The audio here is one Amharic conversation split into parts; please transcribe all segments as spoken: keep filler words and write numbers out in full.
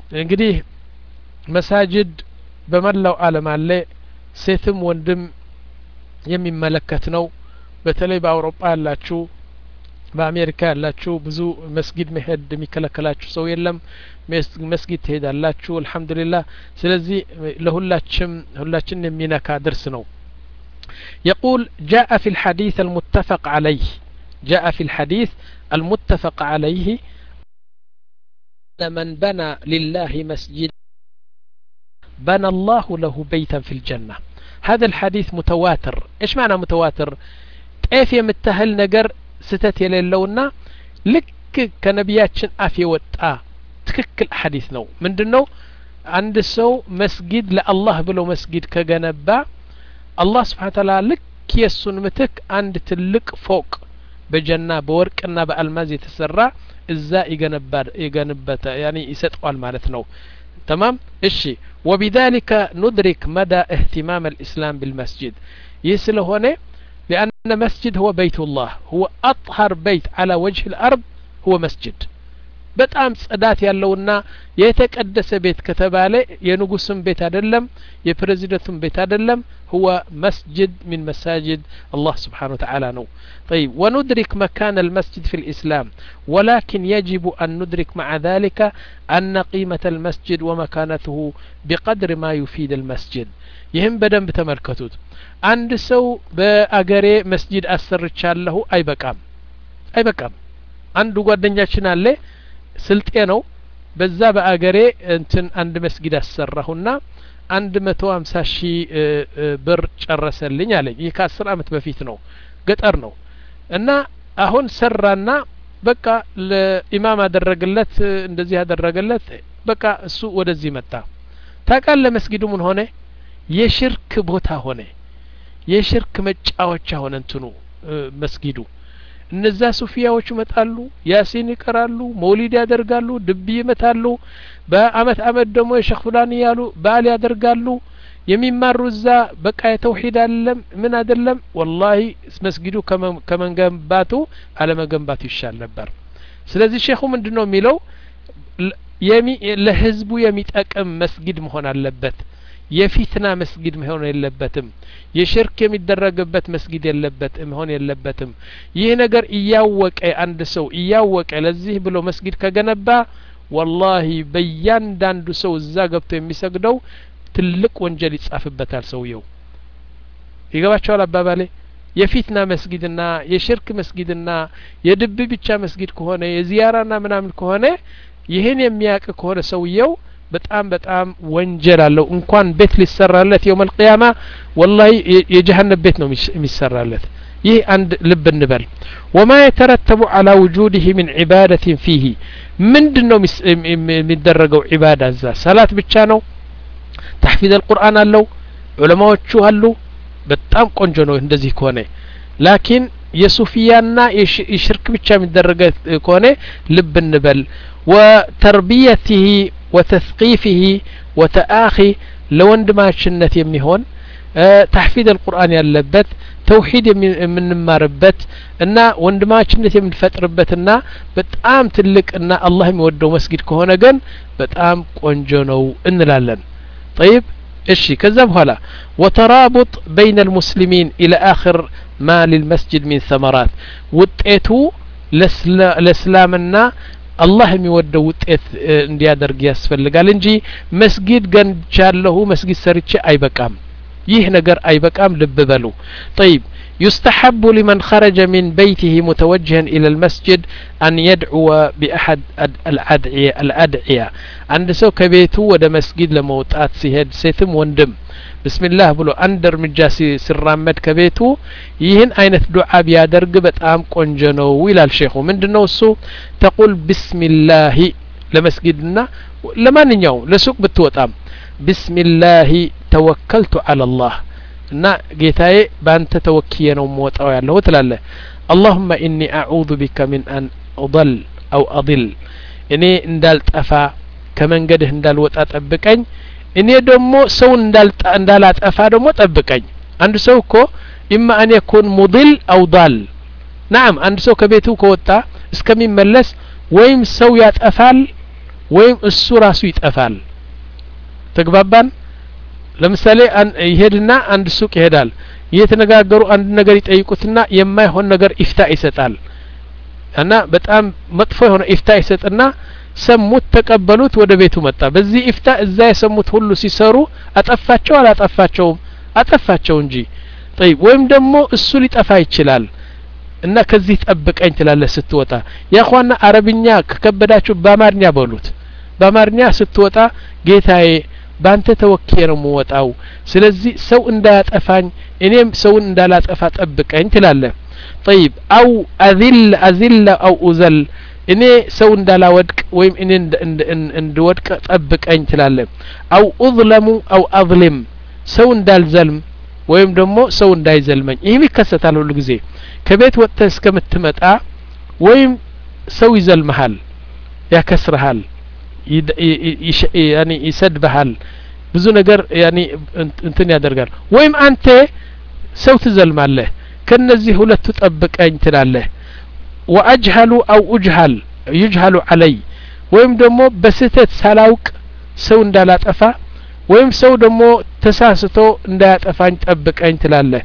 እንግዲህ መሳጅድ በመላው ዓለም አለ ሴትም ወንድም የሚመለከት ነው በተለይ በአውሮፓ ያላችሁ በአሜሪካ ያላችሁ ብዙ መስጊድ መሄድ የሚከለከላችሁ ሰው የለም መስጊድ ትሄዳላችሁ አልহামዱሊላህ ስለዚህ ለሁላችንም ሁላችን የሚነካ ድርስ ነው يقول جاء في الحديث المتفق عليه جاء في الحديث المتفق عليه من بنى لله مسجد بنى الله له بيتا في الجنة هذا الحديث متواتر ايش معنى متواتر طيف يمتهل نجر ستت يللونا لك كنبياتشن افي وጣ ትክክል ሐዲስ ነው ምንድነው አንድ ሰው መስጊድ ለአላህ ብሎ መስጊድ ከገነባ አላህ Subhanahu Ta'ala ልክ የሱን ምትክ አንድ ትልቅ ፎቅ በጀና በወርቅና በአልማዝ የተሰራ እዛ ይገነባል ይገነበታ يعني ይሰጣል ማለት ነው تمام እሺ وبذلك ندرك مدى اهتمام الإسلام بالمسجد يسلهون لأن مسجد هو بيت الله هو أطهر بيت على وجه الأرض هو مسجد በጣም ጽዳት ያለውና የተቀደሰ ቤት ከተባለ የንጉስም ቤት አይደለም የፕሬዝዳንቱም ቤት አይደለም هو مسجد من مساجد الله سبحانه وتعالى ነው طيب وندرك مكان المسجد في الإسلام ولكن يجب أن ندرك مع ذلك أن قيمة المسجد ومكانته بقدر ما يفيد المسجد ይህም በደንብ ተመልከቱት አንድ ሰው በአገሬ መስጂድ አሰርቻለሁ አይበቃም አይበቃም አንዱ ጓደኛችን አለ ስልጤ ነው በዛ በአገሬ እንትን አንድ መስጊድ አሰራሁና አንድ መቶ ሃምሳ ሺህ ብር ጨረሰልኝ አለኝ ይህ ከአስር አመት በፊት ነው ገጠር ነው እና አሁን ሰራና በቃ ለኢማም አደረገለት እንደዚህ ያደረገለት በቃ እሱ ወደዚህ መጣ ታቃለ መስጊዱ ምን ሆነ የሽርክ ቦታ ሆነ የሽርክ መጫወቻ ሆነ እንትኑ መስጊዱ እነዛ ሱፊያዎች መጣሉ ያሲን ይቀራሉ መውሊድ ያደርጋሉ ድብ ይመታሉ በአመት አመት ደግሞ የሸኽ ፉላን ያሉ ባል ያደርጋሉ የሚማሩ እዛ በቃ የተውሂድ አይደለም ምን አይደለም والله መስጊዱ ከመንገንባቱ አለመገንባቱ ይሻል ነበር ስለዚህ ሼኹ ምንድነው የሚለው የሚ ለህዝቡ የሚጠቅም መስጊድ መሆን አለበት የፊትና መስጊድ መሆን የለበትም የሽርክ የሚደረግበት መስጊድ የለበት መሆን የለበትም ይህ ነገር እያወቀ አንድ ሰው እያወቀ ለዚህ ብሎ መስጊድ ከገነባ والله በእያንዳንዱ ሰው እዛ ገብቶ የሚሰግደው ትልቅ ወንጀል ይጻፍበታል ሰውየው ይገባቸዋል አባባሌ የፊትና መስጊድና የሽርክ መስጊድና የድብ ብቻ መስጊድ ከሆነ የዚያራና ምናምን ከሆነ ይሄን የሚያውቅ ከሆነ ሰውየው በጣም በጣም ወንጀል አለው እንኳን ቤት ሊሰራለት يوم القيامه والله የጀሃነም ቤት ነው የሚሰራለት ይህ አንድ ልብ እንበል وما يترتب على وجوده من عبادة فيه ምንድነው የሚደረገው ዒባዳ እዛ ሰላት ብቻ ነው تحفيظ القرآن አለው ዑለማዎቹ አሉ በጣም ቆንጆ ነው እንደዚህ ከሆነ ላኪን የሱፊያና የሽርክ ብቻ የሚደረግ ከሆነ ልብ እንበል وتربيته وتثقيفه وتآخي لوندماشنة يميهون أه تحفيظ القرآن ياللبت توحيد من ماربت إن وندماشنة من فتربتنا بتأم تلك إن الله يودو مسجد كهونا جن بتأم قنجونو إن لالن طيب إيشي كذب هلا وترابط بين المسلمين إلى آخر ما للمسجد من ثمرات وتأتو لسلامنا الله የሚወደው ውጤት እንዲያደርግ ያስፈልጋል እንጂ መስጊድ ገንቻለሁ መስጊድ ሰርቼ አይበቃም ይህ ነገር አይበቃም ልብ በሉ طيب يستحب لمن خرج من بيته متوجها إلى المسجد أن يدعو بأحد الأدعية الأدعية عند سو كبيته ወደ መስጊድ ለመውጣት ሲሄድ ሴትም ወንድም بسم الله ብሎ አንድ እርምጃ ሲራመድ ከቤቱ ይህን አይነት ዱዓ ቢያደርግ በጣም ቆንጆ ነው ይላል ሼኹ ምንድነው እሱ تقول بسم الله ለመስጊድና ለማንኛው ለሱቅ ብትወጣም بسم الله توكلت على الله እና ጌታዬ ባንተ ተወክዬ ነው ሞጣው ያለው ትላለህ اللهم اني اعوذ بك من ان اضل او اضل እኔ እንዳልጠፋ ከመንገድህ እንዳልወጣ ጠብቀኝ እኔ ደግሞ ሰው እንዳልጣ እንዳላጠፋ ደግሞ ጠብቀኝ አንድ ሰው እኮ ኢማ አን يكون مضل او ضال نعم አንድ ሰው ከቤቱ ከወጣ እስከሚመለስ ወይም ሰው ያጠፋል ወይም እሱ ራሱ ይጠፋል ተግባባን ለምሳሌ ይሄድና አንድ ሱቅ ይሄዳል እየተነጋገሩ አንድ ነገር ይጠይቁትና የማይሆን ነገር ኢፍታ ይሰጣል እና በጣም መጥፎ የሆነ ኢፍታ ይሰጥና ሰሙት ተቀበሉት ወደ ቤቱ መጣ በዚህ ኢፍታ እዛ የሰሙት ሁሉ ሲሰሩ አጠፋቸው አላጠፋቸውም አጠፋቸው እንጂ طيب ወይም ደግሞ እሱ ሊጠፋ ይችላል እና ከዚህ ጠብቀኝ ትላለህ ስትወጣ ያኳና አረብኛ ከከበዳችሁ በአማርኛ በሉት በአማርኛ ስትወጣ ጌታዬ ባንተ ተወክዬ ነው የምወጣው ስለዚህ ሰው እንዳያጠፋኝ እኔም ሰውን እንዳላጠፋ ጠብቀኝ ትላለህ طيب او اذل اذل او اذل እኔ ሰው እንዳላወድቅ ወይም እኔ እንድወድቅ ጠብቀኝ ትላለህ او اظلم او اظلم ሰው እንዳልዘልም ወይም ደግሞ ሰው እንዳይዘልመኝ ይሄ ይከሰታል ሁሉ ጊዜ ከቤት ወጥተህ እስከምትመጣ ወይም ሰው ይዘልምሃል ያከስርሃል ያኒ ይሰድብሃል ብዙ ነገር ያኒ እንትን ያደርጋል ወይም አንተ ሰው ትዘልማለህ ከነዚህ ሁለቱ ጠብቀኝ ትላለህ واجهل او اجهل يجهل علي ወይም ደግሞ በስህተት ሳላውቅ ሰው እንዳላጠፋ ወይም ሰው ደግሞ ተሳስቶ እንዳያጠፋኝ ጠብቀኝ ትላለህ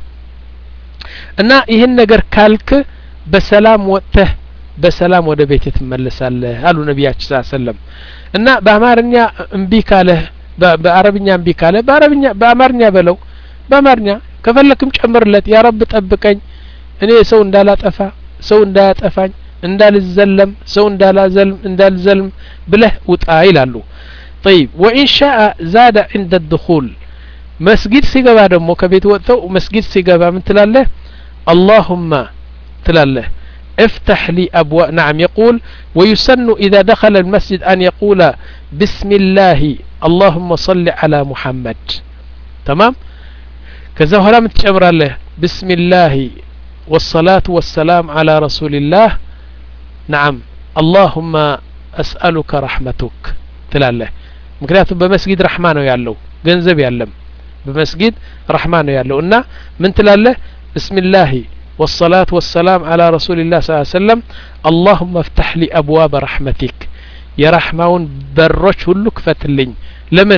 እና ይሄን ነገር ካልክ በሰላም ወጥተህ በሰላም ወደ ቤት ትመለሳለህ አሉ ነብያችን ሰለላሁ ዐለይሂ ወሰለም እና በአማርኛ እምቢ ካለ በአረብኛ እምቢ ካለ በአረብኛ በአማርኛ በለው በአማርኛ ከፈለክም ጨምርለት ያ ረብ ጠብቀኝ እኔ ሰው እንዳላጠፋ ሰው እንዳያጠፋኝ እንዳልዘለም ሰው እንዳላዘልም እንዳልዘልም ብለህ ውጣ ይላሉ طيب وان شاء زاد عند الدخول مسجد سيغبا دمو كبيت وقتو مسجد سيغبا من تلاله اللهم تلاله افتح لي ابواب نعم يقول ويسن اذا دخل المسجد ان يقول بسم الله اللهم صل على محمد تمام كذا هلا متجمر له بسم الله والصلاة والسلام على رسول الله نعم اللهم أسألك رحمتك تلاله مكنياتو بمسجد رحمانه يالله ገንዘብ ያለም በመስጊድ رحمانه ያለው እና ምን ትላለህ بسم الله والصلاة والسلام على رسول الله صلى الله عليه وسلم اللهم افتح لي أبواب رحمتك يا رحمون بروች ሁሉ ክፈትልኝ ለምን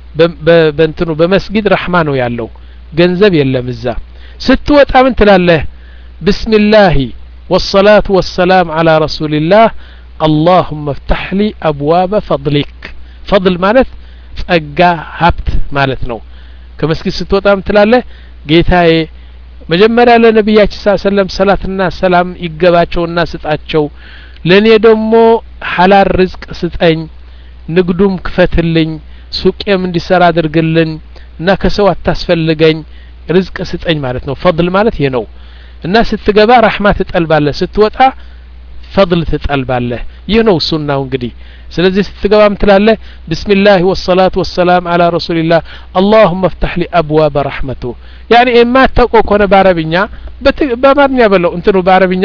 በእንትኑ በመስጊድ رحمانه ያለው ገንዘብ የለም እዛ ስትወጣ ምን ትላለህ بسم الله والصلاة والسلام على رسول الله اللهم افتح لي أبواب فضلك فضل ማለት ጸጋ ሀብት ማለት ነው ከመስጊድ ስትወጣ ምን ትላለህ ጌታዬ መጀመሪያ ለነብያችን ሰለላሁ ዐለይሂ ወሰለም ሰላትና ሰላም ይገባቸውና ስጣቸው ለኔ ደግሞ ሐላል ርዝቅ ስጠኝ ንግዱም ክፈትልኝ ሱቄም እንዲሰራ አድርግልኝ እና ከሰው አታስፈልገኝ ርዝቅ ስጠኝ ማለት ነው ፈضል ማለት ይሄ ነው እና ስትገባ رحمة ትጠልባለህ ስትወጣ فضل ትጠልባለህ ይህ ነው ሱናው እንግዲህ ስለዚህ ስትገባ ምትላለህ بسم الله والصلاة والسلام على رسول الله اللهم افتح لي أبواب رحمته يعني ما تقو كونه بعربኛ በአማርኛ በለው እንትኑ በአረብኛ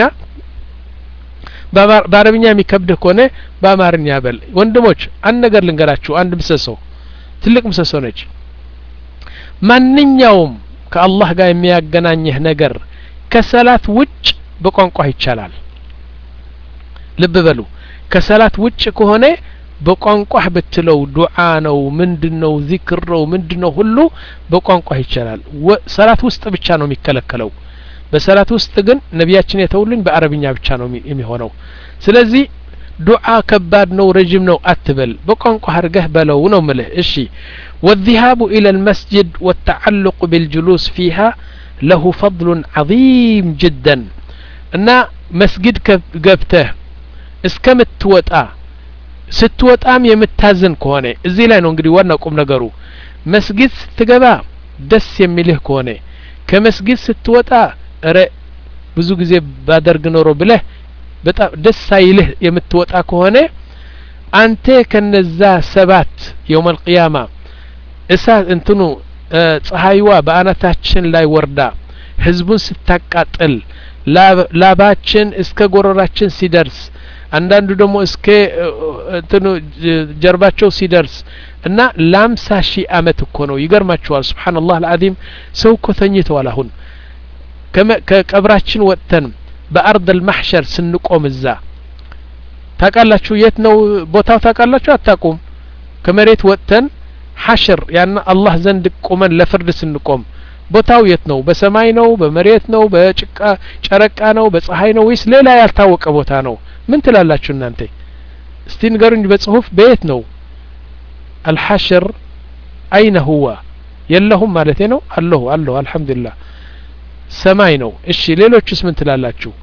በአረብኛ የሚከብድህ ከሆነ በአማርኛ በል ወንድሞች አንድ ነገር ልንገራችሁ አንድ ምሰሶ ትልቅ ምሰሶ ነች ማንኛውም ከአላህ ጋር የሚያገናኝህ ነገር ከሰላት ውጭ በቋንቋ ይቻላል ልብ በሉ ከሰላት ውጭ ከሆነ በቋንቋ ብትለው ዱዓ ነው ምንድነው ዚክር ነው ምንድነው ሁሉ በቋንቋ ይቻላል ሰላት ውስጥ ብቻ ነው የሚከለከለው በሰላት ውስጥ ግን ነብያችን የተውልን በአረብኛ ብቻ ነው የሚሆነው ስለዚህ ዱዓ ከባድ ነው ረጅም ነው አትበል በቋንቋ አርገህ በለው ነው ማለት እሺ والذهاب الى المسجد والتعلق بالجلوس فيها له فضل عظيم جدا እና መስጊድ ገብተህ እስከምትወጣ ስትወጣም የምታዝን ከሆነ እዚህ ላይ ነው እንግዲህ ዋናው ቁም ነገሩ መስጊድ ስትገባ ደስ የሚልህ ከሆነ ከመስጊድ ስትወጣ ረ ብዙ ጊዜ ባደርግ ኖሮ ብለህ በጣም ደስ ሳይልህ የምትወጣ ከሆነ አንተ ከነዛ ሰባት يوم القيامة እሳት እንትኑ ፀሐይዋ በአናታችን ላይ ወርዳ ህዝቡን ስታቃጥል ላባችን እስከ ጎረራችን ሲደርስ አንዳንዱ ደግሞ እስከ እንትኑ ጀርባቸው ሲደርስ እና ለአምሳ ሺህ አመት እኮ ነው ይገርማችኋል ሱብሃንአላህ العظيم ሰው እኮ ተኝተዋል አሁን ከቀብራችን ወጥተን በአርድ المحشر ስንቆም እዛ ታቃላችሁ የት ነው ቦታው ታቃላችሁ አታቁም ከመሬት ወጥተን ሐሽር ያና አላህ ዘንድ ቆመን ለፍርድ ስንቆም ቦታው የት ነው በሰማይ ነው በመሬት ነው በጭቃ ጨረቃ ነው በፀሐይ ነው ወይስ ሌላ ያልታወቀ ቦታ ነው ምን ትላላችሁ እናንተ እስቲ ንገሩኝ በጽሁፍ በየት ነው الحشر أين هو የለሁም ማለት ነው አለሁ አለሁ አልহামዱሊላህ ሰማይ ነው እሺ ሌሎችስ ምን ትላላችሁ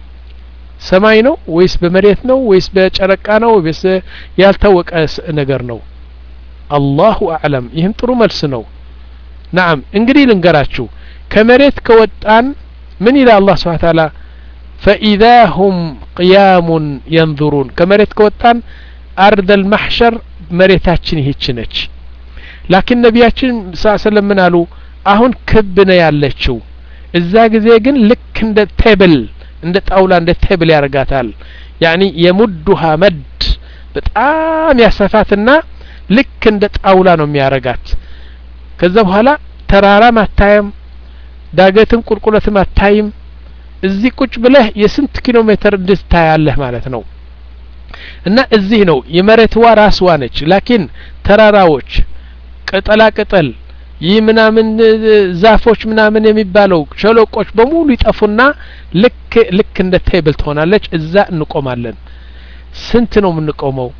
ሰማይ ነው ወይስ በመሬት ነው ወይስ በጨረቃ ነው ወይስ ያልታወቀ ነገር ነው አላሁ አዕለም ይህም ጥሩ መልስ ነው نعم እንግዲህ ልንገራችሁ ከመሬት ከወጣን ምን ይላል አላህ Subhanahu Wa Ta'ala فإذا هم قيام ينظرون ከመሬት ከወጣን أرض المحشر መሬታችን ይህች ነች ላኪን ነቢያችን ሰለላሁ ምን አሉ አሁን ክብ ነው ያለችው እዛ ጊዜ ግን ልክ እንደ ቴብል እንደ ጣውላ እንደ ቴብል ያርጋታል ያኒ የሙዱሃ መድ በጣም ያሰፋትና ልክ እንደ ጣውላ ነው የሚያረጋት ከዛ በኋላ ተራራ ማታየም ዳገትም ቁልቁለትም አታይም እዚህ ቁጭ ብለህ የስንት ኪሎ ሜትር እንድታያለህ ማለት ነው እና እዚህ ነው የመሬትዋ ራስዋ ነች ላኪን ተራራዎች ቅጠላ ቅጠል ይምናምን ዛፎች ምናምን የሚባለው ሸለቆች በሙሉ ይጠፉና ልክ ልክ እንደ ቴብል ትሆናለች እዛ እንቆማለን ስንት ነው የምንቆመው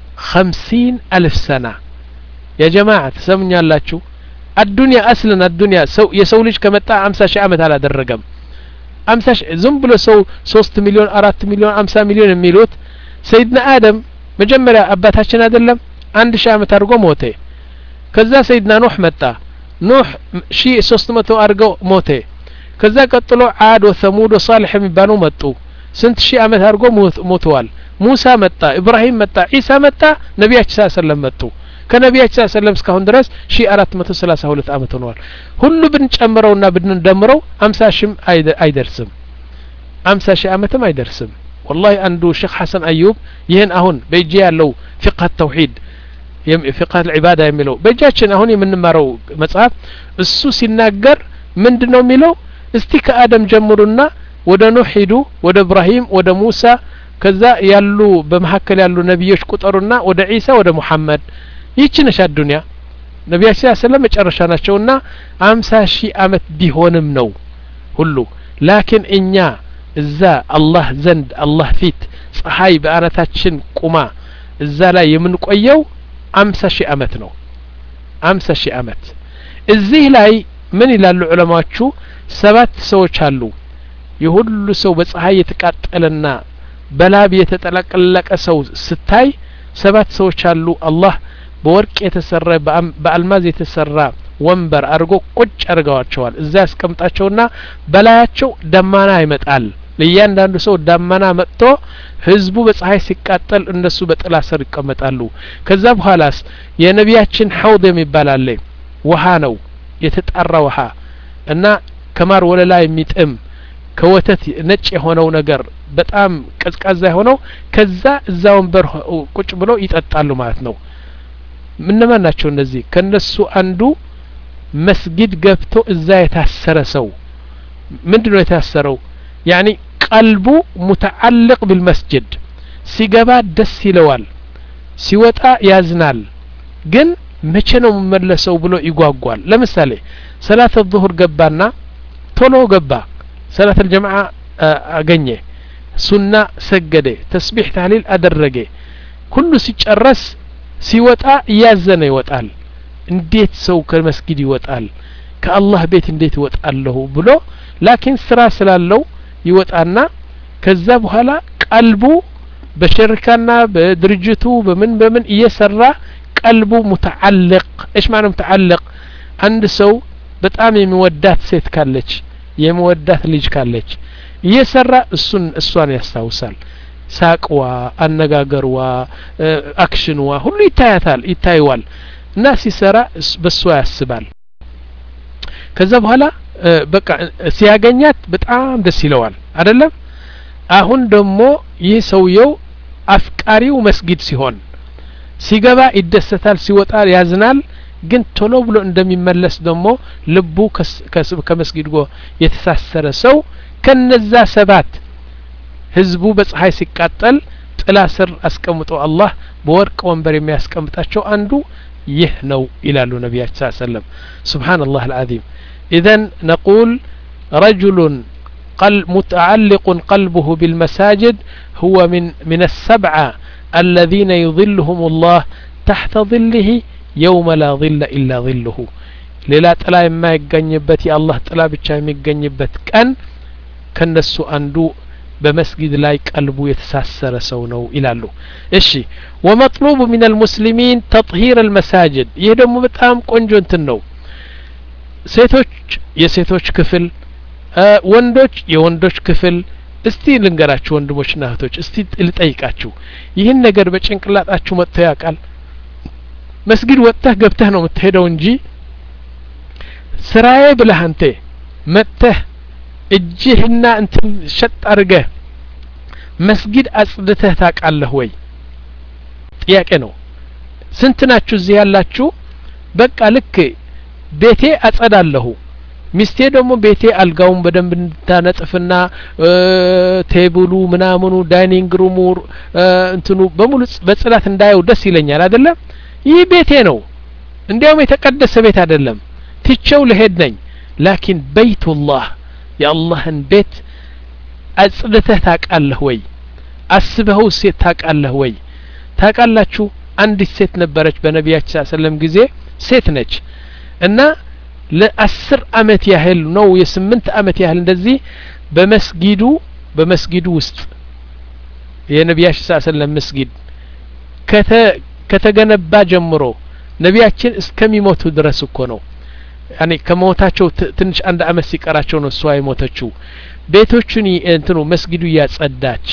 خمسين ألف سنة يا جماعة تسمعونيالاችሁ الدنيا اصلا الدنيا سو የሰው ልጅ ከመጣ خمسين ሺህ አመት አላደረገም خمسين ሺህ ዝም ብሎ ሰው ሶስት ሚሊዮን አራት ሚሊዮን خمسين ሚሊዮን የሚሉት ሰይድና አደም መጀመሪያ አባታችን አይደለም አንድ ሺህ አመት አድርጎ ሞተ ከዛ ሰይድና ኑህ መጣ ኑህ ሺህ ሶስት መቶ አድርገው ሞተ ከዛ ቀጥሎ ዓድ ወሰሙድ ወሷሊህ የሚባሉ መጡ ስንት ሺህ አመት አድርጎ ሞተዋል ሙሳ መጣ ኢብራሂም መጣ ኢሳ መጣ ነቢያችን ሰለላሁ ዐለይሂ ወሰለም መጡ ከነቢያችን ሰለላሁ ዐለይሂ ወሰለም እስካሁን ድረስ ሺህ አራት መቶ ሰላሳ ሁለት አመት ሆኗል ሁሉ ብንጨምረውና ብንደምረው خمسين ሺህ አይደርስም خمسين ሺህ አመትም አይደርስም والله አንዱ ሼክ ሐሰን አዩብ ይሄን አሁን በእጄ ያለው ፍቅህ ተውሂድ ፍቅህ العباده የሚለው በእጃችን አሁን የምንማረው መጽሐፍ እሱ ሲናገር ምንድነው የሚለው እስቲ ከአደም ጀምሩና ወደ ኑህ ሄዱ ወደ ኢብራሂም ወደ ሙሳ ከዛ ያሉ በመሐከል ያሉ ነብዮች ቁጠሩና ወደ ኢሳ ወደ መሐመድ ይህች ነች አዱንያ ነቢያችን ሰለላሁ ዐለይሂ ወሰለም መጨረሻ ናቸውና خمسين ሺህ አመት ቢሆንም ነው ሁሉ ላኪን እኛ እዛ አላህ ዘንድ አላህ ፊት ፀሐይ በአናታችን ቁማ እዛ ላይ የምንቆየው خمسين ሺህ አመት ነው خمسين ሺህ አመት እዚህ ላይ ምን ይላሉ ዑለማዎቹ ሰባት ሰዎች አሉ የሁሉ ሰው በፀሐይ የተቃጠለና በላብ የተጠለቀለቀ ሰው ስታይ ሰባት ሰዎች አሉ አላህ በወርቅ የተሰራ በአልማዝ የተሰራ ወንበር አድርጎ ቁጭ አድርገዋቸዋል እዛ ያስቀምጣቸውና በላያቸው ደማና ይመጣል ለእያንዳንዱ ሰው ደማና መጥቶ ህዝቡ በፀሐይ ሲቃጠል እነሱ በጥላ ስር ይቀመጣሉ ከዛ በኋላስ የነቢያችን ሐውድ የሚባል አለ ውሃ ነው የተጣራ ውሃ እና ከማር ወለላ የሚጥም ከወተት ነጭ የሆነው ነገር በጣም ቀዝቃዛ የሆነው ከዛ እዛ ወንበር ቁጭ ብሎ ይጠጣሉ ማለት ነው ምንማን ናቸው እነዚህ ከነሱ አንዱ መስጊድ ገብቶ እዛ የታሰረ ሰው ምንድነው የታሰረው ያኒ ቀልቡ متعلق بالمسجد ሲገባ ደስ ይለዋል ሲወጣ ያዝናል ግን መቼ ነው መመለሰው ብሎ ይጓጓል ለምሳሌ ሰላት الظهر ገባና ቶሎ ገባ ሰላት الجمعة አገኘ ሱና ሰገደ ተስቢህ ተህሊል አደረገ ሁሉ ሲጨረስ ሲወጣ ያዘነ ይወጣል እንዴት ሰው ከመስጊድ ይወጣል ከአላህ ቤት እንዴት ይወጣለሁ ብሎ ላኪን ስራ ስላለው ይወጣና ከዛ በኋላ ቀልቡ በሽርካና በድርጅቱ በምን በምን እየሰራ ቀልቡ متعلق ايش معنى متعلق አንድ ሰው በጣም የሚወዳት ሴት ካለች የሚወዳት ልጅ ካለች እየሰራ እሱን እሷን ያስታውሳል ሳቅዋ አነጋገርዋ አክሽንዋ ሁሉ ይታያታል ይታይዋል እና ሲሰራ በሷ ያስባል ከዛ በኋላ በቃ ሲያገኛት በጣም ደስ ይለዋል አይደለም አሁን ደግሞ ይህ ሰውየው አፍቃሪው መስጊድ ሲሆን ሲገባ ይደሰታል ሲወጣ ያዝናል ግን ቶሎ ብሎ እንደሚመለስ ደግሞ ልቡ ከመስጊድ ጎ የተሳሰረ ሰው ከነዛ ሰባት ህዝቡ በፀሐይ ሲቃጠል ጥላ ስር አስቀምጦ አላህ በወርቅ ወንበር የሚያስቀምጣቸው አንዱ ይህ ነው ይላሉ ነብያችን ሰለላሁ ዐለይሂ ወሰለም ሱብሃንአላህ አልዓዚም إذن نقول رجل قل متعلق قلبه بالمساجد هو من من السبعة الذين يظلهم الله تحت ظله يوم لا ظل إلا ظله ሌላ ጥላ የማይገኝበት የአላህ ጥላ ብቻ የሚገኝበት ቀን ከነሱ አንዱ በመስጊድ ላይ ቀልቡ የተሳሰረ ሰው ነው ይላሉ እሺ ومطلوب من المسلمين تطهير المساجد ይሄ ደግሞ በጣም ቆንጆ እንትን ነው ሴቶች የሴቶች ክፍል ወንዶች የወንዶች ክፍል እስቲ ልንገራችሁ ወንድሞችና እህቶች እስቲ ልጠይቃችሁ ይህን ነገር በጭንቅላታችሁ መጥቶ ያውቃል መስጊድ ወጥተህ ገብተህ ነው የምትሄደው እንጂ ስራዬ ብለህ አንተ መጥተህ እጅህና እንትን ሸጥ አድርገህ መስጊድ አጽድተህ ታውቃለህ ወይ ጥያቄ ነው ስንት ናችሁ እዚህ ያላችሁ በቃ ልክ ቤቴ አጸዳለሁ ሚስቴ ደግሞ ቤቴ አልጋውን በደንብ እንታነጥፍና ቴብሉ ምናምኑ ዳይኒንግ ሩሙ እንትኑ በሙሉ በጽዳት እንዳየው ደስ ይለኛል አይደለም ይህ ቤቴ ነው እንዲያውም የተቀደሰ ቤት አይደለም ትቼው ለሄድ ነኝ ላኪን በይቱላህ የአላህን ቤት አጽድተህ ታውቃለህ ወይ አስበኸው ሴት ታውቃለህ ወይ ታውቃላችሁ አንዲት ሴት ነበረች በነቢያችን ሰለላሁ ዐለይሂ ወሰለም ጊዜ ሴት ነች እና ለአስር አመት ያህል ነው የስምንት አመት ያህል እንደዚህ በመስጊዱ በመስጊዱ ውስጥ የነቢያችን ሰለላሁ ዐለይሂ ወሰለም መስጊድ ከተ ከተገነባ ጀምሮ ነቢያችን እስከሚሞቱ ድረስ እኮ ነው ያኔ ከሞታቸው ትንሽ አንድ አመት ሲቀራቸው ነው እሷ የሞተችው ቤቶቹን እንትኑ መስጊዱ ያጸዳች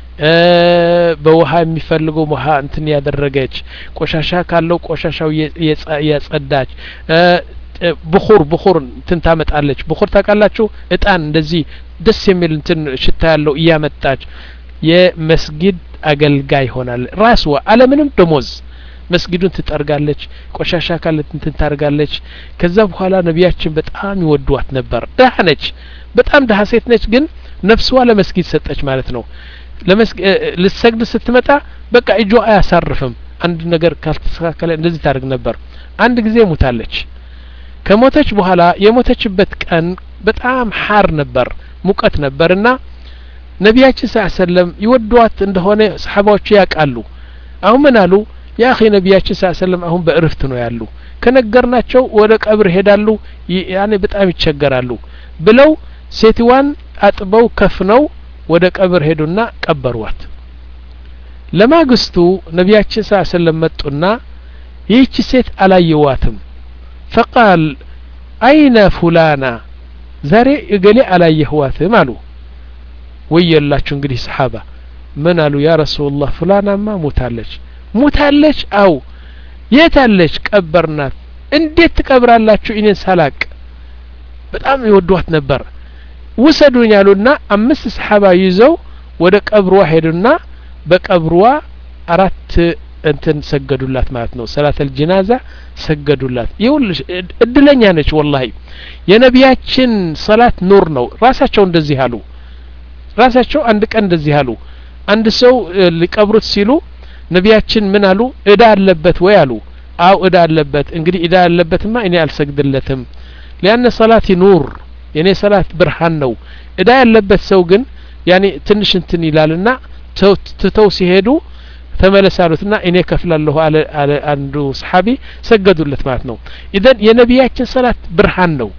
በውሃ የሚፈልገው ውሃ እንትን ያደረገች ቆሻሻ ካለው ቆሻሻው ያጸዳች ብኹር ብኹር እንትን ታመጣለች ብኹር ታውቃላችሁ እጣን እንደዚህ ደስ የሚል እንትን ሽታ ያለው እያመጣች የመስጊድ አገልጋይ ሆናል ራስዋ አለምንም ደሞዝ መስጊዱን ትጠርጋለች ቆሻሻ ካለ እንትን ታርጋለች ከዛ በኋላ ነቢያችን በጣም ይወዷት ነበር ደሃ ነች በጣም ደሃ ሴት ነች ግን ነፍስዋ ለመስጊድ ሰጠች ማለት ነው ለመስጊድ ልትሰግድ ስትመጣ በቃ እጇ አያሳርፍም አንድ ነገር ካልተስተካከለ እንደዚህ ታርግ ነበር አንድ ጊዜ ሞታለች ከሞተች በኋላ የሞተችበት ቀን በጣም ሐር ነበር ሙቀት ነበርና ነቢያችን ሰለላሁ ዐለይሂ ወሰለም ይወዷት እንደሆነ ሰሃባዎቹ ያውቃሉ አሁን ምን አሉ ያ اخي ነቢያችን ሰለላሁ ዐለይሂ ወሰለም አሁን በእርፍት ነው ያሉ ከነገርናቸው ወደ ቀብር ሄዳሉ ያኔ በጣም ይቸገራሉ ብለው ሴትዋን አጥበው ከፍነው ወደ ቀብር ሄዱና ቀበሯት ለማግስቱ ነቢያችን ሰለላሁ ዐለይሂ ወሰለም መጡና ይህች ሴት አላየዋትም فقال أين فلانا ዛሬ እገሌ አላየኋትም አሉ ወየላችሁ እንግዲህ ሰሃባ ምን አሉ ያ ረሱላህ ፍላናማ ሞታለች ሞታለች አው የታለች ቀበርናት እንዴት ትቀብራላችሁ እኔን ሳላቅ በጣም ይወዷት ነበር ወሰዱኝ አሉና አምስት ሰሃባ ይዘው ወደ ቀብሯ ሄዱና በቀብሯ አራት እንትን ሰገዱላት ማለት ነው ሰላተል ጀናዛ ሰገዱላት ይኸውልሽ እድለኛ ነች ወላሂ የነቢያችን ሰላት ኑር ነው ራሳቸው እንደዚህ አሉ ራሳቸው አንድ ቀን እንደዚህ አሉ አንድ ሰው ሊቀብሩት ሲሉ ነቢያችን ምን አሉ እዳ አለበት ወይ አሉ አው እዳ አለበት እንግዲህ እዳ አለበትማ እኔ አልሰግድለትም ለአንነ ሰላቲ ኑር የኔ ሰላት ብርሃን ነው እዳ ያለበት ሰው ግን ያኔ ትንሽ እንትን ይላልና ተው ሲሄዱ ተመለሳሉትና እኔ ከፍላለሁ አለ አንዱ ሰሃቢ ሰገዱለት ማለት ነው ኢደን የነቢያችን ሰላት ብርሃን ነው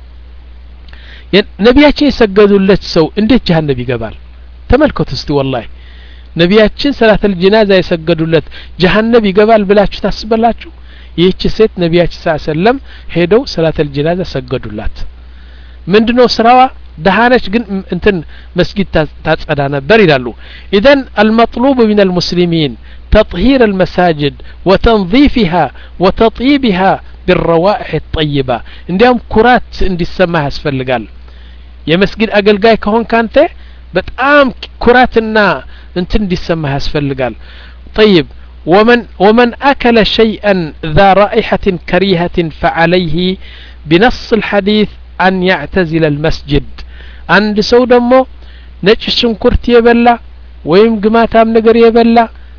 ነቢያችን የሰገዱለት ሰው እንዴት ጀሃነም ይገባል ተመልከቱ እስቲ ወላሂ ነቢያችን ሰላተል ጀናዛ የሰገዱለት ጀሃነም ይገባል ብላችሁ ታስባላችሁ ይህች ሴት ነቢያችን ሰለላሁ ዐለይሂ ወሰለም ሄደው ሰላተል ጀናዛ ሰገዱላት ምንድነው ስራዋ دهانش جن انتن مسجد تاتصدا نبر يلالو اذن المطلوب من المسلمين تطهير المساجد وتنظيفها وتطيبها بالروائح الطيبة عندهم كرات عندي السماء يسفلقال يا مسجد اقلقاي كهون كانت بتقام كراتنا انتن دي السماء يسفلقال طيب ومن ومن اكل شيئا ذا رائحة كريهة فعليه بنص الحديث أن يعتزل المسجد عند سو دمو نج شنكرت يبلا ويم جماعتام نجر يبلا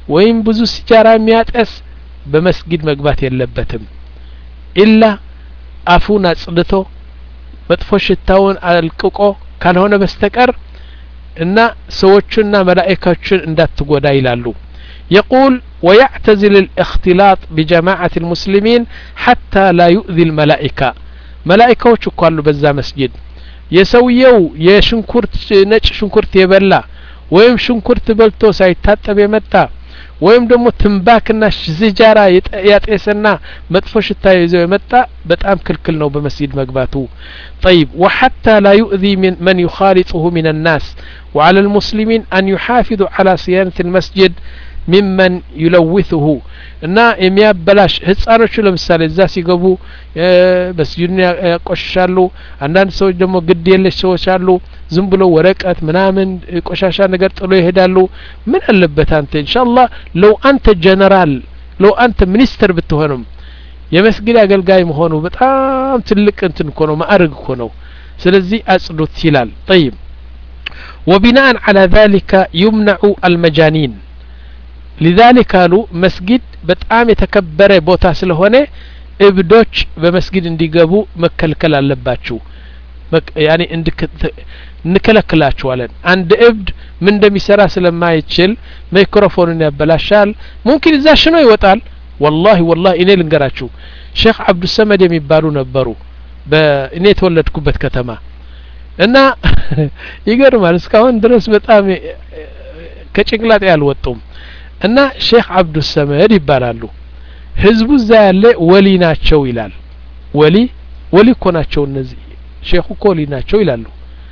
ወይም ብዙ ሲጃራ የሚያጠስ በመስጊድ መግባት የለበትም ኢላ አፉን አጽድቶ መጥፎ ሽታውን አልቅቆ ካልሆነ በስተቀር እና ሰዎችና መላእክቶችን እንዳትጎዳ ይላሉ يقول ويعتزل الاختلاط بجماعة المسلمين حتى لا يؤذي الملائكة ملائكة وشكوالو بزا مسجد يسويو يشنكرت نج شنكرت يبلا ويم شنكرت بلتو سايتاتب يمتا ወይም ደግሞ ትንባክና ሲጃራ ያጤሰና መጥፎ ሽታ ይዘው የመጣ በጣም ክልክል ነው በመስጊድ መግባቱ طيب وحتى لا يؤذي من, من يخالطه من الناس وعلى المسلمين أن يحافظوا على صيانة المسجد ممن يلوثه እና የሚያበላሽ ህፃኖች ለምሳሌ እዛ ሲገቡ መስጊድን ያቆሻሉ አንዳንድ ሰዎች ደግሞ ግድ የለሽ ሰዎች አሉ ዝም ብሎ ወረቀት ምናምን ቆሻሻ ነገር ጥሎ ይሄዳሉ ምን አለበት አንተ ኢንሻአላህ ለው አንተ ጀነራል ለው አንተ ሚኒስተር ብትሆንም የመስጊድ አገልጋይ መሆኑ በጣም ትልቅ እንትን እኮ ነው ማዕረግ እኮ ነው ስለዚህ አጽዱት ይላል طيب وبناء على ذلك يمنع المجانين لذلك قالوا مسجد በጣም የተከበረ ቦታ ስለሆነ እብዶች በመስጊድ እንዲገቡ መከልከል አለባችሁ ያኒ እንከለክላቸዋለን አንድ እብድ ምን እንደሚሰራ ስለማይችል ማይክሮፎንን ያበላሻል ሙምኪን እዛ ሽኖ ይወጣል والله والله እኔ ልንገራችሁ ሼክ አብዱ ሰመድ የሚባሉ ነበሩ በእኔ ተወለድኩበት ከተማ እና ይገርማል እስካሁን ድረስ በጣም ከጭንቅላቴ አልወጡም እና ሼክ አብዱ ሰመድ ይባላሉ ህዝቡ እዛ ያለ ወሊ ናቸው ይላል ወሊ ወሊ እኮ ናቸው እነዚህ ሼኹ እኮ ወሊ ናቸው ይላሉ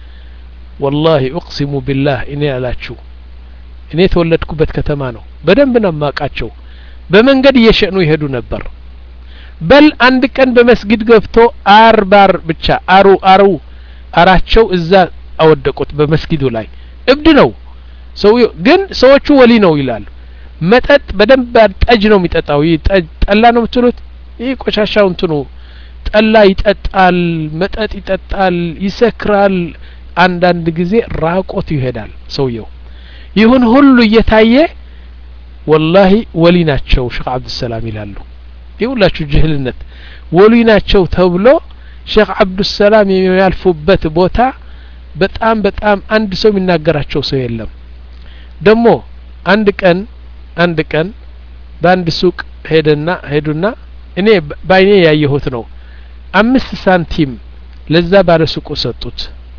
والله اقسم بالله እኔ አላችሁ እኔ ተወለድኩበት ከተማ ነው በደንብ ነው ማቃቸው በመንገድ እየሸኑ ይሄዱ ነበር በል አንድ ቀን በመስጊድ ገብቶ አርባር ብቻ አሩ አሩ አራቸው እዛ አወደቁት በመስጊዱ ላይ እብድ ነው ሰው ግን ሰዎቹ ወሊ ነው ይላሉ መጠጥ በደንብ ጠጅ ነው የሚጠጣው ጠላ ነው የምትሉት ይሄ ቆሻሻው እንትኑ ጠላ ይጠጣል መጠጥ ይጠጣል ይሰክራል አንዳንድ ጊዜ ራቆት ይሄዳል ሰውየው ይሁን ሁሉ እየታየ والله ወሊ ናቸው ሼክ አብዱ ሰላም ይላሉ ይውላችሁ ጅህልነት ወሊ ናቸው ተብሎ ሼክ አብዱ ሰላም የሚያልፉበት ቦታ በጣም በጣም አንድ ሰው የሚናገራቸው ሰው የለም ደሞ አንድ ቀን አንድ ቀን በአንድ ሱቅ ሄደና ሄዱና እኔ ባይኔ ያየሁት ነው አምስት ሳንቲም ለዛ ባለ ሱቁ ሰጡት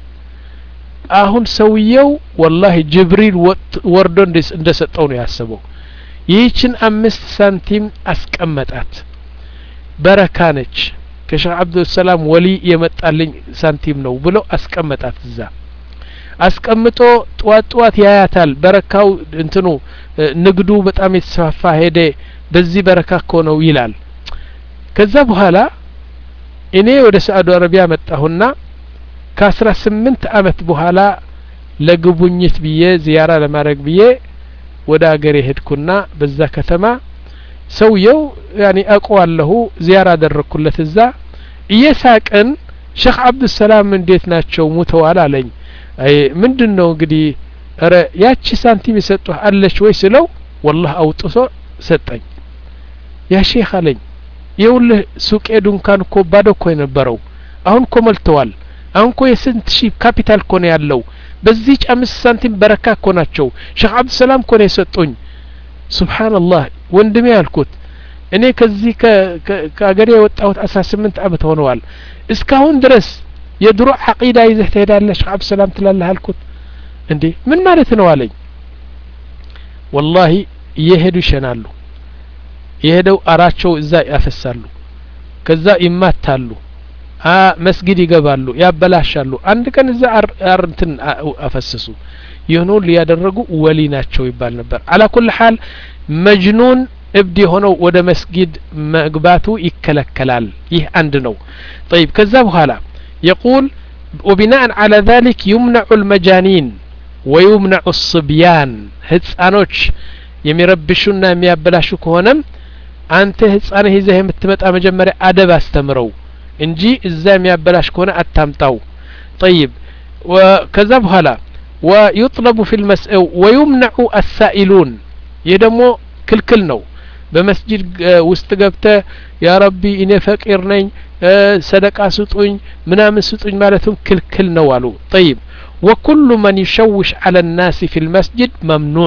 አሁን ሰውየው والله ጅብሪል ወርዶ እንደሰጠው ነው ያሰበው ይህችን አምስት ሳንቲም አስቀመጣት በረካ ነች ከሼክ አብዱ ሰላም ወሊ የመጣልኝ ሳንቲም ነው ብሎ አስቀመጣት እዛ አስቀምጦ ጧት ጧት ያያታል በረካው እንትኑ ንግዱ በጣም የተስፋፋ ሄደ በዚህ በረካ እኮ ነው ይላል ከዛ በኋላ እኔ ወደ ሳዑዲ አረቢያ መጣሁና ከአስራ ስምንት አመት በኋላ ለግቡኝት ብዬ ዚያራ ለማድረግ ብዬ ወደ አገሬ ሄድኩና በዛ ከተማ ሰውየው ያኒ አቋዋለሁ ዚያራ አደረኩለት እዛ እየሳቀን ሼክ አብዱ ሰላም እንዴት ናቸው ሙተዋል አለኝ አይ ምንድነው እንግዲህ አረ ያቺ ሳንቲም ይሰጡህ አለች ወይ ስለው والله አውጥቶ ሰጠኝ ያ ሼክ አለኝ ይኸውልህ ሱቄ ዱንካን እኮ ባዶ እኮ የነበረው አሁን እኮ መልተዋል አሁን እኮ የስንት ሺህ ካፒታል እኮ ነው ያለው በዚህ አምስት ሳንቲም በረካ እኮ ናቸው ሼክ አብዱ ሰላም እኮ ነው የሰጡኝ ሱብሃንአላህ ወንድሜ ያልኩት እኔ ከዚህ ከአገሬ የወጣሁት አስራ ስምንት አመት ሆነዋል እስካሁን ድረስ የድሮ አቂዳ ይዘህ ትሄዳለህ ሼክ አብዱ ሰላም ትላለህ አልኩት እንዴ ምን ማለት ነው አለኝ والله እየሄዱ ይሸናሉ የሄደው አራቸው እዛ ያፈሳሉ ከዛ ይማታሉ አ መስጊድ ይገባሉ ያበላሻሉ አንድ ቀን እዛ አርንትን አፈሰሱ ይሁኑ ሊያደረጉ ወሊ ናቸው ይባል ነበር على كل حال መጅኑን እብድ ሆነው ወደ መስጊድ መግባቱ ይከለከላል ይህ አንድ ነው طيب ከዛ በኋላ يقول وبناء على ذلك يمنع المجانين ويمنع الصبيان ህፃኖች የሚረብሹና የሚያበላሹ ከሆነም አንተ ህፃን ይዘህ የምትመጣ መጀመሪያ አደብ አስተምረው እንጂ እዛ የሚያበላሽ ከሆነ አታምጣው طيب وكذا በኋላ ويطلب في المسألة ويمنع السائلون ይህ ደግሞ ክልክል ነው በመስጂድ ውስጥ ገብተ ያ ረቢ እኔ ፈቂር ነኝ ሰደቃ ስጡኝ ምናምን ስጡኝ ማለቱም ክልክል ነው አሉ طيب وكل من يشوش على الناس في المسجد ممنوع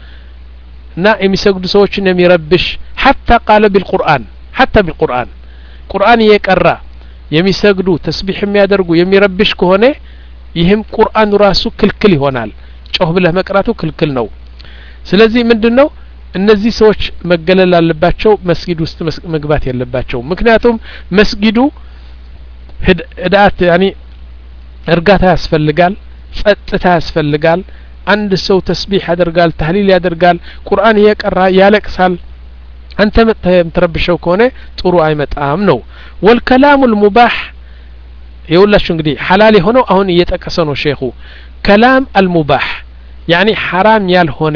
نا የሚሰግዱ ሰዎችን የሚረብሽ حتى قال بالقرآن حتى بالقرآن ቁርአን የቀራ የሚሰግዱ ተስቢህ የሚያደርጉ የሚረብሽ ከሆነ ይህም ቁርአን ራሱ ክልክል ይሆናል ጮህ ብለህ መቅራቱ ክልክል ነው ስለዚህ ምንድነው እነዚህ ሰዎች መገለል አለባቸው መስጊድ ውስጥ መግባት ያለባቸው ምክንያቱም መስጊዱ ህዳት ያኒ እርጋታ ያስፈልጋል ጸጥታ ያስፈልጋል አንድ ሰው ተስቢህ ያደርጋል ተህሊል ያደርጋል ቁርአን የቀራ ያለቅሳል አንተ ምትረብሸው ከሆነ ጥሩ አይመጣም ነው والكلام المباح يقولش እንግዲህ ሐላል የሆነው አሁን እየጠቀሰ ነው ሼኹ كلام المباح يعني حرام ያልሆነ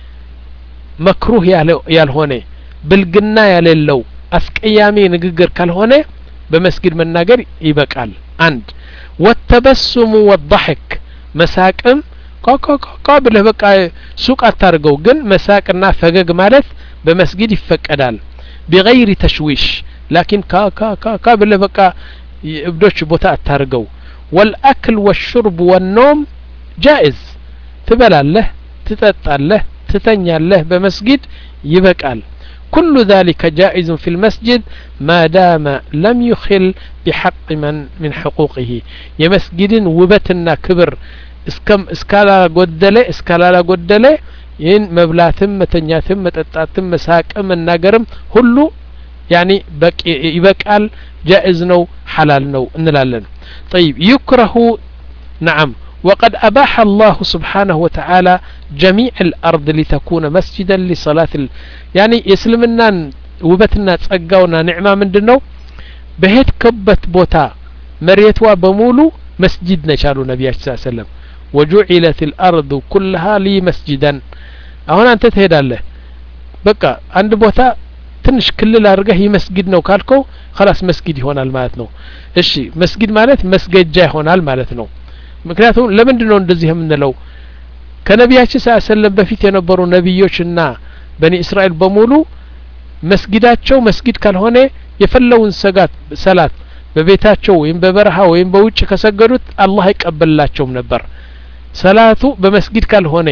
مكروه ያልሆነ ብልግና ያለለው አስቀያሚ ንግግር ካልሆነ በመስጊድ መናገር ይበቃል አንድ والتبسم والضحك مساقم ቃቃቃ ብለህ በቃ ሱቅ አታርገው ግን መሳቅና ፈገግ ማለት በመስጊድ ይፈቀዳል بغير تشويش لكن كا كا كا كا ብለህ በቃ እብዶች ቦታ አታርገው والأكل والشرب والنوم جائز ትበላለህ ትጠጣለህ ትተኛለህ በመስጊድ ይበቃል كل ذلك جائز في المسجد ما دام لم يخل بحق من من حقوقه የመስጊድን ውበትና ክብር እስከም እስካላ ጎደለ እስካላ ጎደለ ይህን መብላትም መተኛትም መጠጣትም መሳቅም መናገርም ሁሉ يعني بقي يبقال جائز نو حلال نو انلالن طيب يكره نعم وقد أباح الله سبحانه وتعالى جميع الأرض لتكون مسجدا لصلاة ال... يعني يسلمنا وبتنا تصقاونا نعمة من دنو بهيت كبت بوتا مريتوا بمولو مسجد نشالو نبي صلى الله عليه وسلم وجعلت الأرض كلها لي مسجدا هنا أنت تهداله بقى عند بوتا ትንሽ ክልል አድርገህ ይመስጊድ ነው ካልከው خلاص መስጊድ ይሆናል ማለት ነው እሺ መስጊድ ማለት መስገጃ ይሆናል ማለት ነው ምክንያቱም ለምንድን ነው እንደዚህ የምንለው ከነቢያችን ሰለላሁ በፊት የነበሩ ነብዮችና በኒ እስራኤል በሙሉ መስጊዳቸው መስጊድ ካልሆነ የፈለውን ሰጋት ሰላት በቤታቸው ወይም በበረሃ ወይም በውጭ ከሰገዱት አላህ አይቀበልላቸውም ነበር ሰላቱ በመስጊድ ካልሆነ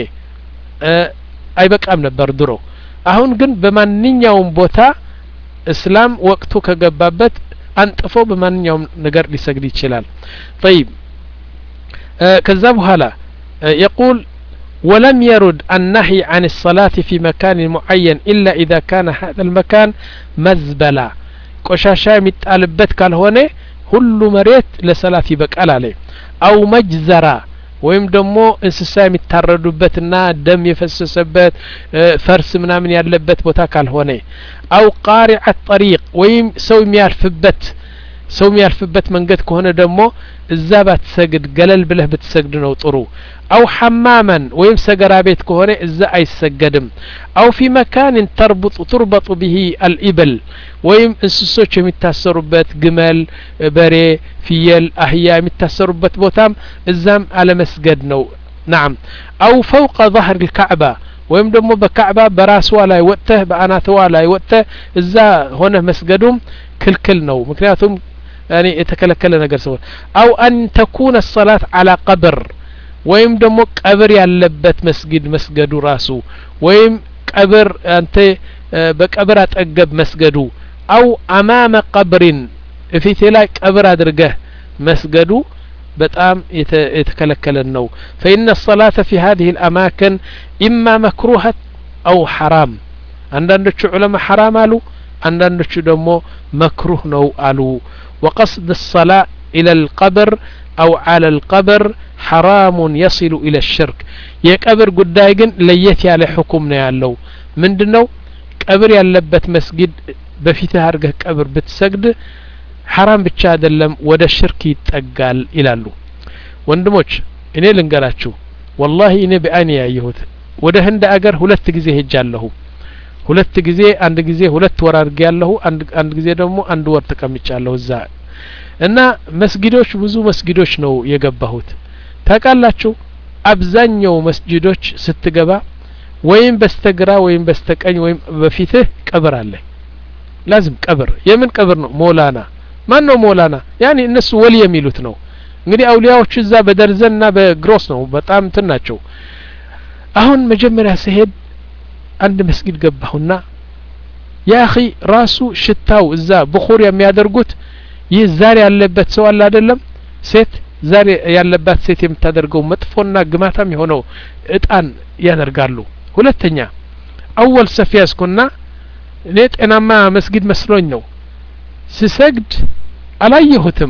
አይበቃም ነበር ድሮ አሁን ግን በማንኛውም ቦታ እስላም ወቅቱ ከገባበት አንጥፎ በማንኛውም ነገር ሊሰግድ ይችላል طيب ከዛ በኋላ يقول ولم يرد النهي عن الصلاة في مكان معين إلا إذا كان هذا المكان مزبلة ቆሻሻ የሚጣልበት ካልሆነ ሁሉ መሬት ለሰላት ይበቃል አለ أو مجزرة ወይም ደግሞ እንስሳ የሚታረዱበትና ደም የፈሰሰበት ፈርስ ምናምን ያለበት ቦታ ካልሆነ አው ቃሪዐ الطريق ወይም ሰው የሚያልፍበት ሰው የሚያልፍበት መንገድ ከሆነ ደግሞ እዛ ባትሰግድ ገለል ብለህ ብትሰግድ ነው ጥሩ አው حماما ወይም ሰገራ ቤት ከሆነ እዛ አይሰገድም አው في مكان تربط تربط به الإبل ወይም እንስሶች የሚታሰሩበት ግመል በሬ ፍየል አህያ የሚታሰሩበት ቦታም እዛም አለ መስገድ ነው نعم أو فوق ظهر الكعبة ወይም ደግሞ በካዕባ በራስዋ ላይ ወጥተህ በአናትዋ ላይ ወጥተህ እዛ ሆነ መስገዱም ክልክል ነው ምክንያቱም يعني የተከለከለ ነገር ሰው أو أن تكون الصلاة على قبر ወይም ደግሞ ቀብር ያለበት መስጊድ መስገዱ ራሱ ወይም ቀብር አንተ በቀብር አጠገብ መስገዱ أو أمام قبر في ላይ ቀብር አድርገህ መስገዱ በጣም የተከለከለ ነው فإن الصلاة في هذه الأماكن إما مكروهة أو حرام አንዳንዶቹ ዑለማ حرام አሉ አንዳንዶቹ ደግሞ مكروه ነው አሉ وقصد الصلاة إلى القبر أو على القبر حرام يصل إلى الشرك የቀብር ጉዳይ ግን ለየት ያለ ሁክም ነው ያለው ምንድነው ቀብር ያለበት መስጊድ በፊትህ አርገህ ቀብር ብትሰግድ حرام ብቻ አይደለም ወደ ሽርክ ይጠጋል ይላሉ ወንድሞች እኔ ልንገራችሁ والله እኔ በአይኔ ያየሁት ወደ ህንድ አገር ሁለት ጊዜ ሄጃለሁ ሁለት ጊዜ አንድ ጊዜ ሁለት ወር አድርጌያለሁ አንድ አንድ ጊዜ ደግሞ አንድ ወር ተቀምጫለሁ እዛ እና መስጊዶች ብዙ መስጊዶች ነው የገባሁት ታውቃላችሁ አብዛኛው መስጊዶች ስትገባ ወይም በስተግራ ወይም በስተቀኝ ወይም በፊትህ ቀብር አለ لازم ቀብር የምን ቀብር ነው ሞላና ማን ነው ሞላና ያኒ እነሱ ወሊ የሚሉት ነው እንግዲህ አውሊያዎች እዛ በደርዘንና በግሮስ ነው በጣም እንትናቸው አሁን መጀመሪያ ሲሄድ አንድ መስጊድ ገባሁና ያ اخي ራሱ ሽታው እዛ በኹር የሚያደርጉት ይህ ዛሬ ያለበት ሰው አለ አይደለም ሴት ዛሬ ያለባት ሴት የምታደርገው መጥፎና ግማታም የሆነው እጣን ያደርጋሉ ሁለተኛ አወል ሰፊያስኩና እኔ ጤናማ መስጊድ መስሎኝ ነው ሲሰግድ አላየሁትም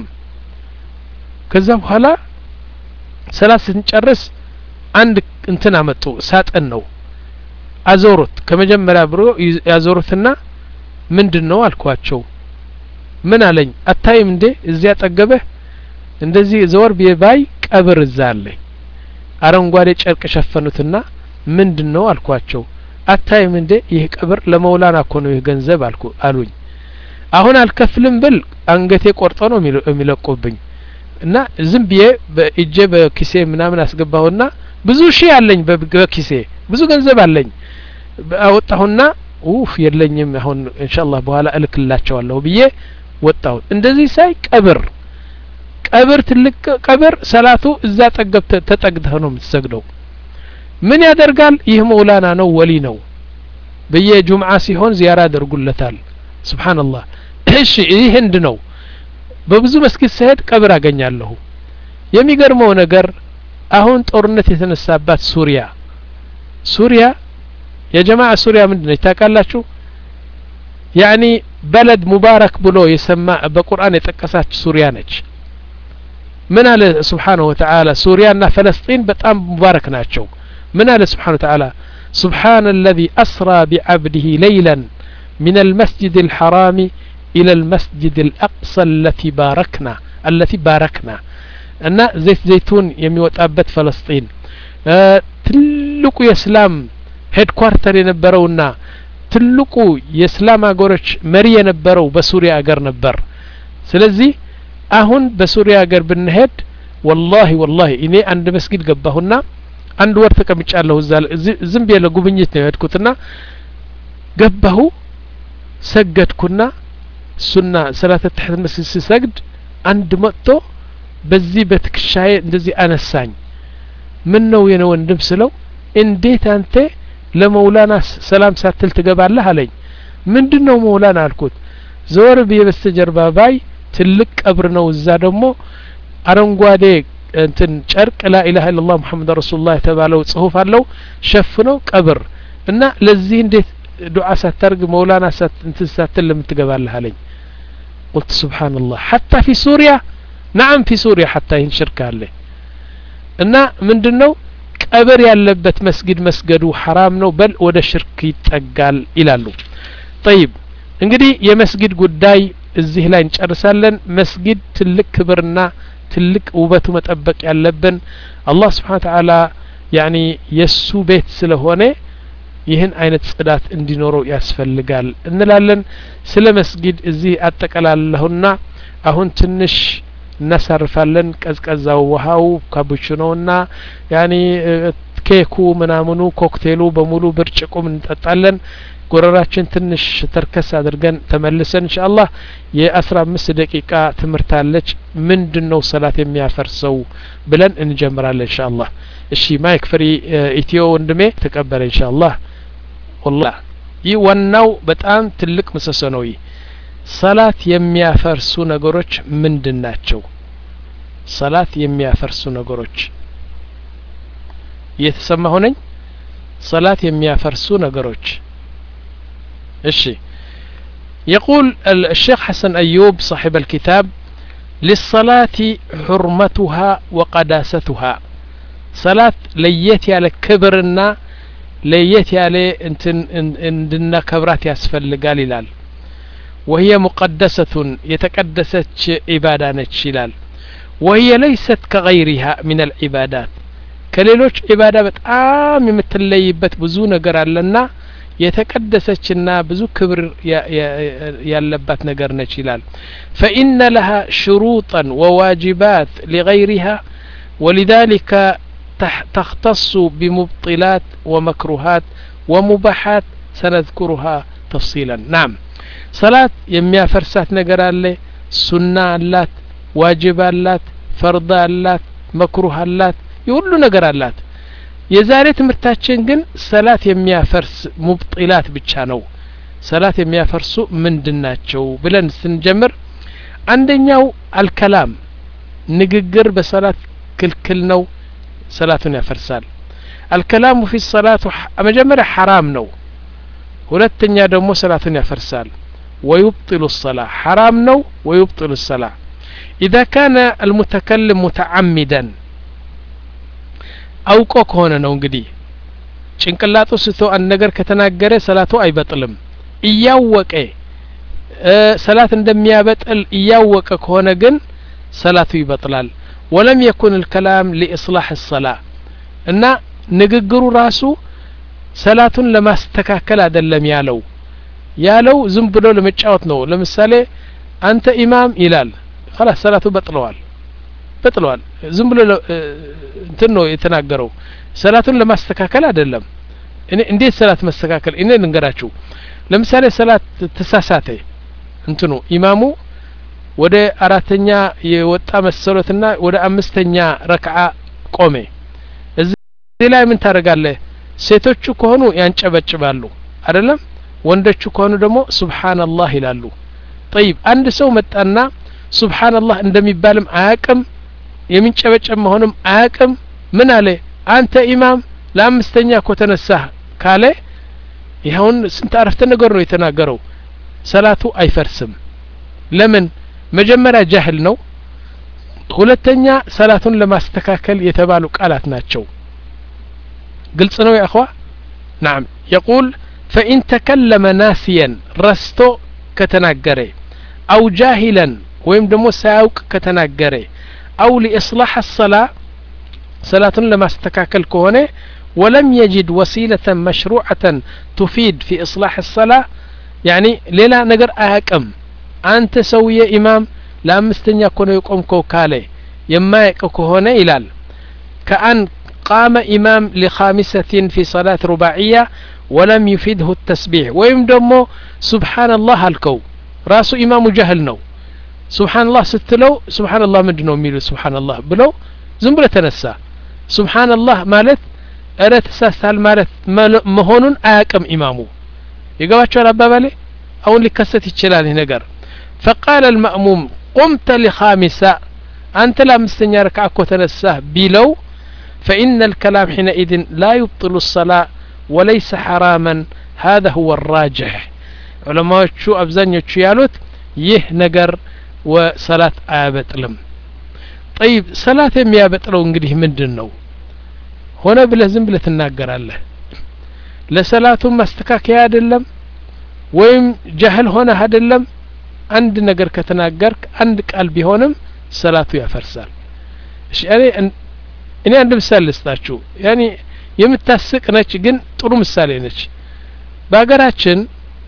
ከዛ በኋላ ሰላት ስንጨርስ አንድ እንትን አመጡ ሳጥን ነው አዞሩት ከመጀመሪያ ብሮ ያዞሩትና ምንድነው አልኳቸው ምን አለኝ አታይም እንዴ እዚያ ጠገበህ እንደዚህ ዘወር ቢባይ ቀብር እዛ አለ አረንጓዴ ጨርቅ ሸፈኑትና ምንድነው አልኳቸው አታይም እንዴ ይህ ቀብር ለመውላና እኮ ነው ገንዘብ አልኩ አሉኝ አሁን አልከፍልም ብል አንገቴ ቆርጦ ነው የሚለቁብኝ እና ዝም ብዬ በእጄ በኪሴ ምናምን አስገባሁና ብዙ ሺህ አለኝ በኪሴ ብዙ ገንዘብ አለኝ አወጣሁና ኡፍ የለኝም አሁን ኢንሻአላህ በኋላ እልክላቸዋለሁ ብዬ ወጣሁ እንደዚህ ሳይ ቀብር ቀብር ትልቅ ቀብር ሰላቱ እዛ ጠገብ ተጠግተህ ነው የምትሰግደው ምን ያደርጋል ይህ መውላና ነው ወሊ ነው በየጁምዓ ሲሆን ዚያራ ያደርጉለታል ሱብሃንአላህ እሺ ይህ እንድ ነው በብዙ መስጊድ ሲሄድ ቀብር አገኛለሁ የሚገርመው ነገር አሁን ጦርነት የተነሳባት ሱሪያ ሱሪያ የጀማዓ ሱሪያ ምንድነው ታውቃላችሁ ያኒ በለድ ሙባረክ ብሎ የሰማ በቁርአን የጠቀሳች ሱሪያ ነች ምን አለ Subhanahu Wa Ta'ala ሱሪያና ፍልስጤም በጣም ሙባረክ ናቸው ምን አለ Subhanahu Wa Ta'ala سبحان الذي أسرى بعبده ليلا من المسجد الحرام إلى المسجد الأقصى التي باركنا التي باركنا أن زيت زيتون يميوتابت فلسطين أه تلقو يسلام هيد كوارتر ينبرونا تلقو يسلام أقولش مري ينبرو بسوريا أقر نبر سلزي أهون بسوريا أقر بنهد والله والله إني عند مسجد قبهنا عند ورثك مش الله زال زنبي له قبنيتنا يدكتنا قبه سجد كنا سنة صلاة تحت المسجد سجد عند مقطو بزي بتكشاي እንደዚህ አነሳኝ ምን ነው የነ ወንድም ስለው እንዴት አንተ ለመውላና ሰላም ሳትል ትገባለህ አለኝ ምንድነው መውላና አልኩት ዞር በስተጀርባ ባይ ትልቅ ቀብር ነው እዛ ደግሞ አረንጓዴ እንትን ጨርቅ ላ ኢላሃ ኢላላህ ሙሐመድ ረሱላህ የተባለው ጽሁፍ አለው ሸፍነው ቀብር እና ለዚህ እንዴት ዱዓ ሳታርግ መውላና ሳት እንትን ሳትል ለምትገባለህ አለኝ قلت سبحان الله حتى في سوريا نعم في سوريا حتى ينشرك عليه እና ምንድነው ቀብር ያለበት መስጊድ መስገዱ حرام ነው በል ወደ ሽርክ ይጠጋል ይላሉ طيب እንግዲህ የመስጊድ ጉዳይ እዚህ ላይ እንጨርሳለን መስጊድ ትልቅ ክብርና ትልቅ ውበቱ መጠበቅ ያለብን አላህ Subhanahu Wa Ta'ala ያኒ የሱ ቤት ስለሆነ ይህን አይነት ጽዳት እንዲኖረው ያስፈልጋል እንላለን ስለ መስጊድ እዚህ አጠቃላለሁና አሁን ትንሽ እናሳርፋለን ቀዝቀዛው ውሃው ካፑቺኖና ያኒ ኬኩ ምናምኑ ኮክቴሉ በሙሉ ብርጭቆም እንጠጣለን ጎረራችን ትንሽ ተርከስ አድርገን ተመልሰን ኢንሻአላህ የ15 ደቂቃ ትምርት አለች ምንድነው ሰላት የሚያፈርሰው ብለን እንጀምራለን ኢንሻአላህ እሺ ማይክ ፍሪ ኢትዮ ወንድሜ ተቀበለ ኢንሻአላህ والله ይወናው በጣም ትልቅ ምሰሶ ነው ሰላት የሚያፈርሱ ነገሮች ምንድናቸው ሰላት የሚያፈርሱ ነገሮች እየተሰማ ሆነኝ ሰላት የሚያፈርሱ ነገሮች እሺ يقول الشيخ حسن أيوب صاحب الكتاب للصلاة حرمتها وقداستها صلاة ليت على كبرنا ليت على انتن عندنا كبرات يسفلقال ይላል وهي مقدسة يتقدست عبادة نتشلال وهي ليست كغيرها من العبادات كليلوች عبادة በጣም የምትለይበት ብዙ ነገር አለና የተቀደሰችና ብዙ ክብር ያለባት ነገር ነች ይላል فإن لها شروطا وواجبات لغيرها ولذلك تختص بمبطلات ومكروهات ومباحات سنذكرها تفصيلا نعم صلاة يميا فرسات نجر الله سنة اللات واجب اللات فرض اللات مكروه اللات يقولوا نجر اللات የዛሬ ትምርታችን ግን ሰላት የሚያፈርስ ሙብጢላት ብቻ ነው ሰላት የሚያፈርሱ ምንድናቸው ብለን ስንጀምር አንደኛው አልከላም ንግግር በሰላት ክልክል ነው ሰላቱን ያፈርሳል አልከላሙ في الصلاه መጀመሪያ حرام ነው ሁለተኛ ደግሞ ሰላቱን ያፈርሳል ويبطل الصلاه حرام ነው ويبطل الصلاه اذا كان المتكلم متعمدا አውቆ ከሆነ ነው እንግዲህ ጭንቅላቱ ስቶ አንድ ነገር ከተናገረ ሰላቱ አይበጥልም እያወቀ ሰላት እንደሚያበጥል እያወቀ ከሆነ ግን ሰላቱ ይበጥላል ولم يكن الكلام لاصلاح الصلاه እና ንግግሩ ራሱ ሰላቱን ለማስተካከል አይደለም ያለው ያለው ዝም ብሎ ለመጫወት ነው ለምሳሌ አንተ ኢማም ይላል خلاص ሰላቱ በጥሏል በጥሏል ዝም ብሎ እንትን ነው የተናገረው ሰላቱን ለማስተካከል አይደለም እኔ እንዴት ሰላት ማስተካከል እኔ ልንገራችሁ ለምሳሌ ሰላት ተሳሳተ እንትኑ ኢማሙ ወደ አራተኛ የወጣ መሰሎትና ወደ አምስተኛ ረክዓ ቆመ እዚህ ላይ ምን ታረጋለህ ሴቶቹ ከሆኑ ያንጨበጭባሉ አይደለም ወንዶቹ ከሆኑ ደግሞ ሱብሃንአላህ ይላሉ طيب አንድ ሰው መጣና ሱብሃንአላህ እንደሚባልም አያቅም የሚንጨበጨብ መሆንም አያቅም ምን አለ አንተ ኢማም ለአምስተኛ ከተነሳህ ካለ ይሁን ስንት አረፍተ ነገር ነው የተናገረው ሰላቱ አይፈርስም ለምን መጀመሪያ ጃህል ነው ሁለተኛ ሰላቱን ለማስተካከል የተባሉ ቃላት ናቸው ግልጽ ነው يا اخوا نعم يقول فإن تكلم ناسيا رستو كتناغره أو جاهلا ويم دمو ساوق كتناغره أو لإصلاح الصلاة صلاة لما استكاكل كونه ولم يجد وسيلة مشروعة تفيد في إصلاح الصلاة يعني ليلا نقر أهكم أنت سوي إمام لا مستنيا كونه يقوم كوكالي يما يكوهونه إلال كأن قام إمام لخامسة في صلاة رباعية ولم يفيده التسبيح ويمدمو سبحان الله الكو راسو إمام جهل نو سبحان الله ستلو سبحان الله مدنو ميلو سبحان الله بلو زنبلة تنسى سبحان الله مالت ألا تساسال مالت مهونون آكم إمامو يقواتشو الأبابالي أو اللي كست يتشلال هنقر فقال المأموم قمت لخامسة أنت لا مستنيا ركعكو تنسى بلو فإن الكلام حينئذ لا يبطل الصلاة وليس حراما هذا هو الراجح علماء شو أبزانيو يالوت يه نقر وصلاة آبتلم طيب صلاة يابتلو انقده من دنو هنا بلا زنبلة الناقر الله لصلاة ما استكاك يا دلم ويم جهل هنا هدلم عند نقر كتناقرك عندك قلبي هونم صلاة يا فرسال يعني እኔ አንድ ምሳሌ ልስጣችሁ ያኒ የምታስቅ ነች ግን ጥሩ ምሳሌ ነች በአገራችን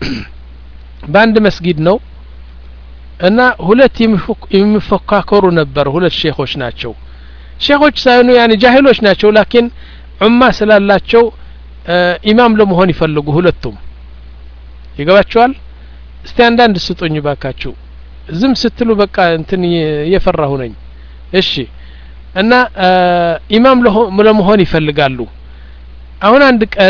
በአንድ መስጊድ ነው እና ሁለት የሚፈካከሩ ነበር ሁለት ሼኾች ናቸው ሼኾች ሳይሆኑ ያኒ ጃሂሎች ናቸው ላኪን ዑማ ስላላቸው ኢማም ለመሆን ይፈልጉ ሁለቱም ይገባቸዋል እስቲ አንዳንድ ስጡኝ ባካችሁ ዝም ስትሉ በቃ እንትን የፈራሁ ነኝ እሺ እና ኢማም ለመሆን ይፈልጋሉ አሁን አንድ ቀን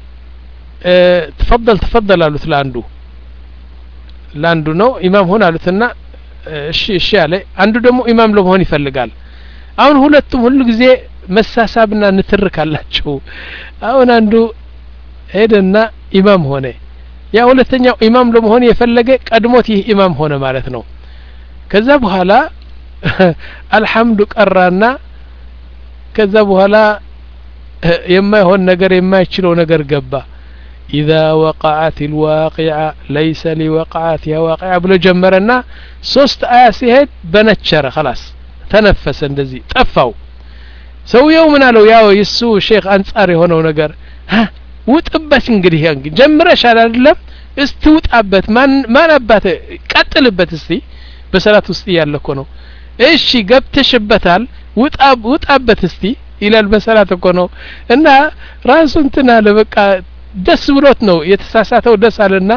ተፈضل ተፈضل አሉት ለአንዱ ለአንዱ ነው ኢማም ሆነ አሉትና እሺ እሺ አለ አንዱ ደግሞ ኢማም ለመሆን ይፈልጋል አሁን ሁለቱም ሁሉ ጊዜ መሳሳብና ንትርካላቸው አሁን አንዱ ሄደና ኢማም ሆነ ያ ሁለተኛው ኢማም ለመሆን የፈለገ ቀድሞት ይህ ኢማም ሆነ ማለት ነው ከዛ በኋላ الحمد قرانا كذا بኋላ የማይሆን ነገር የማይችለው ነገር ገባ اذا وقعت الواقعه ليس لوقعتها واقعه ብሎ ጀመረና ሶስት አያ ሲሄድ በነቸረ خلاص ተነፈሰ እንደዚህ ጠፋው ሰውየው ምን አለው ያው የሱ ሼክ አንጻር የሆነው ነገር ውጥበት እንግዲህ እንግዲህ ጀምረሻል አይደለም እስቲ ውጣበት ማን ማን አባተ ቀጥልበት እስቲ በሰላት ውስጥ ያለኮ ነው እሺ ገብተሽበታል ውጣ ውጣበት እስቲ ይላል በሰላት እኮ ነው እና ራሱ እንትና ለበቃ ደስ ብሎት ነው የተሳሳተው ደስ አለና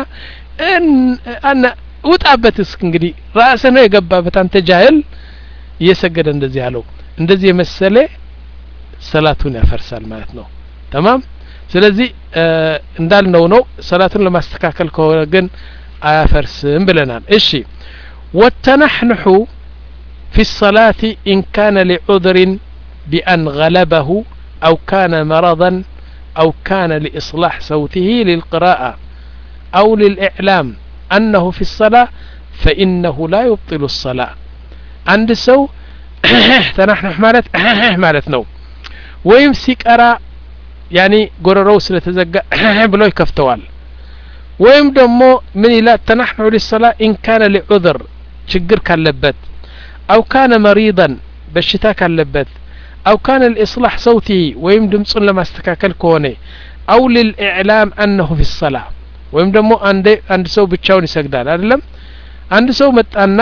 አና ውጣበት እስኪ እንግዲህ ራስ ነው የገባበት አንተ ጃህል እየሰገደ እንደዚህ ያለው እንደዚህ የመሰለ ሰላቱን ያፈርሳል ማለት ነው تمام ስለዚህ እንዳልነው ነው ሰላቱን ለማስተካከል ከሆነ ግን አያፈርስም ብለናል እሺ والتنحنح في الصلاة إن كان لعذر بأن غلبه أو كان مرضا أو كان لإصلاح صوته للقراءة أو للإعلام أنه في الصلاة فإنه لا يبطل الصلاة عند سو تنحنح مالت مالت نو ويمسك أرى يعني قرروا سلتزقى بلو يكفتوال ويم دمو من إلى التنحنح للصلاة إن كان لعذر شجر كاللبت أو كان مريضا بالشتاء كاللبت أو كان الإصلاح صوتي ويم دمصن لما استكاكل كوني أو للإعلام أنه في الصلاة ويم دمو عند عند سو بتشاون يسجدال أدلم عند سو متأنا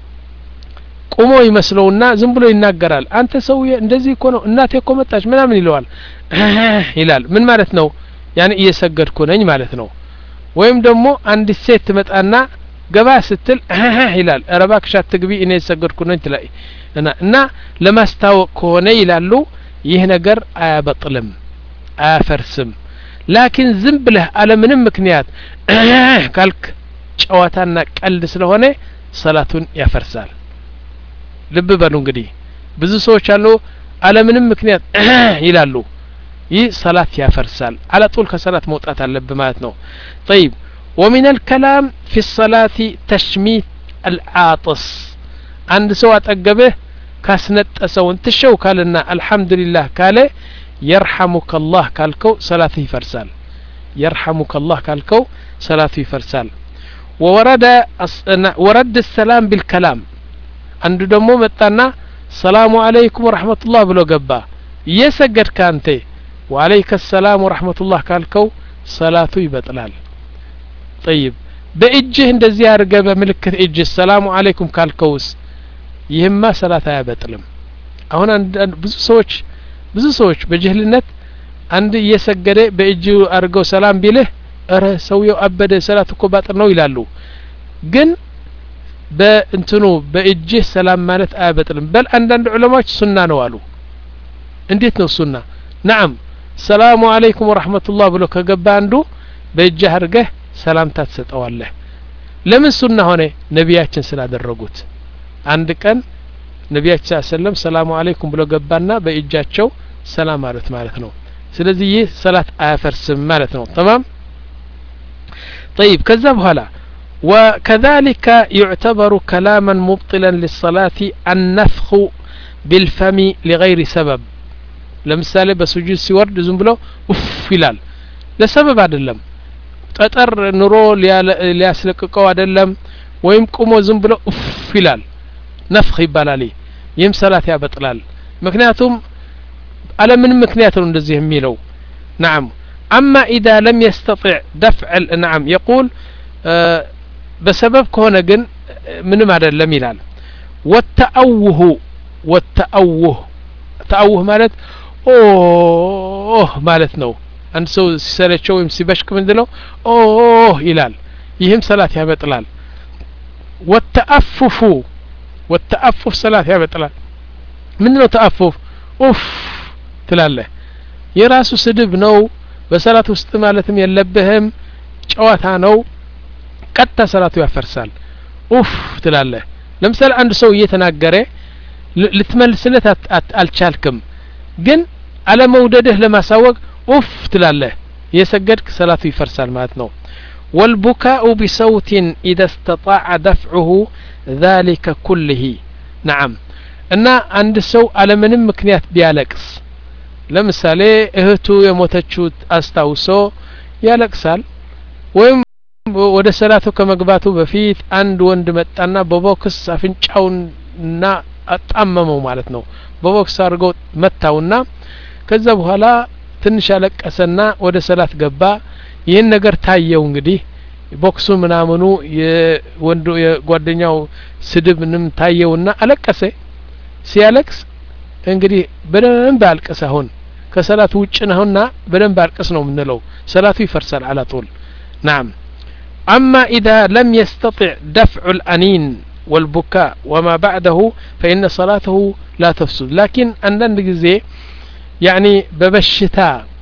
ቆሞ ይመስለውና ዝም ብሎ ይናገራል አንተ ሰውዬ እንደዚህ እኮ ነው እናቴ እኮ መጣች ምናምን ይለዋል ይላል ምን ማለት ነው ያኔ እየሰገድኩ ነኝ ማለት ነው ወይም ደግሞ አንድ ሴት መጣና ገባ ስትል ይላል አረባክሽ አትግቢ እኔ እየሰገድኩ ነኝ ትላይ እና እና ለማስታወቅ ከሆነ ይላሉ ይህ ነገር አያበጥልም አያፈርስም ላኪን ዝም ብለህ አለ ምንም ምክንያት ካልክ ጨዋታና ቀልድ ስለሆነ ሰላቱን ያፈርሳል ልብ በሉ እንግዲህ ብዙ ሰዎች አሉ አለ ምንም ምክንያት ይላሉ ይህ ሰላት ያፈርሳል على طول ከሰላት መውጣት አለበት ማለት ነው طيب ومن الكلام في الصلاة تشميت العاطس عند ሰው አጠገብህ ካስነጠሰው እንትሸው ካለና الحمدلله ካለ يرحمك الله ካልከው ሰላት ይፈርሳል يرحمك الله ካልከው ሰላት ይፈርሳል وورد ورد السلام بالكلام አንዱ ደግሞ መጣና ሰላሙ አለይኩም ወራህመቱላህ ብሎ ገባ እየሰገድ ካንተ ወአለይከ ሰላም ወራህመቱላህ ካልከው ሰላቱ ይበጥላል طيب በእጅህ እንደዚህ አድርገህ በምልክት እጅ ሰላሙ አለይኩም ካልከውስ ይህማ ሰላት አያበጥልም አሁን ብዙ ሰዎች ብዙ ሰዎች በጅህልነት አንድ እየሰገደ በእጁ አድርገው ሰላም ቢልህ እረ ሰውየው አበደ ሰላት እኮ ባጥል ነው ይላሉ ግን በእንትኑ በእጅህ ሰላም ማለት አያበጥልም በል አንዳንድ ዑለማዎች ሱና ነው አሉ እንዴት ነው ሱና نعم ሰላሙ አለይኩም ወራህመቱላህ ብሎ ከገባ አንዱ በእጅህ አድርገህ ሰላምታ ትሰጠዋለህ ለምን ሱና ሆነ ነብያችን ስላደረጉት አንድ ቀን ነብያችን ሰለም ሰላሙ አለይኩም ብሎ ገባና በእጃቸው ሰላም ማለት ማለት ነው ስለዚህ ይህ ሰላት አያፈርስም ማለት ነው تمام طيب ከዛ በኋላ وكذلك يعتبر كلاما مبطلا للصلاة النفخ بالفم لغير سبب لمثال بسجود سورد زم بلو اف ይላል ለሰበብ አይደለም ጠጠር ኑሮ ሊያስለቅቀው አይደለም ወይም ቆሞ ዝም ብሎ እፍ ይላል ነፍኽ ይባላል ይህም ሰላት ያበጥላል ምክንያቱም አለ ምን ምክንያት ነው እንደዚህ የሚለው نعم اما اذا لم يستطع دفع نعم يقول بسبب كونه ግን ምንም አይደለም ይላል والتأوه والتأوه تأوه ማለት ኦ ማለት ነው አንድ ሰው ሲሰለቸው ወይም ሲበሽክ ምንድነው ኦ ይላል ይህም ሰላት ያበጥላል والتأفف والتأفف ሰላት ያበጥላል ምንድነው ተአፉፍ ኡፍ ትላለህ የራሱ ስድብ ነው በሰላት ውስጥ ማለትም የለብህም ጨዋታ ነው ቀጣ ሰላቱ ያፈርሳል ኡፍ ትላለህ ለምሳሌ አንድ ሰው እየተናገረ ልትመልስለት አልቻልክም ግን አለ መውደድህ ለማሳወቅ ኡፍ ትላለህ የሰገድክ ሰላቱ ይፈርሳል ማለት ነው والبكاء بصوت إذا استطاع دفعه ذلك كله نعم እና አንድ ሰው አለ ምንም ምክንያት ቢያለቅስ ለምሳሌ እህቱ የሞተችው አስታውሶ ያለቅሳል ወይም ወደ ሰላቱ ከመግባቱ በፊት አንድ ወንድ መጣና በቦክስ አፍንጫውና አጣመመው ማለት ነው በቦክስ አድርጎ መታውና ከዛ በኋላ ትንሽ አለቀሰና ወደ ሰላት ገባ ይህን ነገር ታየው እንግዲህ ቦክሱ ምናምኑ የወንዱ የጓደኛው ስድብንም ታየውና አለቀሰ ሲያለቅስ እንግዲህ በደንብ አልቀስ አሁን ከሰላት ውጭ ነውና በደንብ አልቀስ ነው ምንለው ሰላቱ ይፈርሳል على طول نعم أما إذا لم يستطع دفع الأنين والبكاء وما بعده فإن صلاته لا تفسد لكن عندنا ጊዜ يعني በበሽታ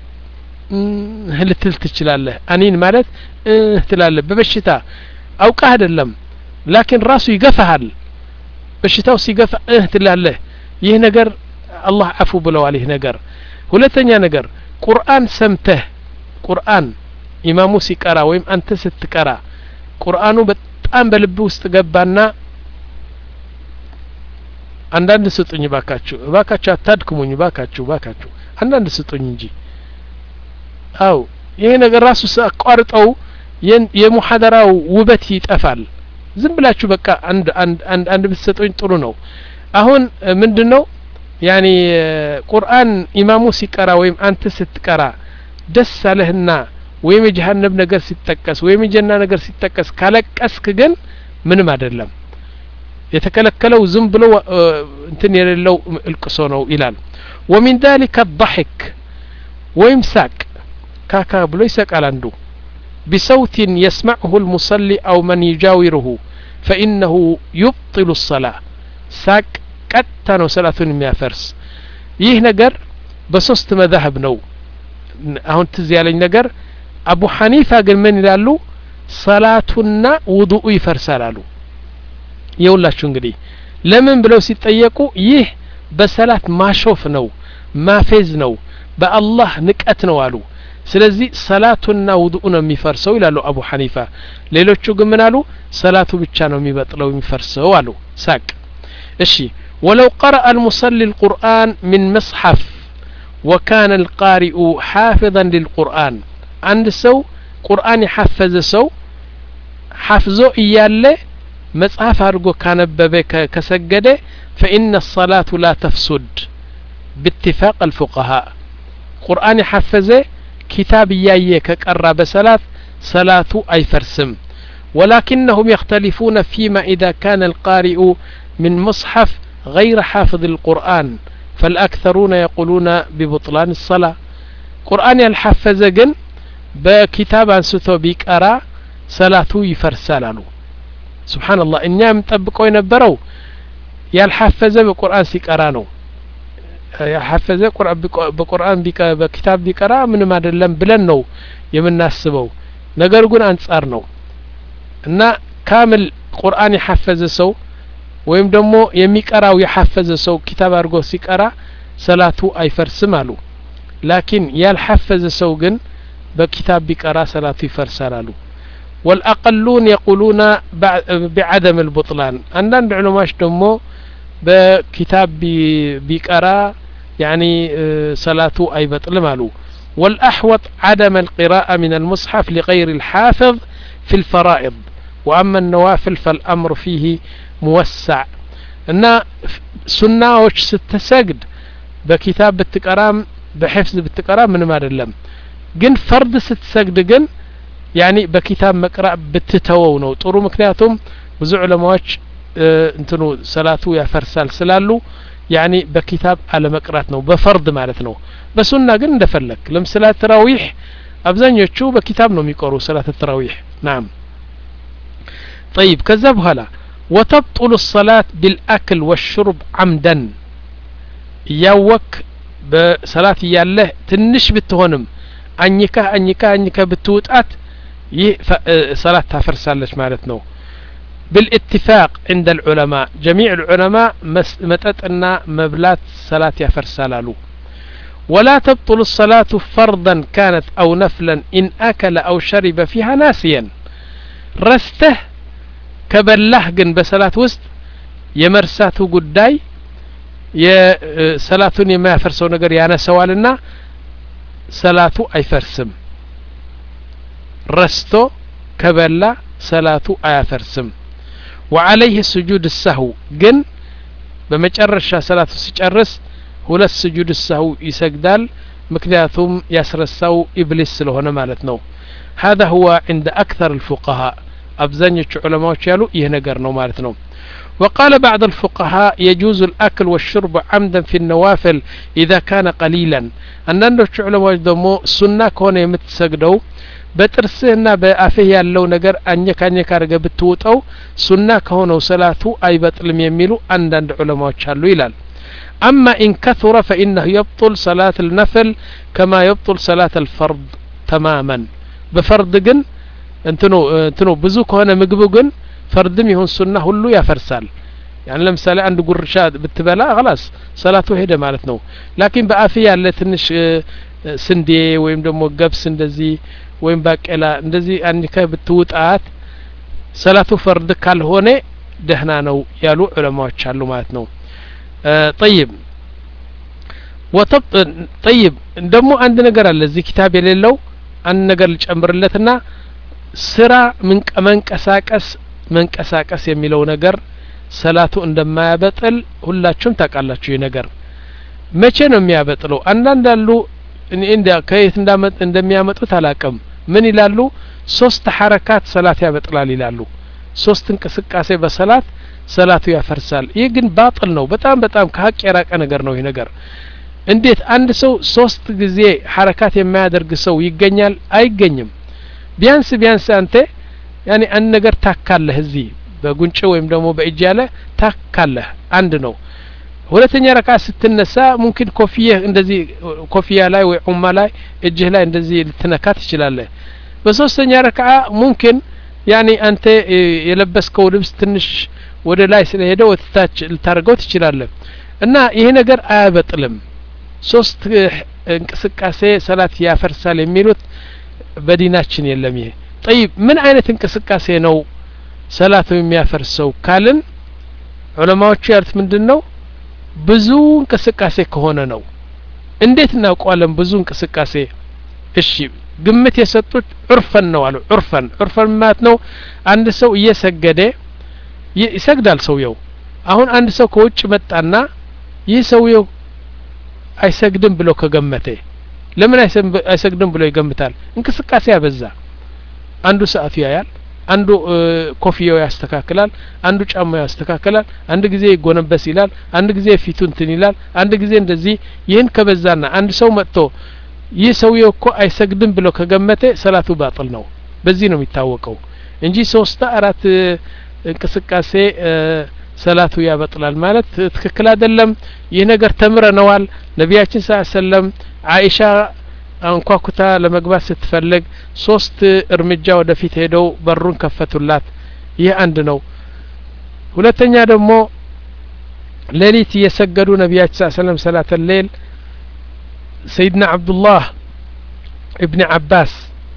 ልትል ትችላለህ አኒን ማለት ትላለህ በበሽታ አውቃ አይደለም لكن ራሱ ይገፋሃል በሽታው ሲገፋ ትላለህ ይህ ነገር አላህ አፉ ብለዋል ይህ ነገር ሁለተኛ ነገር ቁርአን ሰምተህ ቁርአን ኢማሙ ሲቀራ ወይም አንተ ስትቀራ ቁርአኑ በጣም በልብ ውስጥ ገባና አንዳንድ ስጡኝ ባካችሁ ባካችሁ አታድክሙኝ ባካችሁ ባካችሁ አንዳንድ ስጡኝ እንጂ አው ይሄ ነገር ራሱ አቋርጠው የሙሐደራው ውበት ይጠፋል ዝም ብላችሁ በቃ አንድ አንድ አንድ አንድ ብትሰጡኝ ጥሩ ነው አሁን ምንድነው ያኒ ቁርአን ኢማሙ ሲቀራ ወይም አንተ ስትቀራ ደስ አለህና ወይም የጀሃነም ነገር ሲጠቀስ ወይም የጀና ነገር ሲጠቀስ ካለቀስክ ግን ምንም አይደለም የተከለከለው ዝም ብሎ እንትን የሌለው እልቅሶ ነው ይላል ومن ذلك الضحك ወይም ሳቅ ካካ ብሎ ይስቃል አንዱ بصوت يسمعه المصلي أو من يجاوره فإنه يبطل الصلاة ሳቅ ቀጥታ ነው ሰላቱን የሚያፈርስ ይህ ነገር በሶስት መذهب ነው አሁን ትዝ ያለኝ ነገር አቡ ሐኒፋ ግን ምን ይላሉ ሰላቱና ውዱኡ ይፈርሳል አሉ ይውላችሁ እንግዲህ ለምን ብለው ሲጠየቁ ይህ በሰላት ማሾፍ ነው ማፌዝ ነው በአላህ ንቀት ነው አሉ ስለዚህ ሰላቱና ውዱኡ ነው የሚፈርሰው ይላሉ አቡ ሐኒፋ ሌሎቹ ግን ምን አሉ ሰላቱ ብቻ ነው የሚበጥለው የሚፈርሰው አሉ ሳቅ እሺ ولو قرأ المصلي القرآن من مصحف وكان القارئ حافظا للقرآن عند سو قرآن يحفظ سو حفظه إياله مصحف أرجو كان ببك كسجده فإن الصلاة لا تفسد باتفاق الفقهاء قرآن يحفظه كتاب يايه كقرا بصلاة صلاة أي فرسم ولكنهم يختلفون فيما إذا كان القارئ من مصحف غير حافظ القرآن فالأكثرون يقولون ببطلان الصلاة قرآن الحفظ جن بكتاب أنستو بيقرا صلاة يفرسالانو سبحان الله إنيا مطبقوا ينبروا يالحفظ بقرآن سيقرانو يحفظ بقرآن بكتاب بيقرا من ما دلم بلن ነው የምናስበው ነገር ግን አንጻር ነው እና ካምል ቁርአን የሐፈዘ ሰው ወይም ደግሞ የሚቀራው የሐፈዘ ሰው ኪታብ አድርጎ ሲቀራ ሰላቱ አይፈርስም አሉ ላኪን ያልሐፈዘ ሰው ግን በኪታብ ቢቀራ ሰላቱ ይፈርሳል አሉ والأقلون يقولون بعدم البطلان عندنا علماء ደግሞ بكتاب بيقرا يعني صلاته أي بطل مالو والأحوط عدم القراءة من المصحف لغير الحافظ في الفرائض وأما النوافل فالأمر فيه موسع إن سناوش ستسجد بكتاب بالتقرام بحفظ بالتقرام من ما دلم جن فرد ستسجد جن يعني بكتاب مقرأ بتتوونو طرو مكنياتهم ብዙ ዑለማዎች እንትኑ ሰላቱ ያፈርሳል ስላሉ يعني በኪታብ አለ መቅራት ነው በፈርድ ማለት ነው በሱና ግን እንደፈለክ ለምሳሌ ተራዊህ አብዛኞቹ በኪታብ ነው የሚቆሩ ሰላት ተራዊህ نعم طيب ከዛ በኋላ وتبطل الصلاة بالأكل والشرب عمدا ያወክ በሰላት ያለህ ትንሽ ብትሆንም አኝካ አኝካ አኝካ ብትውጣት ይህ ሰላት ታፈርሳለች ማለት ነው بالاتفاق عند العلماء جميع العلماء متتنا مبلات صلاة يفرسالالو ولا تبطل الصلاة فرضا كانت أو نفلا إن أكل أو شرب فيها ناسيا رسته كبله جن بصلاة وسط يمرساته قداي يا صلاة يما يفرسو نجر يانا سوالنا صلاة أي فرسم رستو كبله صلاة أي فرسم وعليه سجود السهو جن بمجرش صلاة سيجرس ولا سجود السهو يسجدال مكنياتهم يسرسو إبليس لهنا مالتنا هذا هو عند أكثر الفقهاء أبزنيش علماء يالو يهنجرنا مالتنا وقال بعض الفقهاء يجوز الأكل والشرب عمدا في النوافل إذا كان قليلا አንዳንዶቹ ዑለማዎች ደግሞ ሱና ከሆነ የምትሰግደው በጥርስህና በአፍህ ያለው ነገር አኘክ አኘክ አድርገህ ብትውጠው ሱና ከሆነው ሰላቱ አይበጥልም የሚሉ አንዳንድ ዑለማዎች አሉ ይላል أما إن كثر فإنه يبطل صلاة النفل كما يبطل صلاة الفرض تماما بفرض جن انتنو انتنو ብዙ ከሆነ ምግቡ ግን ፈርድም ይሁን ሱና ሁሉ ያፈርሳል يعني ለምሳሌ አንድ ጉርሻ ብትበላ خلاص ሰላቱ ሄደ ማለት ነው ላኪን በአፍያ ያለ ትንሽ ስንዴ ወይም ደግሞ ገብስ እንደዚህ ወይም ባቄላ እንደዚህ አንከ ብትውጣት ሰላቱ ፈርድ ካልሆነ ደህና ነው ያሉ ዑለማዎች አሉ ማለት ነው طيب وطب طيب ደሞ አንድ ነገር አለ እዚህ ኪታብ የሌለው አንድ ነገር ልጨምርለትና ስራ መንቀሳቀስ መንቀሳቀስ የሚለው ነገር ሰላቱ እንደማያበጥል ሁላችሁም ታውቃላችሁ ይሄ ነገር መቼ ነው የሚያበጥለው አንዳንድ አሉ እንደ ከየት እንዳመጥ እንደሚያመጡት አላቀም ምን ይላሉ ሶስት ሐረካት ሰላት ያበጥላል ይላሉ ሶስት እንቅስቃሴ በሰላት ሰላቱ ያፈርሳል ይህ ግን ባጥል ነው በጣም በጣም ከሐቅ የራቀ ነገር ነው ይሄ ነገር እንዴት አንድ ሰው ሶስት ጊዜ ሐረካት የሚያደርግ ሰው ይገኛል አይገኝም ቢያንስ ቢያንስ አንተ ያኒ አንድ ነገር ታካለህ እዚህ በጉንጭ ወይም ደግሞ በእጅ ያለ ታካለህ አንድ ነው ሁለተኛ ረካ ስትነሳ ሙምኪን ኮፊያ እንደዚህ ኮፊያ ላይ ወይ ኡማ ላይ እጅህ ላይ እንደዚህ ልትነካት ይችላል በሶስተኛ ረካ ሙምኪን ያኒ አንተ የለበስከው ልብስ ትንሽ ወደ ላይ ስለሄደ ወጥታች ልታርገው ትችላለህ እና ይሄ ነገር አያበጥልም ሶስት እንቅስቃሴ ሰላት ያፈርሳል የሚሉት በዲናችን የለም ይሄ طيب ምን አይነት እንቅስቃሴ ነው ሰላቱ የሚያፈርሰው ካልን ዑለማዎቹ ያሉት ምንድነው ብዙ እንቅስቃሴ ከሆነ ነው እንዴት እናውቀዋለን ብዙ እንቅስቃሴ እሺ ግምት የሰጡት ዑርፈን ነው አሉ ዑርፈን ዑርፈን ማለት ነው አንድ ሰው እየሰገደ ይሰግዳል ሰውየው አሁን አንድ ሰው ከውጭ መጣና ይህ ሰውየው አይሰግድም ብሎ ከገመተ ለምን አይሰግድም ብሎ ይገምታል እንቅስቃሴ ያበዛ አንዱ ሰዓት ያያል አንዱ ኮፊያው ያስተካክላል አንዱ ጫማው ያስተካክላል አንድ ጊዜ ይጎነበስ ይላል አንድ ጊዜ ፊቱን እንትን ይላል አንድ ጊዜ እንደዚህ ይህን ከበዛና አንድ ሰው መጥቶ ይህ ሰውየው እኮ አይሰግድም ብሎ ከገመተ ሰላቱ ባጥል ነው በዚህ ነው የሚታወቀው እንጂ ሶስት አራት እንቅስቃሴ ሰላቱ ያበጥላል ማለት ትክክል አይደለም ይህ ነገር ተምረነዋል ነብያችን ሰለላሁ ዐለይሂ ወሰለም አይሻ አንኳኩታ ለመግባት ስትፈልግ ሶስት እርምጃ ወደፊት ሄደው በሩን ከፈቱላት ይህ አንድ ነው ሁለተኛ ደግሞ ሌሊት የሰገዱ ነብያችን ሰለላሁ ዐለይሂ ወሰለም ሰላተ ሌል ሰይድና አብዱላህ ኢብኑ አባስ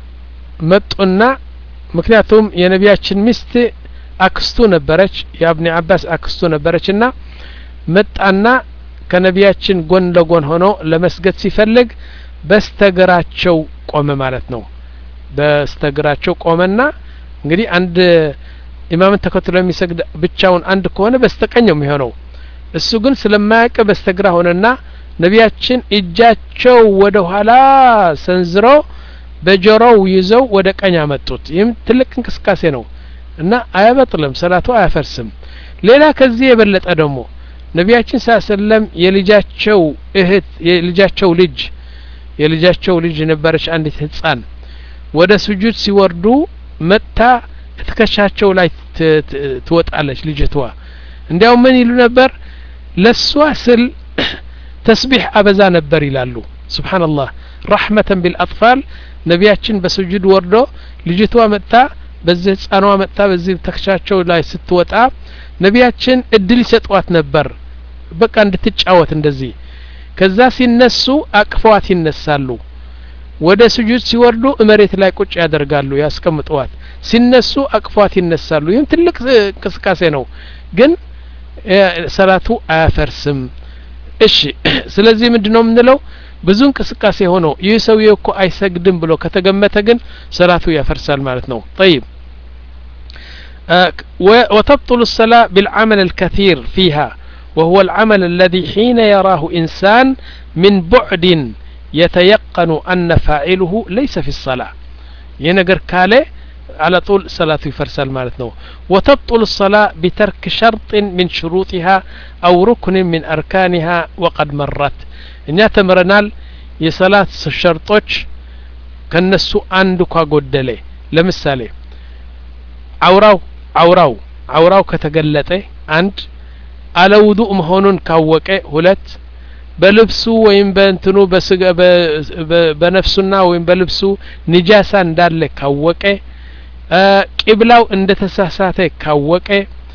መጡና ምክንያቱም የነብያችን ሚስት አክስቱ ነበረች የኢብኑ አባስ አክስቱ ነበረችና መጣና ከነብያችን ጎን ለጎን ሆኖ ለመስገድ ሲፈልግ በስተግራቸው ቆመ ማለት ነው በስተግራቸው ቆመና እንግዲህ አንድ ኢማምን ተከትሎ የሚሰግድ ብቻውን አንድ ከሆነ በስተቀኝ ነው የሚሆነው እሱ ግን ስለማያውቅ በስተግራ ሆነና ነብያችን እጃቸው ወደ ኋላ ሰንዝሮ በጆሮው ይዘው ወደ ቀኝ አመጡት ይህም ትልቅ እንቅስቃሴ ነው እና አያበጥልም ሰላቱ አያፈርስም ሌላ ከዚህ የበለጠ ደግሞ ነብያችን ሰለላሁ ዐለይሂ ወሰለም የልጃቸው እህት የልጃቸው ልጅ የልጃቸው ልጅ ነበረች አንዲት ህፃን ወደ ስጁድ ሲወርዱ መታ ትከሻቸው ላይ ትወጣለች ልጅቷ እንዲያው ምን ይሉ ነበር ለሷ ስል ተስቢህ አበዛ ነበር ይላሉ ሱብሃንአላህ ረህመተን ቢልአጥፋል ነብያችን በስጁድ ወርዶ ልጅቷ መታ በዚህ ህፃኗ መታ በዚህ ተከሻቸው ላይ ስትወጣ ነብያችን እድል ይሰጧት ነበር በቃ እንድትጫወት እንደዚህ ከዛ ሲነሱ አቅፈዋት ይነሳሉ ወደ ስጁድ ሲወርዱ መሬት ላይ ቁጭ ያደርጋሉ ያስቀምጧት ሲነሱ አቅፈዋት ይነሳሉ ይህም ትልቅ እንቅስቃሴ ነው ግን ሰላቱ አያፈርስም እሺ ስለዚህ ምንድነው የምንለው ብዙ እንቅስቃሴ ሆኖ ይህ ሰውዬው እኮ አይሰግድም ብሎ ከተገመተ ግን ሰላቱ ያፈርሳል ማለት ነው طيب وتبطل الصلاة بالعمل الكثير فيها وهو العمل الذي حين يراه إنسان من بعد يتيقن أن فاعله ليس في الصلاة ينقر كاله على طول صلاة يفرسل مالتنا وتبطل الصلاة بترك شرط من شروطها أو ركن من أركانها وقد مرت إن تمرنال يصلاة الشرطوش كنسو عندك قدلي لمثالي عوراو عوراو عوراو كتقلته عند على وضوء مهونون كاوكه ሁለት በልብሱ ወይም በእንትኑ በስጋ በነፍሱና ወይም በልብሱ ንጃሳ እንዳለ ካወቀ ቂብላው እንደተሳሳተ ካወቀ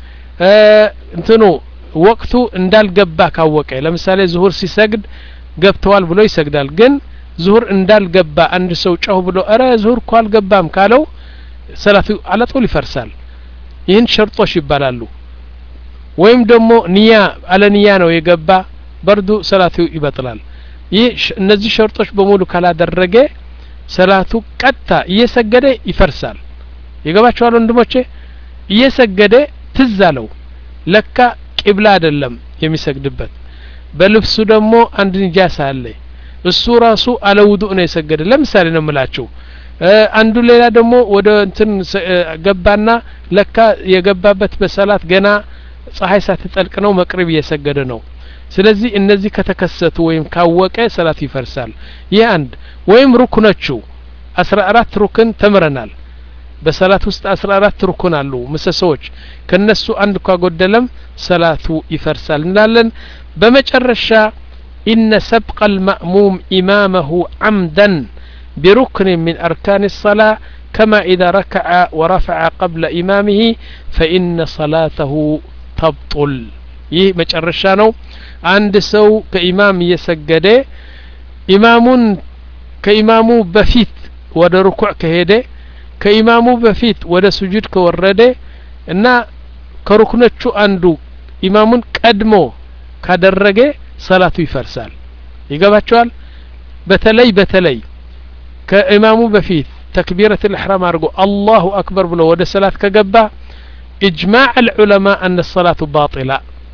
እንትኑ ወቅቱ እንዳልገባ ካወቀ ለምሳሌ ዙሁር ሲሰግድ ገብተዋል ብሎ ይሰግዳል ግን ዙሁር እንዳልገባ አንድ ሰው ጫው ብሎ አረ ዙሁር እኮ አልገባም ካለው ሰላቱ አለጦል ይፈርሳል ይህን ሸርጦች ይባላሉ ወይም ደግሞ ንያ አለ ንያ ነው የገባ በርዱ ሰላቱ ይበጥላል ይህ እነዚህ ሸርጦች በሙሉ ካላደረገ ሰላቱ ቀጥታ እየሰገደ ይፈርሳል ይገባችኋል ወንድሞቼ እየሰገደ ትዛለው ለካ ቂብላ አይደለም የሚሰግድበት በልብሱ ደግሞ አንድ ንጃሳ አለ እሱ ራሱ አለ ውዱእ ነው የሰገደ ለምሳሌ ነው የምላችሁ አንዱ ሌላ ደግሞ ወደ እንትን ገባና ለካ የገባበት በሰላት ገና ፀሐይ ሳትጠልቅ ነው መቅሪብ እየሰገደ ነው ስለዚህ እነዚህ ከተከሰቱ ወይም ካወቀ ሰላት ይፈርሳል ይህ አንድ ወይም ሩክኖቹ አስራ አራት ሩክን ተምረናል በሰላት ውስጥ አስራ አራት ሩክን አሉ ምሰሶች ከነሱ አንድ ካጎደለም ሰላቱ ይፈርሳል እንላለን በመጨረሻ إن سبق المأموم إمامه عمدا بركن من أركان الصلاة كما إذا ركع ورفع قبل إمامه فإن صلاته تبطل ይህ መጨረሻ ነው አንድ ሰው ከኢማም እየሰገደ ኢማሙን ከኢማሙ በፊት ወደ ሩኩዕ ከሄደ ከኢማሙ በፊት ወደ ስጁድ ከወረደ እና ከሩክኖቹ አንዱ ኢማሙን ቀድሞ ካደረገ ሰላቱ ይፈርሳል ይገባቸዋል በተለይ በተለይ ከኢማሙ በፊት ተክቢረቱ الإحرام አድርጎ አላሁ አክበር ብሎ ወደ ሰላት ከገባ إجماع العلماء أن الصلاة باطلة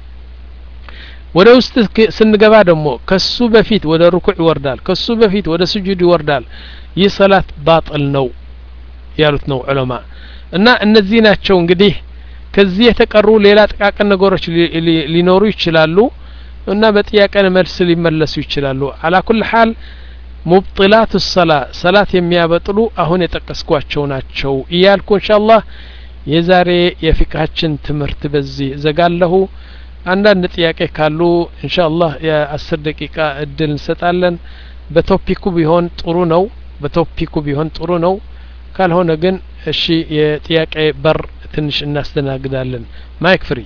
ወደ ውስጥ ስንገባ ደግሞ ከሱ በፊት ወደ ሩኩዕ ይወርዳል ከሱ በፊት ወደ ስጁድ ይወርዳል ይህ ሰላት ባጥል ነው ያሉት ነው ዑለማ እና እነዚህ ናቸው እንግዲህ ከዚህ የተቀሩ ሌላ ጥቃቅን ነገሮች ሊኖሩ ይችላሉ እና በጥያቄን መልስ ሊመለሱ ይችላሉ على كل حال مبطلات الصلاة صلاة የሚያበጥሉ አሁን የጠቀስኳቸው ናቸው ይያልኩ ኢንሻአላህ የዛሬ የፍቅሃችን ትምህርት በዚህ ዘጋለሁ አንዳንድ ጥያቄ ካሉ ኢንሻአላህ የ10 ደቂቃ እድል እንሰጣለን በቶፒኩ ቢሆን ጥሩ ነው በቶፒኩ ቢሆን ጥሩ ነው ካልሆነ ግን እሺ የጥያቄ በር ትንሽ እናስተናግዳለን ማይክ ፍሪ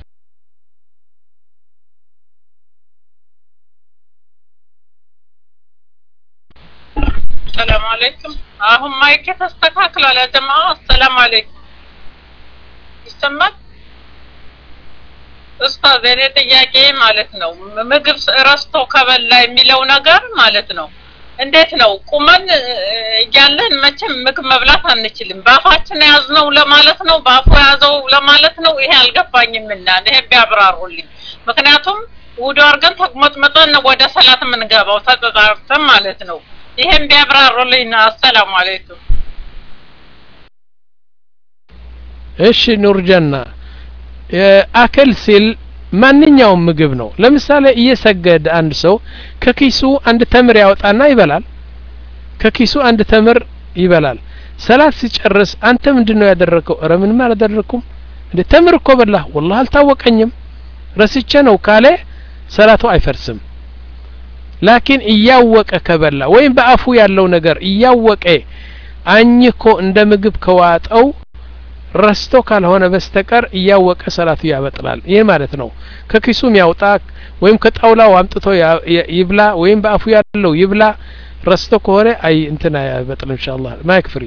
السلام عليكم አሁን ማይክ ተስተካክሏል ያ ጀማዓ السلام عليكم ይሰማል ኡስታዝ እኔ ጥያቄ ማለት ነው ምግብ ረስቶ ከበላ የሚለው ነገር ማለት ነው እንዴት ነው ቁመን ያለን መቼም ምግብ መብላት አንችልም ባፋችን ያዝነው ለማለት ነው ባፉ ያዘው ለማለት ነው ይሄ አልገባኝምና ይሄ ቢያብራሩልኝ ምክንያቱም ውዱ አርገን ተቅመጥመጠን ወደ ሰላት ምንገባው ተጣጣርተን ማለት ነው ይሄን ቢያብራሩልኝ አሰላሙ አለይኩም እሺ ኑርጀና አከል ሲል ማንኛውም ምግብ ነው ለምሳሌ እየሰገደ አንድ ሰው ከኪሱ አንድ ተምር ያወጣና ይበላል ከኪሱ አንድ ተምር ይበላል ሰላት ሲጨርስ አንተ ምንድነው ያደረከው ኧረ ምንም አላደረኩም እንደ ተምር እኮ በላህ والله አልታወቀኝም ረስቼ ነው ካለ ሰላቱ አይፈርስም ላኪን እያወቀ ከበላ ወይም በአፉ ያለው ነገር እያወቀ አኝኮ እንደ ምግብ ከዋጠው ረስቶ ካልሆነ በስተቀር እያወቀ ሰላቱ ያበጥላል ይሄ ማለት ነው ከኪሱም ያውጣ ወይም ከጣውላው አምጥቶ ይብላ ወይም በአፉ ያለው ይብላ ረስቶ ከሆነ አይ እንትና ያበጥል ኢንሻአላህ ማይክ ፍሪ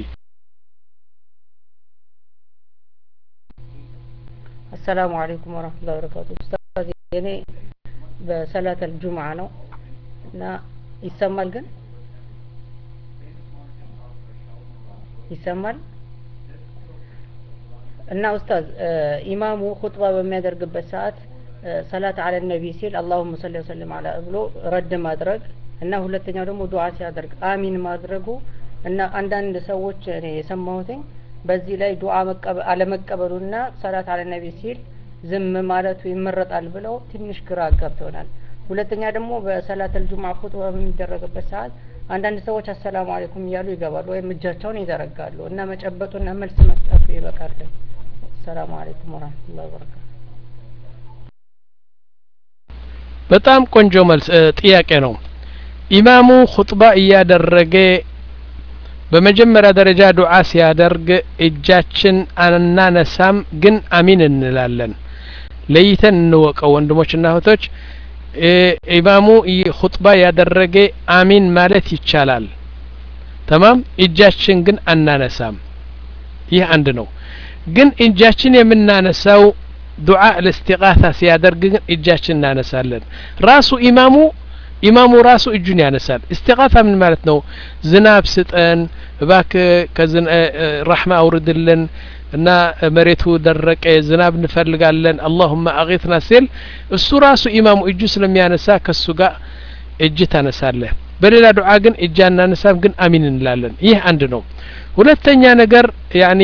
السلام عليكم ورحمة الله وبركاته ኡስታዝ እኔ በሰላት الجمعة ነው እና ይሰማል ግን ይሰማል እና ኡስታዝ ኢማሙ ኹጥባ በሚያደርግበት ሰዓት ሰላት አለ ነብይ ሲል اللهم صل وسلم على ብሎ ረድ ማድረግ እና ሁለተኛው ደግሞ ዱዓ ሲያደርግ አሚን ማድረጉ እና አንዳንድ ሰዎች እኔ የሰማሁት በዚህ ላይ ዱዓ መቀበል አለመቀበሉና ሰላት አለ ነቢ ሲል ዝም ማለቱ ይመረጣል ብለው ትንሽ ግራ አጋብተውናል። ሁለተኛ ደግሞ በሰላተል ጁምዓ ኹጥባ በሚደረግበት ሰዓት አንዳንድ ሰዎች አሰላሙ አለይኩም እያሉ ይገባሉ ወይም እጃቸውን ይዘረጋሉ እና መጨበጡና መልስ መስጠቱ ይበቃል። ሰላም አለይኩም ወራህመቱላሂ ወበረካቱ። በጣም ቆንጆ መልስ ጥያቄ ነው። ኢማሙ ኹጥባ እያደረገ በመጀመሪያ ደረጃ ዱዓ ሲያደርግ እጃችን አናነሳም፣ ግን አሚን እንላለን። ለይተን እንወቀው ወንድሞችና እህቶች። ኢማሙ ኹጥባ ያደረገ አሚን ማለት ይቻላል። ተማም። እጃችን ግን አናነሳም። ይህ አንድ ነው። ግን እጃችን የምናነሳው ዱዓ ለእስቲጋታ ሲያደርግ ግን እጃችን እናነሳለን። ራሱ ኢማሙ ኢማሙ ራሱ እጁን ያነሳል። እስቲጋታ ምን ማለት ነው? ዝናብ ስጠን እባክህ ከዝን ረህማ አውርድልን እና መሬቱ ደረቀ ዝናብ እንፈልጋለን አላሁመ አጊትና ሲል እሱ ራሱ ኢማሙ እጁ ስለሚያነሳ ከሱ ጋር እጅ ታነሳለህ። በሌላ ዱዓ ግን እጅ አናነሳም፣ ግን አሚን እንላለን። ይህ አንድ ነው። ሁለተኛ ነገር ያኒ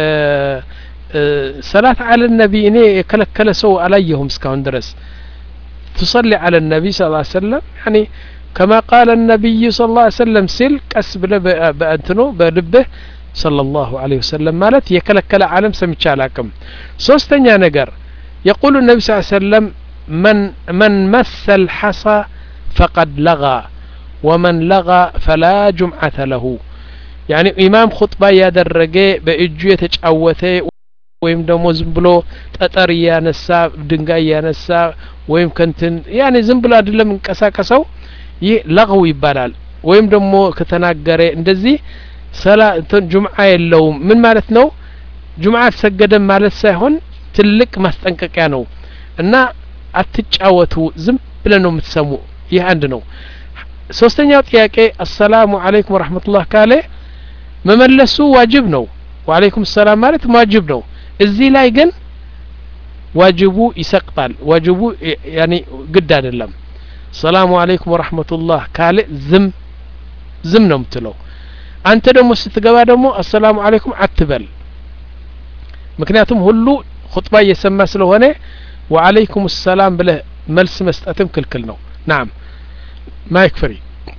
ሰላት አለ ነቢ እኔ የከለከለ ሰው አላየሁም እስካሁን ድረስ። تصلي على النبي صلى الله عليه وسلم يعني كما قال النبي صلى الله عليه وسلم سل كسب بأنتنو بلبه صلى الله عليه وسلم مالت يكلكل عالم سميتشالاكم. سوستنيا نجر يقول النبي صلى الله عليه وسلم من من مس الحصى فقد لغى ومن لغى فلا جمعة له. يعني إمام خطبة يدرجه بإجو يتجاوته ወይም ደግሞ ዝም ብሎ ጠጠር ያነሳ ድንጋይ ያነሳ ወይም ከንትን ያኔ ዝም ብሎ አይደለም እንቀሳቀሰው ይህ ለغው ይባላል። ወይም ደግሞ ከተናገረ እንደዚህ ሰላት ጁምዓ የለውም ምን ማለት ነው? ጁምዓ አልሰገደም ማለት ሳይሆን ትልቅ ማስጠንቀቂያ ነው እና አትጫወቱ ዝም ብለ ነው የምትሰሙ። ይህ አንድ ነው። ሶስተኛው ጥያቄ አሰላሙ አለይኩም ወራህመቱላህ ካለ መመለሱ ዋጅብ ነው። ወአለይኩም ሰላም ማለት ዋጅብ ነው። እዚህ ላይ ግን ዋጅቡ ይሰቅጣል። ዋጅቡ ያኒ ግድ አይደለም። ሰላሙ አለይኩም ወራህመቱላህ ካለ ዝም ዝም ነው የምትለው። አንተ ደግሞ ስትገባ ደግሞ አሰላሙ አለይኩም አትበል። ምክንያቱም ሁሉ ኹጥባ እየሰማ ስለሆነ ወአለይኩም ሰላም ብለህ መልስ መስጠትም ክልክል ነው። ናም ማይክ ፍሪ።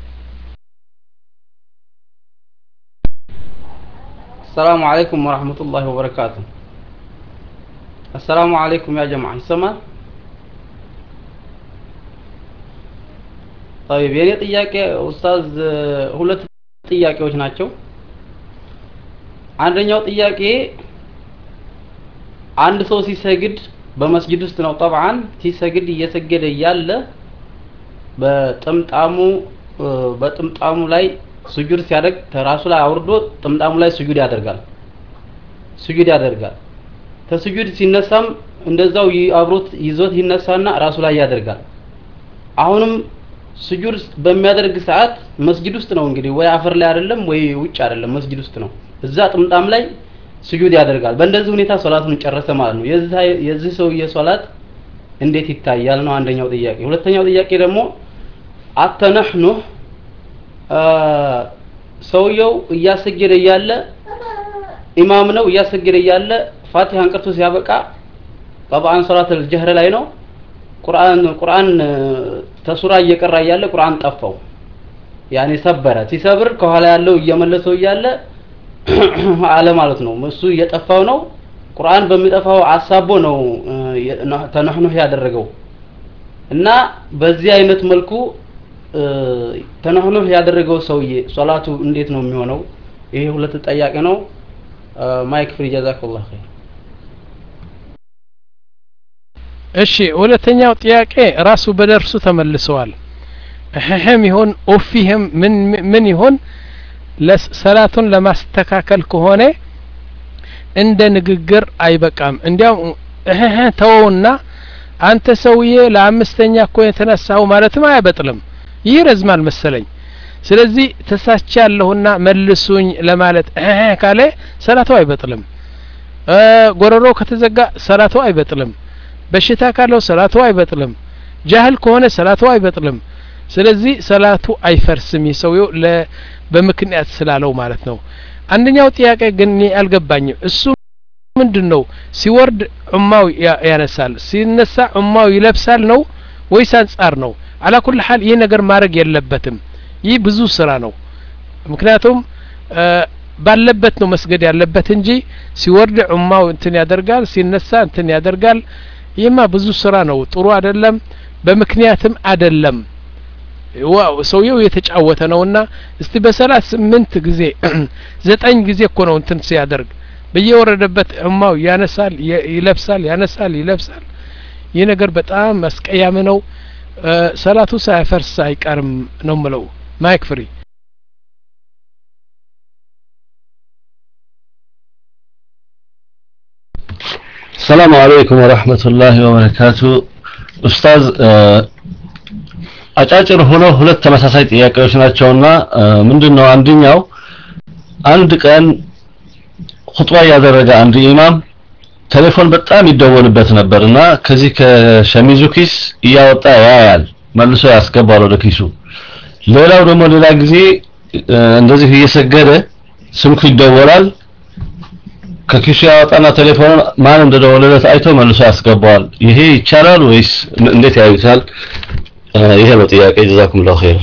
السلام عليكم ورحمة الله وبركاته. السلام عليكم يا جماعة يسمع؟ طيب የኔ ጥያቄ ኡስታዝ ሁለት ጥያቄዎች ናቸው። አንደኛው ጥያቄ አንድ ሰው ሲሰግድ በመስጊድ ውስጥ ነው طبعا ሲሰግድ እየሰገደ ያለ በጥምጣሙ በጥምጣሙ ላይ ስጁድ ሲያደርግ ተራሱ ላይ አውርዶ ጥምጣሙ ላይ ስጁድ ያደርጋል ስጁድ ያደርጋል ተስጁድ ሲነሳም እንደዛው አብሮት ይዞት ይነሳና ራሱ ላይ ያደርጋል። አሁንም ስጁድ በሚያደርግ ሰዓት መስጊድ ውስጥ ነው እንግዲህ ወይ አፈር ላይ አይደለም ወይ ውጭ አይደለም መስጊድ ውስጥ ነው እዛ ጥምጣም ላይ ስጁድ ያደርጋል። በእንደዚህ ሁኔታ ሶላቱን ጨረሰ ማለት ነው። የዚህ የዚህ ሰውዬ ሶላት እንዴት ይታያል ነው አንደኛው ጥያቄ። ሁለተኛው ጥያቄ ደግሞ አተነህኑ ሰውየው እያሰገደ ያለ ኢማም ነው እያሰገደ ያለ ፋቲሃን ቀርቶ ሲያበቃ طبعا ሶላት الجهر ላይ ነው ቁርአን ቁርአን ተሱራ እየቀራ ያለ ቁርአን ጠፋው ያኔ ሰበረ ሲሰብር ከኋላ ያለው እየመለሰው ያለ አለ ማለት ነው። እሱ እየጠፋው ነው ቁርአን በሚጠፋው አሳቦ ነው ተነህኑ ያደረገው እና በዚህ አይነት መልኩ ተነህኑ ያደረገው ሰውዬ ሶላቱ እንዴት ነው የሚሆነው? ይሄ ሁለት ጥያቄ ነው። ማይክ ፍሪ ጀዛከላሁ ኸይር። እሺ ሁለተኛው ጥያቄ ራሱ በደርሱ ተመልሰዋል። እህም ይሁን ኦፊህም ምን ምን ይሁን ለሰላቱን ለማስተካከል ከሆነ እንደ ንግግር አይበቃም። እንዲያው እህ ተውና አንተ ሰውዬ ለአምስተኛ እኮ የተነሳው ማለትም አይበጥልም። ይህ ረዝማል መሰለኝ። ስለዚህ ተሳቻለሁና መልሱኝ ለማለት እህ ካለ ሰላቱ አይበጥልም። ጎረሮ ከተዘጋ ሰላቱ አይበጥልም። በሽታ ካለው ሰላቱ አይበጥልም። ጃህል ከሆነ ሰላቱ አይበጥልም። ስለዚህ ሰላቱ አይፈርስም። ይሰውየው በምክንያት ስላለው ማለት ነው። አንደኛው ጥያቄ ግን አልገባኝም እሱ ምንድነው ሲወርድ ዑማው ያነሳል ሲነሳ ዑማው ይለብሳል ነው ወይስ አንጻር ነው على كل حال ይሄ ነገር ማድረግ የለበትም ይህ ብዙ ስራ ነው ምክንያቱም ባለበት ነው መስገድ ያለበት እንጂ ሲወርድ ዑማው እንትን ያደርጋል ሲነሳ እንትን ያደርጋል ይሄማ ብዙ ስራ ነው ጥሩ አይደለም በምክንያትም አይደለም ሰውየው የተጫወተ ነውና እስቲ በሰላት ስምንት ጊዜ ዘጠኝ ጊዜ እኮ ነው እንትን ሲያደርግ በየወረደበት ዑማው ያነሳል ይለብሳል ያነሳል ይለብሳል ይሄ ነገር በጣም አስቀያሚ ነው ሰላቱ ሳይፈርስ አይቀርም ነው ምለው ማይክ ፍሪ السلام عليكم ورحمة الله وبركاته أستاذ አጫጭር ሆነው ሁለት ተመሳሳይ ጥያቄዎች ናቸውና ምንድነው አንደኛው አንድ ቀን ኹጥባ ያደረገ አንድ ኢማም ቴሌፎን በጣም ይደወልበት ነበርና ከዚህ ከሸሚዙ ኪስ ያወጣ ያያል መልሶ ያስገባል ወደ ኪሱ ሌላው ደግሞ ሌላ ጊዜ እንደዚህ እየሰገደ ስልኩ ይደወላል ከኪሱ ያወጣና ቴሌፎኑን ማን እንደደወለለት አይቶ መልሶ ያስገባል ይሄ ይቻላል ወይስ እንዴት ያዩታል ይሄ ነው ጥያቄ جزاكم الله خير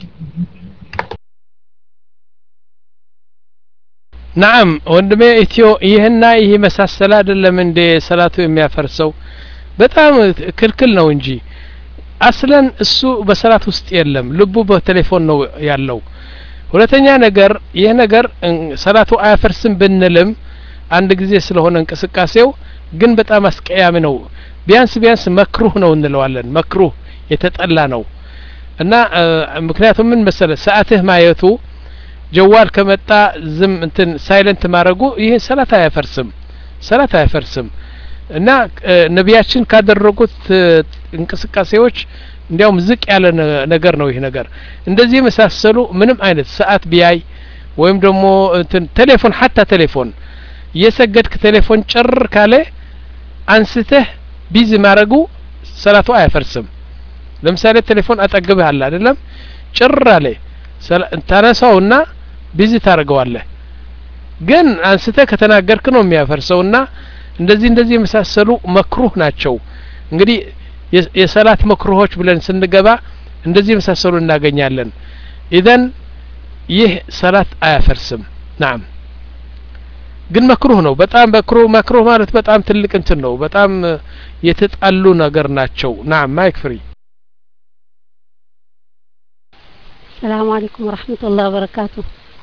نعم ወንድሜ ኢትዮ ይሄና ይሄ መሳሰል አይደለም እንደ ሰላቱ የሚያፈርሰው በጣም ክልክል ነው እንጂ አስለን እሱ በሰላት ውስጥ የለም ልቡ በቴሌፎን ነው ያለው ሁለተኛ ነገር ይሄ ነገር ሰላቱ አያፈርስም ብንልም አንድ ጊዜ ስለሆነ እንቅስቃሴው ግን በጣም አስቀያሚ ነው ቢያንስ ቢያንስ መክሩህ ነው እንለዋለን መክሩህ የተጠላ ነው እና ምክንያቱም ምን መሰለ ሰዓትህ ማየቱ ጀዋል ከመጣ ዝም እንትን ሳይለንት ማረጉ ይሄ ሰላት አያፈርስም ሰላት አያፈርስም እና ነቢያችን ካደረጉት እንቅስቃሴዎች እንዲያውም ዝቅ ያለ ነገር ነው ይሄ ነገር እንደዚህ መሳሰሉ ምንም አይነት ሰዓት ቢያይ ወይም ደግሞ እንትን ቴሌፎን حتى ቴሌፎን የሰገድክ ቴሌፎን ጭር ካለ አንስተህ ቢዚ ማረጉ ሰላቱ አያፈርስም ለምሳሌ ቴሌፎን አጠገብህ አለ አይደለም ጭር አለ ታነሳውና ቢዚ ታረጋዋለህ ግን አንስተህ ከተናገርክ ነው የሚያፈርሰውና እንደዚህ እንደዚህ የመሳሰሉ መክሩህ ናቸው እንግዲህ የሰላት መክሩሆች ብለን ስንገባ እንደዚህ የመሳሰሉ እናገኛለን ኢዘን ይህ ሰላት አያፈርስም نعم ግን መክሩህ ነው በጣም መክሩህ መክሩህ ማለት በጣም ትልቅ እንትን ነው በጣም የተጣሉ ነገር ናቸው نعم ማይክ ፍሪ السلام عليكم ورحمة الله وبركاته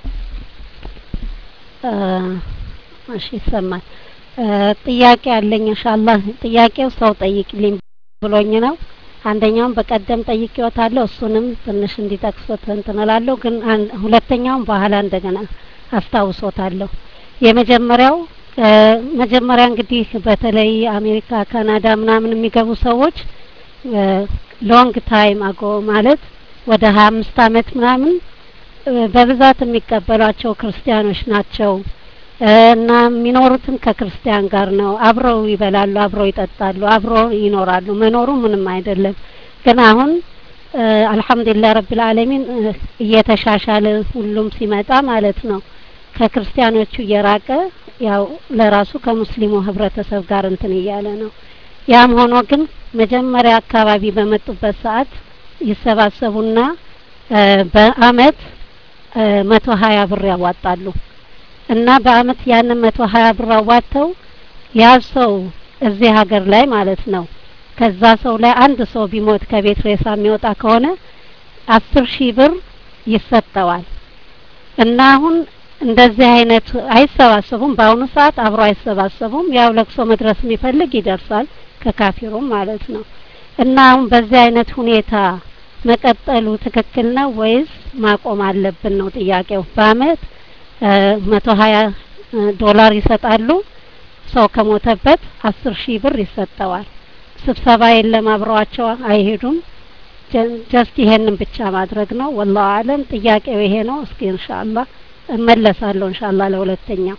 እሺ ሰማይ ጥያቄ አለኝ ኢንሻአላህ ጥያቄው ሰው ጠይቅልኝ ብሎኝ ነው አንደኛውን በቀደም ጠይቄዎታለሁ እሱንም ትንሽ እንዲጠቅሱት እንትናላለሁ ግን ሁለተኛውን በኋላ እንደገና አስታውሶታለሁ የመጀመሪያው መጀመሪያ እንግዲህ በተለይ አሜሪካ ካናዳ ምናምን የሚገቡ ሰዎች ሎንግ ታይም አጎ ማለት ወደ ሃያ አምስት አመት ምናምን በብዛት የሚቀበሏቸው ክርስቲያኖች ናቸው እና የሚኖሩትም ከክርስቲያን ጋር ነው አብረው ይበላሉ አብረው ይጠጣሉ አብረው ይኖራሉ መኖሩ ምንም አይደለም ግን አሁን አልহামዱሊላህ ረብል ዓለሚን እየተሻሻለ ሁሉም ሲመጣ ማለት ነው ከክርስቲያኖቹ እየራቀ ያው ለራሱ ከሙስሊሙ ህብረተሰብ ጋር እንትን ይያለ ነው ያም ሆኖ ግን መጀመሪያ አካባቢ በመጡበት ሰዓት ይሰባሰቡና በአመት መቶ ሀያ ብር ያዋጣሉ እና በአመት ያንን መቶ ሀያ ብር አዋጣው ያ ሰው እዚህ ሀገር ላይ ማለት ነው ከዛ ሰው ላይ አንድ ሰው ቢሞት ከቤት ሬሳ የሚወጣ ከሆነ አስር ሺህ ብር ይሰጠዋል እና አሁን እንደዚህ አይነት አይሰባሰቡም በአሁኑ ሰዓት አብሮ አይሰባሰቡም ያው ለቅሶ መድረስ የሚፈልግ ይደርሳል ከካፊሩም ማለት ነው እና አሁን በዚህ አይነት ሁኔታ መቀጠሉ ትክክል ነው ወይስ ማቆም አለብን ነው ጥያቄው በአመት መቶ ሀያ ዶላር ይሰጣሉ ሰው ከሞተበት አስር ሺህ ብር ይሰጠዋል ስብሰባ የለም አብረዋቸው አይሄዱም ጀስት ይሄንን ብቻ ማድረግ ነው والله አለም ጥያቄው ይሄ ነው እስኪ ኢንሻአላህ እመለሳለሁ ኢንሻአላህ ለሁለተኛው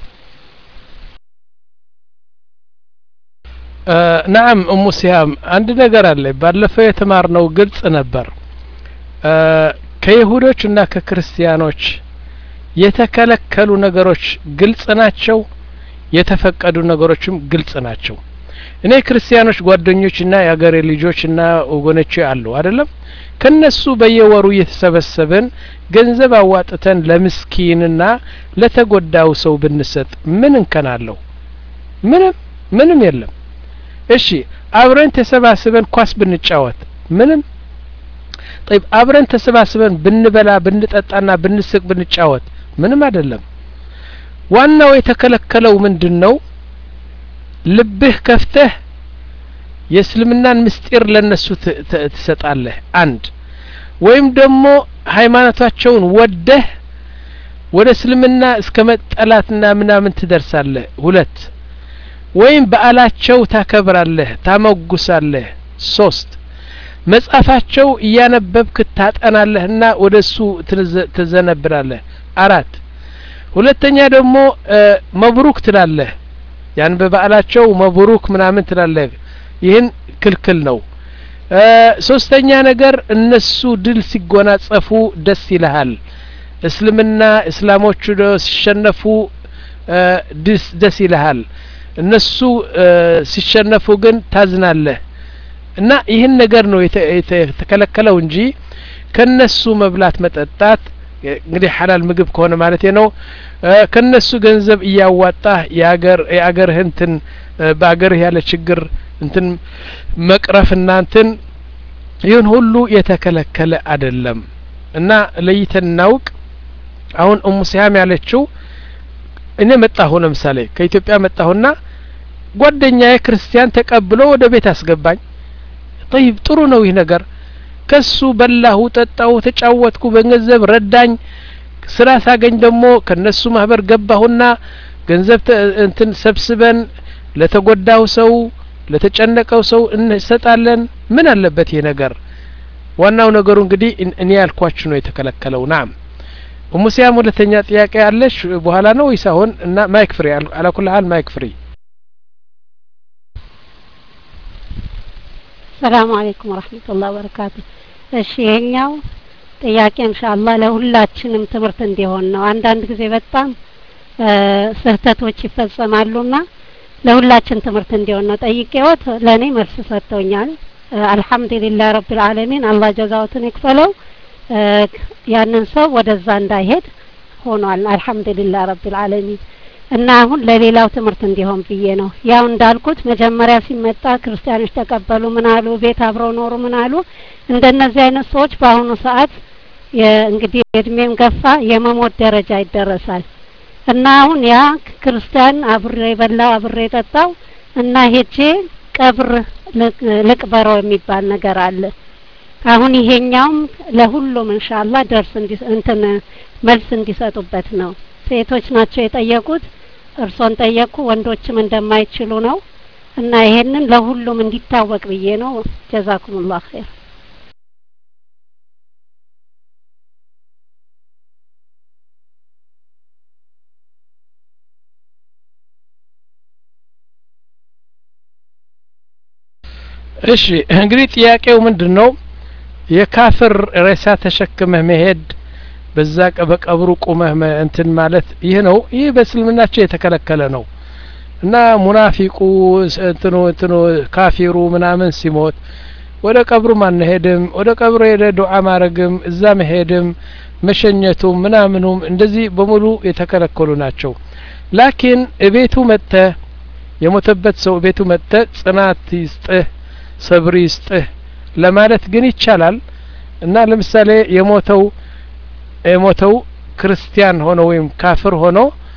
نعم ام سيام አንድ ነገር አለ ባለፈው የተማርነው ግልጽ ነበር ከይሁዶችና ከክርስቲያኖች የተከለከሉ ነገሮች ግልጽ ናቸው የተፈቀዱ ነገሮችም ግልጽ ናቸው እኔ ክርስቲያኖች ጓደኞችና የአገሬ ልጆችና ወገኖች አሉ አይደለም ከነሱ በየወሩ የተሰበሰበን ገንዘብ አዋጥተን ለምስኪንና ለተጎዳው ሰው ብንሰጥ ምን እንከናለው ምንም ምንም የለም እሺ አብረን ተሰባስበን ኳስ ብንጫወት ምንም طيب አብረን ተሰባስበን ብንበላ ብንጠጣና ብንስቅ ብንጫወት ምንም አይደለም ዋናው የተከለከለው ምንድነው ልብህ ከፍተህ የእስልምናን ምስጢር ለነሱ ትሰጣለህ አንድ ወይም ደግሞ ሃይማኖታቸውን ወደህ ወደ እስልምና እስከመጠላትና ምናምን ትደርሳለህ ሁለት ወይም በአላቸው ታከብራለህ ታመጉሳለህ ሶስት መጻፋቸው እያነበብክ ታጠናለህና ወደሱ ትዘነብራለህ አራት ሁለተኛ ደግሞ መብሩክ ትላለህ ያን በበዓላቸው መብሩክ ምናምን ትላለህ ይህን ክልክል ነው ሶስተኛ ነገር እነሱ ድል ሲጎናጸፉ ደስ ይልሃል እስልምና እስላሞቹ ሲሸነፉ ደስ ይልሃል እነሱ ሲሸነፉ ግን ታዝናለህ እና ይህን ነገር ነው የተከለከለው እንጂ ከነሱ መብላት መጠጣት እንግዲህ ሐላል ምግብ ከሆነ ማለት ነው ከነሱ ገንዘብ እያዋጣህ ያገር ያገርህን እንትን ባገርህ ያለ ችግር እንትን መቅረፍና እንትን ይሁን ሁሉ የተከለከለ አይደለም እና ለይተን ናውቅ አሁን ኡሙ ሲያም ያለችው እኔ መጣሁ ለምሳሌ ከኢትዮጵያ መጣሁና ጓደኛዬ ክርስቲያን ተቀብሎ ወደ ቤት አስገባኝ طيب ጥሩ ነው ይህ ነገር ከሱ በላሁ ጠጣሁ ተጫወትኩ በገንዘብ ረዳኝ ስራ ሳገኝ ደግሞ ከነሱ ማህበር ገባሁና ገንዘብ እንትን ሰብስበን ለተጎዳው ሰው ለተጨነቀው ሰው እንሰጣለን ምን አለበት ይሄ ነገር ዋናው ነገሩ እንግዲህ እኔ ያልኳችሁ ነው የተከለከለው ናም ኡሙ ሲያም ሁለተኛ ጥያቄ አለሽ በኋላ ነው ይሳውን እና ማይክ ፍሪ አላኩል ሐል ማይክ ፍሪ ሰላም አለይኩም ወራህመቱላሂ ወበረካቱ እሺ ይሄኛው ጥያቄ ኢንሻአላህ ለሁላችንም ትምህርት እንዲሆን ነው አንዳንድ ጊዜ በጣም ስህተቶች ይፈጸማሉና ለሁላችን ትምህርት እንዲሆን ነው ጠይቄዎት ለኔ መልስ ሰጥተውኛል አልহামዱሊላህ ረብል ዓለሚን አላህ ጀዛውትን ይክፈለው ያንን ሰው ወደዛ እንዳይሄድ ሆኗል አልহামዱሊላህ ረብል ዓለሚን እና አሁን ለሌላው ትምህርት እንዲሆን ብዬ ነው ያው እንዳልኩት መጀመሪያ ሲመጣ ክርስቲያኖች ተቀበሉ ምን አሉ ቤት አብረው ኖሩ ምን አሉ እንደነዚህ አይነት ሰዎች በአሁኑ ሰዓት እንግዲህ እድሜም ገፋ የመሞት ደረጃ ይደረሳል እና አሁን ያ ክርስቲያን አብሬ በላው አብሬ ጠጣው እና ሄጄ ቀብር ልቅበረው የሚባል ነገር አለ አሁን ይሄኛውም ለሁሉም ኢንሻአላህ ደርስ እንትን መልስ እንዲሰጡበት ነው ሴቶች ናቸው የጠየቁት እርሶን ጠየቁ ወንዶችም እንደማይችሉ ነው እና ይሄንን ለሁሉም እንዲታወቅ ብዬ ነው ጀዛኩሙላህ ኸይር እሺ እንግዲህ ጥያቄው ምንድነው የካፍር ሬሳ ተሸክመህ መሄድ በዛ በቀብሩ ቆመህ እንትን ማለት ይሄ ነው ይሄ በእስልምናቸው የተከለከለ ነው እና ሙናፊቁ እንትኑ እንትኑ ካፊሩ ምናምን ሲሞት ወደ ቀብሩ ማንሄድም ወደ ቀብሩ ሄደ ዱዓ ማረግም እዛ መሄድም መሸኘቱ ምናምኑም እንደዚህ በሙሉ የተከለከሉ ናቸው ላኪን እቤቱ መተ የሞተበት ሰው ቤቱ መተ ጽናት ይስጥህ ሰብር ይስጥህ ለማለት ግን ይቻላል እና ለምሳሌ የሞተው የሞተው ክርስቲያን ሆኖ ወይም ካፍር ሆኖ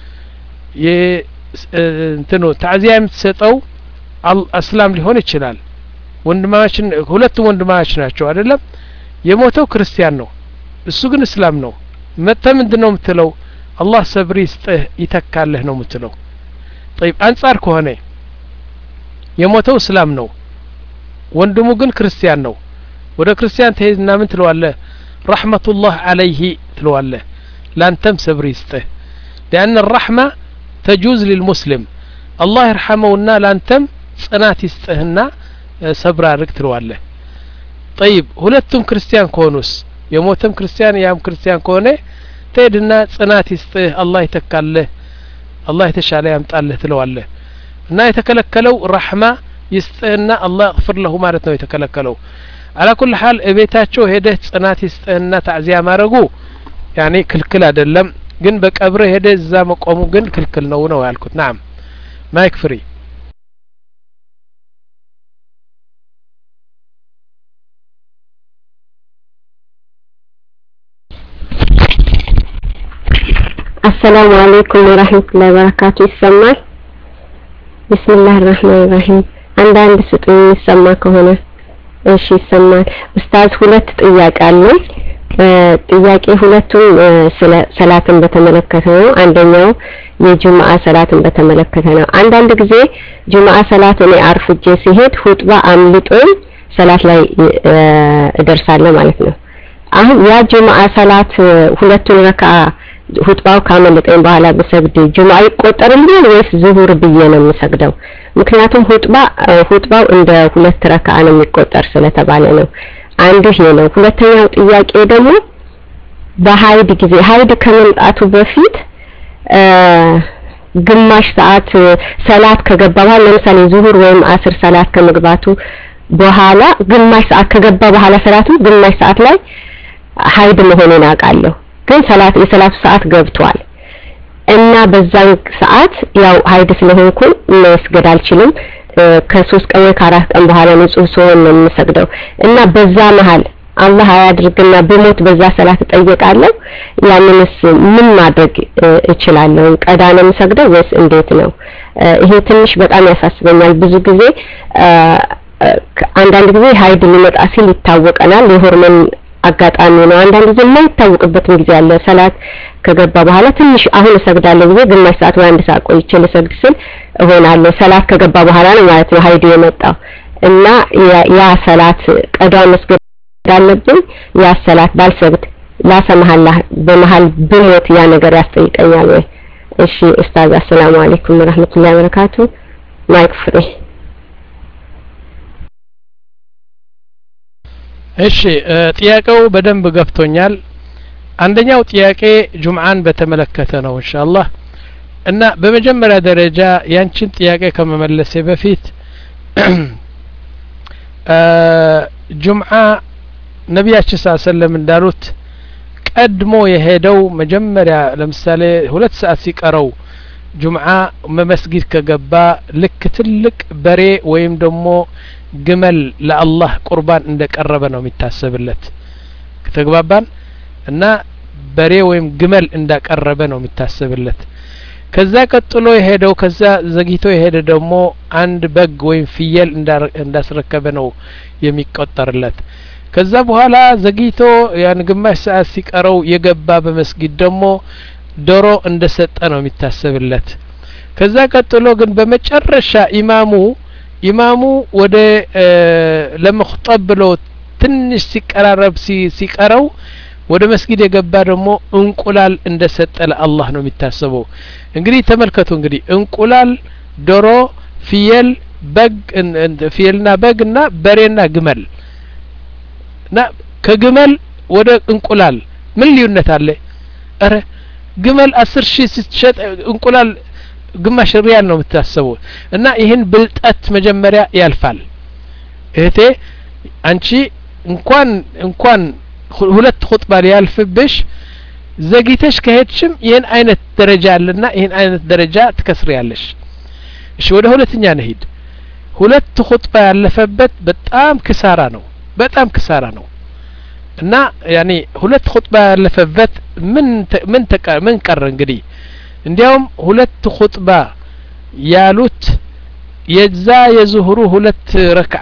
የእንትኑ ታዚያ የምትሰጠው እስላም ሊሆን ይችላል ወንድማችን ሁለቱም ወንድማች ናቸው አይደለም የሞተው ክርስቲያን ነው እሱ ግን እስላም ነው መተ ምንድነው የምትለው አላህ ሰብር ይስጥህ ይተካልህ ነው የምትለው طيب አንጻር ከሆነ የሞተው እስላም ነው ወንድሙ ግን ክርስቲያን ነው ወደ ክርስቲያን ተሄድና ምን ትለዋለህ رحمة الله عليه تلواله لان تم صبر يسته لأن الرحمة تجوز للمسلم الله يرحمه لان تم صنات يستهنا صبر رك تلواله طيب ሁለቱም ክርስቲያን ኮኑስ የሞተም ክርስቲያን ያም ክርስቲያን ከሆነ ትሄድና ጽናት ይስጥህ አላህ ይተካልህ አላህ የተሻለ ያምጣልህ ትለዋለህ እና የተከለከለው ረህማ ይስጥህና አላህ ይغفر له ማለት ነው የተከለከለው على كل حال እቤታቸው ሄደህ ጽናት ይስጥህና ታዕዚያ ማረጉ ያኒ ክልክል አይደለም ግን በቀብር ሄደህ እዛ መቆሙ ግን ክልክል ነው ነው ያልኩት نعم ማይክ ፍሪ السلام عليكم ورحمة الله وبركاته السماء بسم الله الرحمن الرحيم عندنا بسطني السماء كهنا ايش السماء استاذ ሁለት ጥያቄ አለኝ ጥያቄ ሁለቱም ሰላትን በተመለከተ ነው አንደኛው የጁማዓ ሰላትን በተመለከተ ነው አንዳንድ ጊዜ ጁማዓ ሰላት እኔ አርፍጄ ሲሄድ ሁጥባ አምልጦኝ ሰላት ላይ እደርሳለሁ ማለት ነው አሁን ያ ጁማዓ ሰላት ሁለቱን ረካ ሁጥባው ካመለጠኝ በኋላ በሰግድ ጁማዓ ይቆጠርልኛል ወይስ ዙሁር ብዬ ነው የምሰግደው ምክንያቱም ሁጥባ ሁጥባው እንደ ሁለት ረካ ነው የሚቆጠር ስለተባለ ነው አንዱ ይሄ ነው ሁለተኛው ጥያቄ ደግሞ በሃይድ ጊዜ ሃይድ ከመምጣቱ በፊት ግማሽ ሰዓት ሰላት ከገባ በኋላ ለምሳሌ ዙሁር ወይም አስር ሰላት ከመግባቱ በኋላ ግማሽ ሰዓት ከገባ በኋላ ሰላቱ ግማሽ ሰዓት ላይ ሃይድ መሆኑን አውቃለሁ ግን ሰላት የሰላቱ ሰዓት ገብቷል እና በዛን ሰዓት ያው ሃይድ ስለሆንኩ መስገድ አልችልም ከሶስት ቀን ከአራት ቀን በኋላ ንጹህ ሰውን ነው የምሰግደው እና በዛ መሃል አላህ ያድርግና በሞት በዛ ሰላት ተጠየቃለሁ ያንንስ ምን ማድረግ እችላለሁ ቀዳ ነው የምሰግደው ወይስ እንዴት ነው ይሄ ትንሽ በጣም ያሳስበኛል ብዙ ጊዜ አንዳንድ ጊዜ ሃይድ ሊመጣ ሲል ይታወቀናል የሆርሞን አጋጣሚ ነው አንዳንድ ጊዜ የማይታወቅበት ጊዜ አለ ሰላት ከገባ በኋላ ትንሽ አሁን እሰግዳለሁ ብዬ ግማሽ ሰዓት ወይ አንድ ሰዓት ቆይቼ ልሰግድ ስል እሆናለሁ ሰላት ከገባ በኋላ ነው ማለት ነው ሃይድ የመጣው እና ያ ሰላት ቀዳ መስገድ አለብኝ ያ ሰላት ባልሰግድ ላሰማህላ በመሃል ብሞት ያ ነገር ያስጠይቀኛል ወይ እሺ ኡስታዝ አሰላሙ አለይኩም ወራህመቱላሂ ወበረካቱ ማይክ ፍሪ እሺ ጥያቄው በደንብ ገብቶኛል አንደኛው ጥያቄ ጁምዓን በተመለከተ ነው ኢንሻአላህ እና በመጀመሪያ ደረጃ ያንቺን ጥያቄ ከመመለሴ በፊት ጁምዓ ነብያችን ሰለላሁ ዐለይሂ ወሰለም እንዳሉት ቀድሞ የሄደው መጀመሪያ ለምሳሌ ሁለት ሰዓት ሲቀረው ጁምዓ መስጊድ ከገባ ልክ ትልቅ በሬ ወይም ደግሞ ግመል ለአላህ ቁርባን እንደቀረበ ነው የሚታሰብለት ከተግባባን እና በሬ ወይም ግመል እንዳቀረበ ነው የሚታሰብለት ከዛ ቀጥሎ የሄደው ከዛ ዘግይቶ የሄደ ደግሞ አንድ በግ ወይም ፍየል እንዳስረከበ ነው የሚቆጠርለት ከዛ በኋላ ዘግይቶ ያን ግማሽ ሰዓት ሲቀረው የገባ በመስጊድ ደግሞ ዶሮ እንደሰጠ ነው የሚታሰብለት ከዛ ቀጥሎ ግን በመጨረሻ ኢማሙ ኢማሙ ወደ ለመخطብ ብሎ ትንሽ ሲቀራረብ ሲቀረው ወደ መስጊድ የገባ ደግሞ እንቁላል እንደሰጠ ለአላህ ነው የሚታሰበው እንግዲህ ተመልከቱ እንግዲህ እንቁላል ዶሮ ፍየል በግ ፍየልና በግና በሬና ግመል እና ከግመል ወደ እንቁላል ምን ልዩነት አለ አረ ግመል አስር ሺህ ስትሸጥ እንቁላል ግማሽ ሪያል ነው የምታስበው እና ይሄን ብልጠት መጀመሪያ ያልፋል እህቴ አንቺ እንኳን እንኳን ሁለት ኹጥባ ያልፍብሽ ዘግይተሽ ከሄድሽም ይሄን አይነት ደረጃ አለና ይሄን አይነት ደረጃ ትከስሪያለሽ እሺ ወደ ሁለተኛ ነሂድ ሁለት ኹጥባ ያለፈበት በጣም ክሳራ ነው በጣም ክሳራ ነው እና ያኒ ሁለት ኹጥባ ያለፈበት ምን ምን ተቀ ምን ቀረ እንግዲህ እንዲያውም ሁለት ኹጥባ ያሉት የዛ የዙሁሩ ሁለት ረክዓ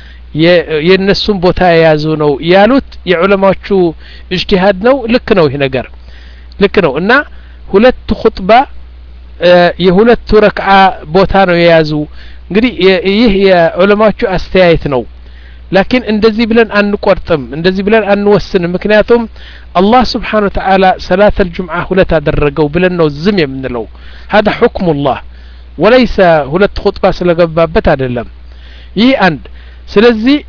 የነሱን ቦታ የያዙ ነው ያሉት የዑለማዎቹ ኢጅቲሃድ ነው ልክ ነው ይሄ ነገር ልክ ነው እና ሁለት ኹጥባ የሁለት ረክዓ ቦታ ነው የያዙ እንግዲህ ይህ የዑለማዎቹ አስተያየት ነው ላኪን እንደዚህ ብለን አንቆርጥም እንደዚህ ብለን አንወስንም ምክንያቱም አላህ Subhanahu Wa Ta'ala ሰላት الجمعة ሁለት አደረገው ብለን ነው ዝም የምንለው هذا حكم الله وليس ሁለት ኹጥባ ስለገባበት አይደለም ይህ አንድ ስለዚህ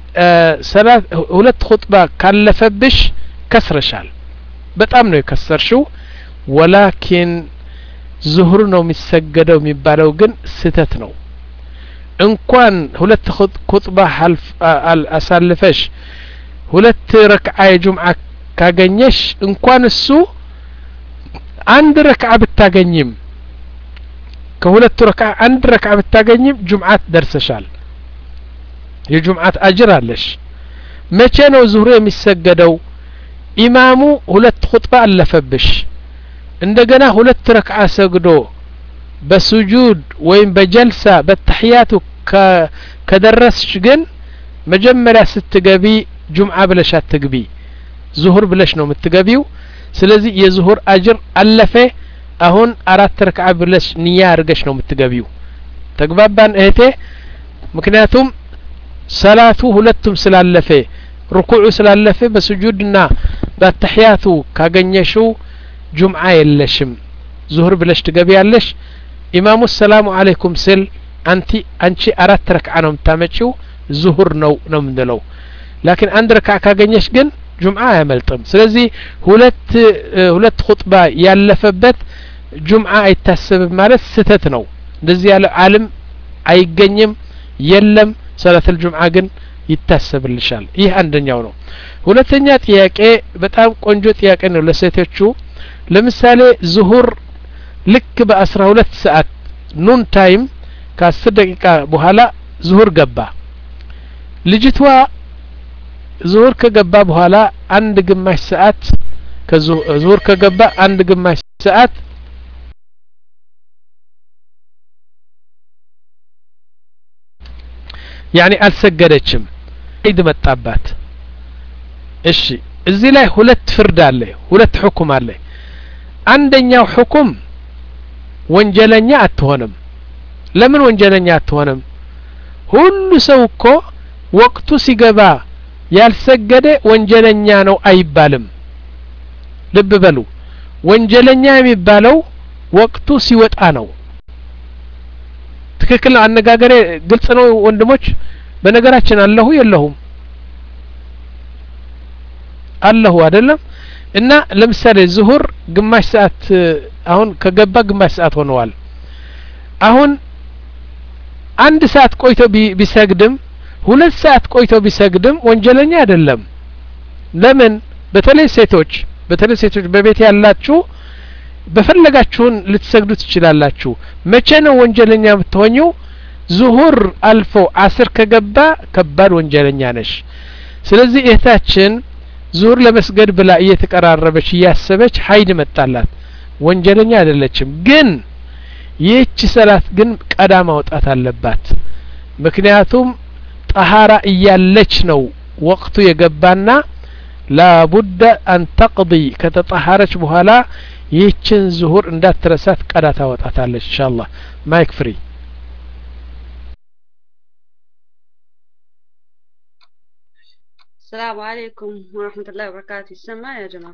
ሰላት ሁለት ኹጥባ ካለፈብሽ ከስረሻል በጣም ነው የከሰርሽው ወላኪን ዙሁር ነው የሚሰገደው የሚባለው ግን ስተት ነው እንኳን ሁለት ኹጥባ አሳልፈሽ ሁለት ረክዓ የጁምዓ ካገኘሽ እንኳን እሱ አንድ ረክዓ ብታገኝም ከሁለት ረክዓ አንድ ረክዓ ብታገኝም ጁምዓት ደርሰሻል የጁምዓት አጅር አለሽ መቼ ነው ዙሁር የሚሰገደው ኢማሙ ሁለት ኹጥባ አለፈብሽ እንደገና ሁለት ረክዓ ሰግዶ በሱጁድ ወይም በጀልሳ በተህያቱ ከደረስሽ ግን መጀመሪያ ስትገቢ ጁምዓ ብለሽ አትግቢ ዙሁር ብለሽ ነው የምትገቢው ስለዚህ የዙሁር አጅር አለፈ አሁን አራት ረክዓ ብለሽ ንያ አድርገሽ ነው የምትገቢው ተግባባን እህቴ ምክንያቱም ሰላቱ ሁለቱም ስላለፈ ሩኩዑ ስላለፈ በሱጁድና በተህያቱ ካገኘሽው ጁምዓ የለሽም ዙሁር ብለሽ ትገቢያለሽ ኢማሙ ሰላሙ አለይኩም ስል አንቲ አንቺ አራት ረክዓ ነው የምታመጪው ዙሁር ነው ነው የምንለው ላኪን አንድ ረክዓ ካገኘሽ ግን ጁምዓ አያመልጥም ስለዚህ ሁለት ሁለት ኹጥባ ያለፈበት ጁምዓ አይታሰብም ማለት ስተት ነው እንደዚህ ያለ ዓለም አይገኝም የለም ሰላተል ጁምዓ ግን ይታሰብልሻል ይህ አንደኛው ነው ሁለተኛ ጥያቄ በጣም ቆንጆ ጥያቄ ነው ለሴቶቹ ለምሳሌ ዙሁር ልክ በአስራ ሁለት ሰዓት ኑን ታይም ከአስር ደቂቃ በኋላ ዙሁር ገባ ልጅቷ ዙሁር ከገባ በኋላ አንድ ግማሽ ሰዓት ከዙሁር ከገባ አንድ ግማሽ ሰዓት ያኒ አልሰገደችም ዒድ መጣባት እሺ እዚህ ላይ ሁለት ፍርድ አለ ሁለት ሁክም አለ አንደኛው ሁክም ወንጀለኛ አትሆንም ለምን ወንጀለኛ አትሆንም ሁሉ ሰው እኮ ወቅቱ ሲገባ ያልሰገደ ወንጀለኛ ነው አይባልም ልብ በሉ ወንጀለኛ የሚባለው ወቅቱ ሲወጣ ነው ትክክል አነጋገሬ ግልጽ ነው ወንድሞች በነገራችን አለሁ የለሁም አለሁ አይደለም እና ለምሳሌ ዙሁር ግማሽ ሰዓት አሁን ከገባ ግማሽ ሰዓት ሆነዋል አሁን አንድ ሰዓት ቆይቶ ቢሰግድም ሁለት ሰዓት ቆይቶ ቢሰግድም ወንጀለኛ አይደለም ለምን በተለይ ሴቶች በተለይ ሴቶች በቤት ያላችሁ በፈለጋችሁን ልትሰግዱ ትችላላችሁ መቼ ነው ወንጀለኛ የምትሆኙ ዙሁር አልፎ አስር ከገባ ከባድ ወንጀለኛ ነሽ ስለዚህ እህታችን ዙሁር ለመስገድ ብላ እየተቀራረበች እያሰበች ሀይድ መጣላት ወንጀለኛ አይደለችም ግን ይህች ሰላት ግን ቀዳ ማውጣት አለባት ምክንያቱም ጠሃራ እያለች ነው ወቅቱ የገባና ላቡደ አን ተቅዲ ከተጠሃረች በኋላ ይህችን ዙሁር እንዳትረሳት ቀዳ ታወጣታለች ኢንሻአላህ ማይክ ፍሪ السلام عليكم ورحمة الله وبركاته السماء يا جماعة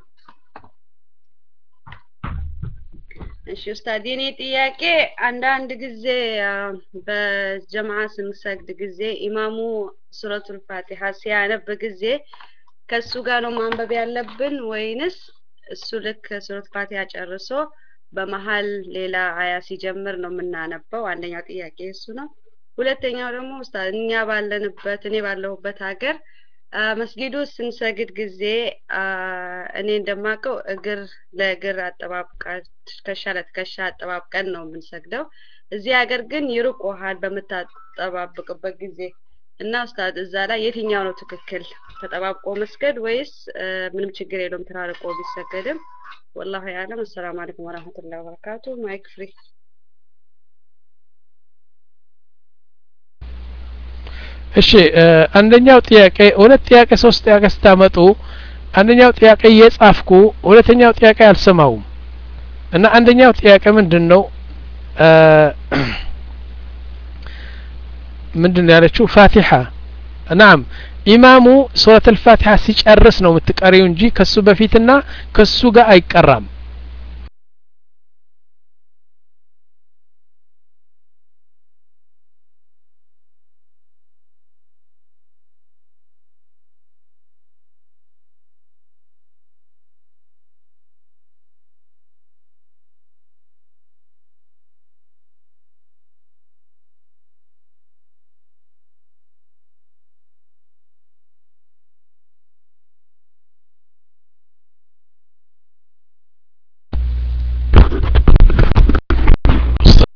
እሺ ኡስታድ የኔ ጥያቄ አንዳንድ ጊዜ በጀማዓ ስንሰግድ ጊዜ ኢማሙ ሱረቱል ፋቲሃ ሲያነብ ጊዜ ከሱ ጋር ነው ማንበብ ያለብን ወይንስ እሱ ልክ ሱረቱል ፋቲሃ ጨርሶ በመሃል ሌላ አያ ሲጀምር ነው የምናነበው አንደኛው ጥያቄ እሱ ነው ሁለተኛው ደግሞ ኡስታድ እኛ ባለንበት እኔ ባለሁበት ሀገር መስጊዱ ስንሰግድ ጊዜ እኔ እንደማቀው እግር ለእግር አጠባብቀን ትከሻ ለትከሻ አጠባብቀን ነው የምንሰግደው እዚህ ሀገር ግን ይርቆሃል በመታጠባብቅበት ጊዜ እና ኡስታድ እዛ ላይ የትኛው ነው ትክክል ተጠባብቆ መስገድ ወይስ ምንም ችግር የለውም ተራርቆ ቢሰገድም والله يعلم السلام عليكم ورحمة الله وبركاته مايك فري እሺ አንደኛው ጥያቄ ሁለት ጥያቄ ሶስት ጥያቄ ስታመጡ አንደኛው ጥያቄ የጻፍኩ ሁለተኛው ጥያቄ አልሰማውም እና አንደኛው ጥያቄ ምንድነው ምንድነው ያለችው ፋቲሃ ናም ኢማሙ ሱረቱ አልፋቲሃ ሲጨርስ ነው የምትቀሪው እንጂ ከሱ በፊትና ከሱ ጋር አይቀራም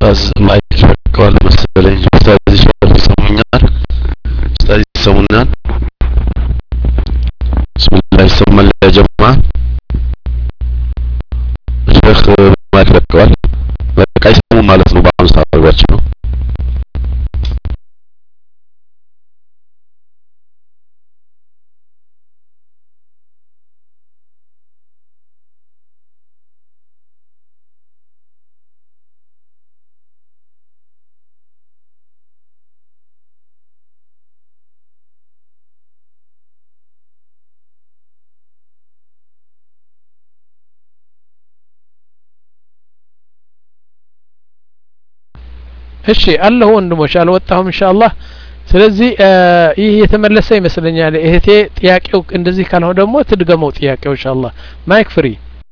ኡስታዝ ማይክ ለቀዋል መሰለኝ ኡስታዝ ይሰሙኛል ኡስታዝ ይሰሙኛል ብስሚላህ ይሰማል ያ ጀማ ሼክ ማይክ ለቀዋል በቃ ይሰሙ ማለት ነው በአሁኑ ሰዓት አድርጓቸው ነው እሺ አለሁ ወንድሞች አልወጣሁም ኢንሻአላህ ስለዚህ ይህ የተመለሰ ይመስለኛል እህቴ ጥያቄው እንደዚህ ካልሆነ ደግሞ ትድገመው ጥያቄው ኢንሻአላህ ማይክ ፍሪ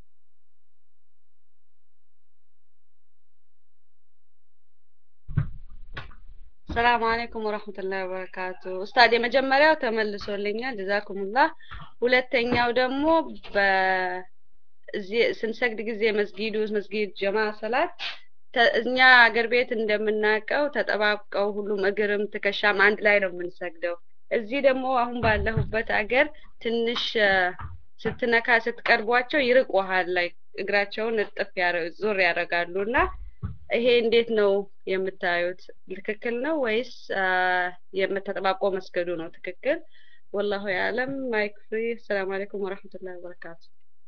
ሰላም አለይኩም ወራህመቱላሂ ወበረካቱ ኡስታድ የመጀመሪያው ተመልሶልኛል ጀዛኩሙላህ ሁለተኛው ደግሞ በዚህ ስንሰግድ ጊዜ መስጊዱ መስጊድ ጀማ ሰላት እኛ አገር ቤት እንደምናቀው ተጠባብቀው ሁሉም እግርም ትከሻም አንድ ላይ ነው የምንሰግደው እዚህ ደግሞ አሁን ባለሁበት አገር ትንሽ ስትነካ ስትቀርቧቸው ይርቁሃል ላይ እግራቸውን እጥፍ ያረ ዞር ያረጋሉና ይሄ እንዴት ነው የምታዩት ትክክል ነው ወይስ የምተጠባቆ መስገዱ ነው ትክክል والله يعلم ማይክ ፍሪ ሰላም አለይኩም ወራህመቱላሂ ወበረካቱ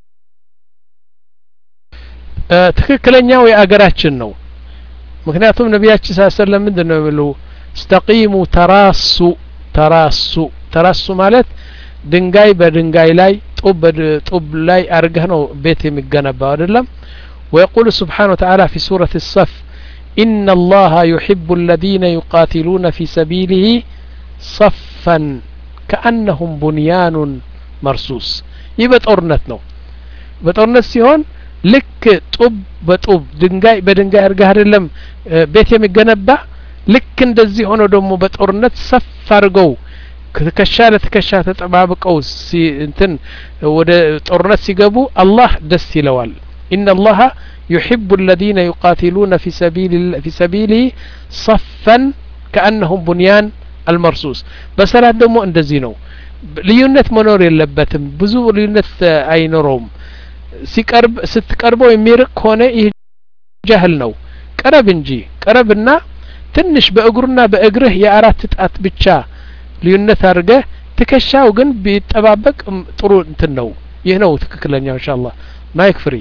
ትክክለኛው የአገራችን ነው ምክንያቱም ነብያችን ሰለላሁ ዐለይሂ ወሰለም ምንድነው የሚሉ استقيموا ተራሱ ተራሱ ተራሱ ማለት ድንጋይ በድንጋይ ላይ ጡብ ጡብ ላይ አርገህ ነው ቤት የሚገነባው አይደለም ويقول سبحانه وتعالى في سورة الصف إن الله يحب الذين يقاتلون في سبيله صفا كأنهم بنيان مرصوص يبقى ጦርነት ነው በጦርነት ሲሆን ልክ ጡብ በጡብ ድንጋይ በድንጋይ አርገህ አይደለም ቤት የሚገነባ ልክ እንደዚህ ሆኖ ደግሞ በጦርነት ሰፍ አርገው ከከሻ ለተከሻ ተጠባብቀው እንትን ወደ ጦርነት ሲገቡ አላህ ደስ ይለዋል إن الله يحب الذين يقاتلون في سبيل في سبيله صفا كأنهم بنيان المرصوص بسلات دمو እንደዚህ ነው ልዩነት መኖር የለበትም ብዙ ልዩነት አይኖርም ሲቀርብ ስትቀርበው የሚርቅ ሆነ ይህ ጃህል ነው ቀረብ እንጂ ቀረብና ትንሽ በእግሩና በእግርህ የአራት ጣት ብቻ ልዩነት አድርገ ትከሻው ግን ቢጠባበቅ ጥሩ እንትን ነው ይህ ነው ትክክለኛው ኢንሻአላህ ማይክ ፍሪ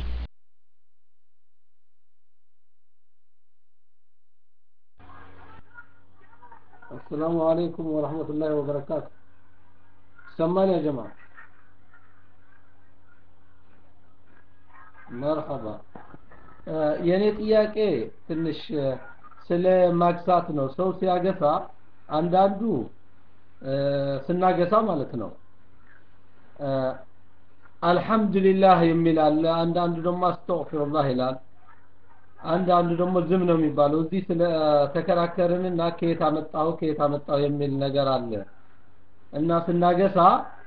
السلام عليكم ورحمة الله وبركاته سمعني يا جماعة مرحبا የኔ ጥያቄ ትንሽ ስለ ማግሳት ነው ሰው ሲያገሳ አንዳንዱ ስናገሳ ማለት ነው አልহামዱሊላህ የሚል አለ አንዳንዱ ደግሞ አስተግፊሩላህ ይላል አንዳንዱ ደግሞ ዝም ነው የሚባለው እዚህ ስለ ተከራከርንና ከየት አመጣው ከየት አመጣው የሚል ነገር አለ እና ስናገሳ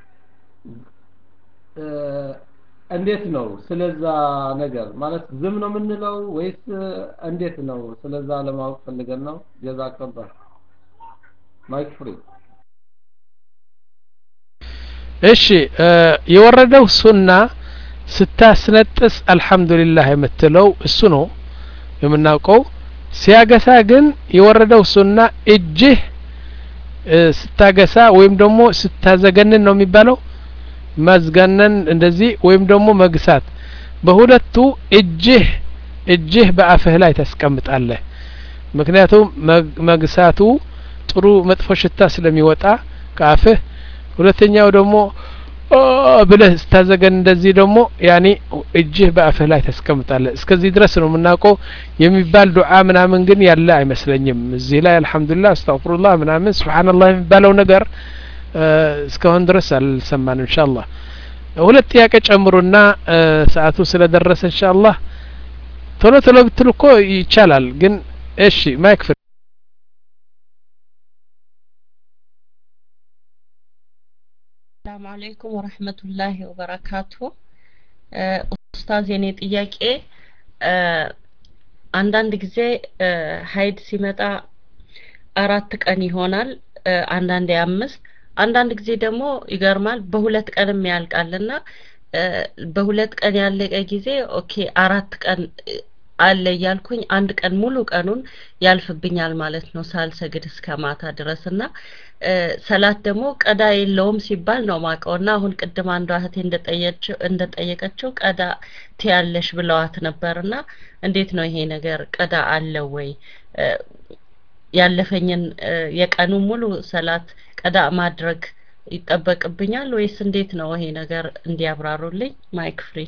እንዴት ነው ስለዛ ነገር ማለት ዝም ነው የምንለው ወይስ እንዴት ነው ስለዛ ለማወቅ ፈልገን ነው ጀዛከላህ ማይክ ፍሪ እሺ የወረደው ሱና ስታስነጥስ አልহামዱሊላህ የምትለው እሱ ነው የምናውቀው ሲያገሳ ግን የወረደው ሱና እጅህ ስታገሳ ወይም ደግሞ ስታዘገነን ነው የሚባለው ማዝገነን እንደዚህ ወይም ደግሞ መግሳት በሁለቱ እጅህ እጅህ በአፍህ ላይ ተስቀምጣለህ ምክንያቱም መግሳቱ ጥሩ መጥፎ ሽታ ስለሚወጣ ከአፍህ ሁለተኛው ደግሞ ብለህ ስታዘገን እንደዚህ ደግሞ ያኒ እጅህ በአፍህ ላይ ተስቀምጣለህ እስከዚህ ድረስ ነው የምናውቀው የሚባል ዱዓ ምናምን ግን ያለ አይመስለኝም እዚህ ላይ አልহামዱሊላህ አስተግፊሩላህ ምናምን ሱብሃንአላህ የሚባለው ነገር እስካሁን ድረስ አልሰማንም ኢንሻአላህ ሁለት ጥያቄ ጨምሩና ሰዓቱ ስለደረሰ ኢንሻአላህ ቶሎ ቶሎ ብትሉ እኮ ይቻላል ግን እሺ ማይክ السلام عليكم ورحمة الله وبركاته أستاذ የኔ ጥያቄ አንዳንድ ጊዜ ሀይድ ሲመጣ አራት ቀን ይሆናል አንዳንዴ አምስት አንዳንድ ጊዜ ደግሞ ይገርማል በሁለት ቀንም ያልቃልና በሁለት ቀን ያለቀ ጊዜ ኦኬ አራት ቀን አለ ያልኩኝ አንድ ቀን ሙሉ ቀኑን ያልፍብኛል ማለት ነው ሳልሰግድ እስከ ማታ ድረስና ሰላት ደግሞ ቀዳ የለውም ሲባል ነው ማቀውና አሁን ቅድም አንዷ እህቴ እንደጠየቀችው እንደጠየቀችው ቀዳ ትያለሽ ብለዋት ነበርና እንዴት ነው ይሄ ነገር ቀዳ አለው ወይ ያለፈኝን የቀኑ ሙሉ ሰላት ቀዳ ማድረግ ይጠበቅብኛል ወይስ እንዴት ነው ይሄ ነገር እንዲያብራሩልኝ ማይክ ፍሪ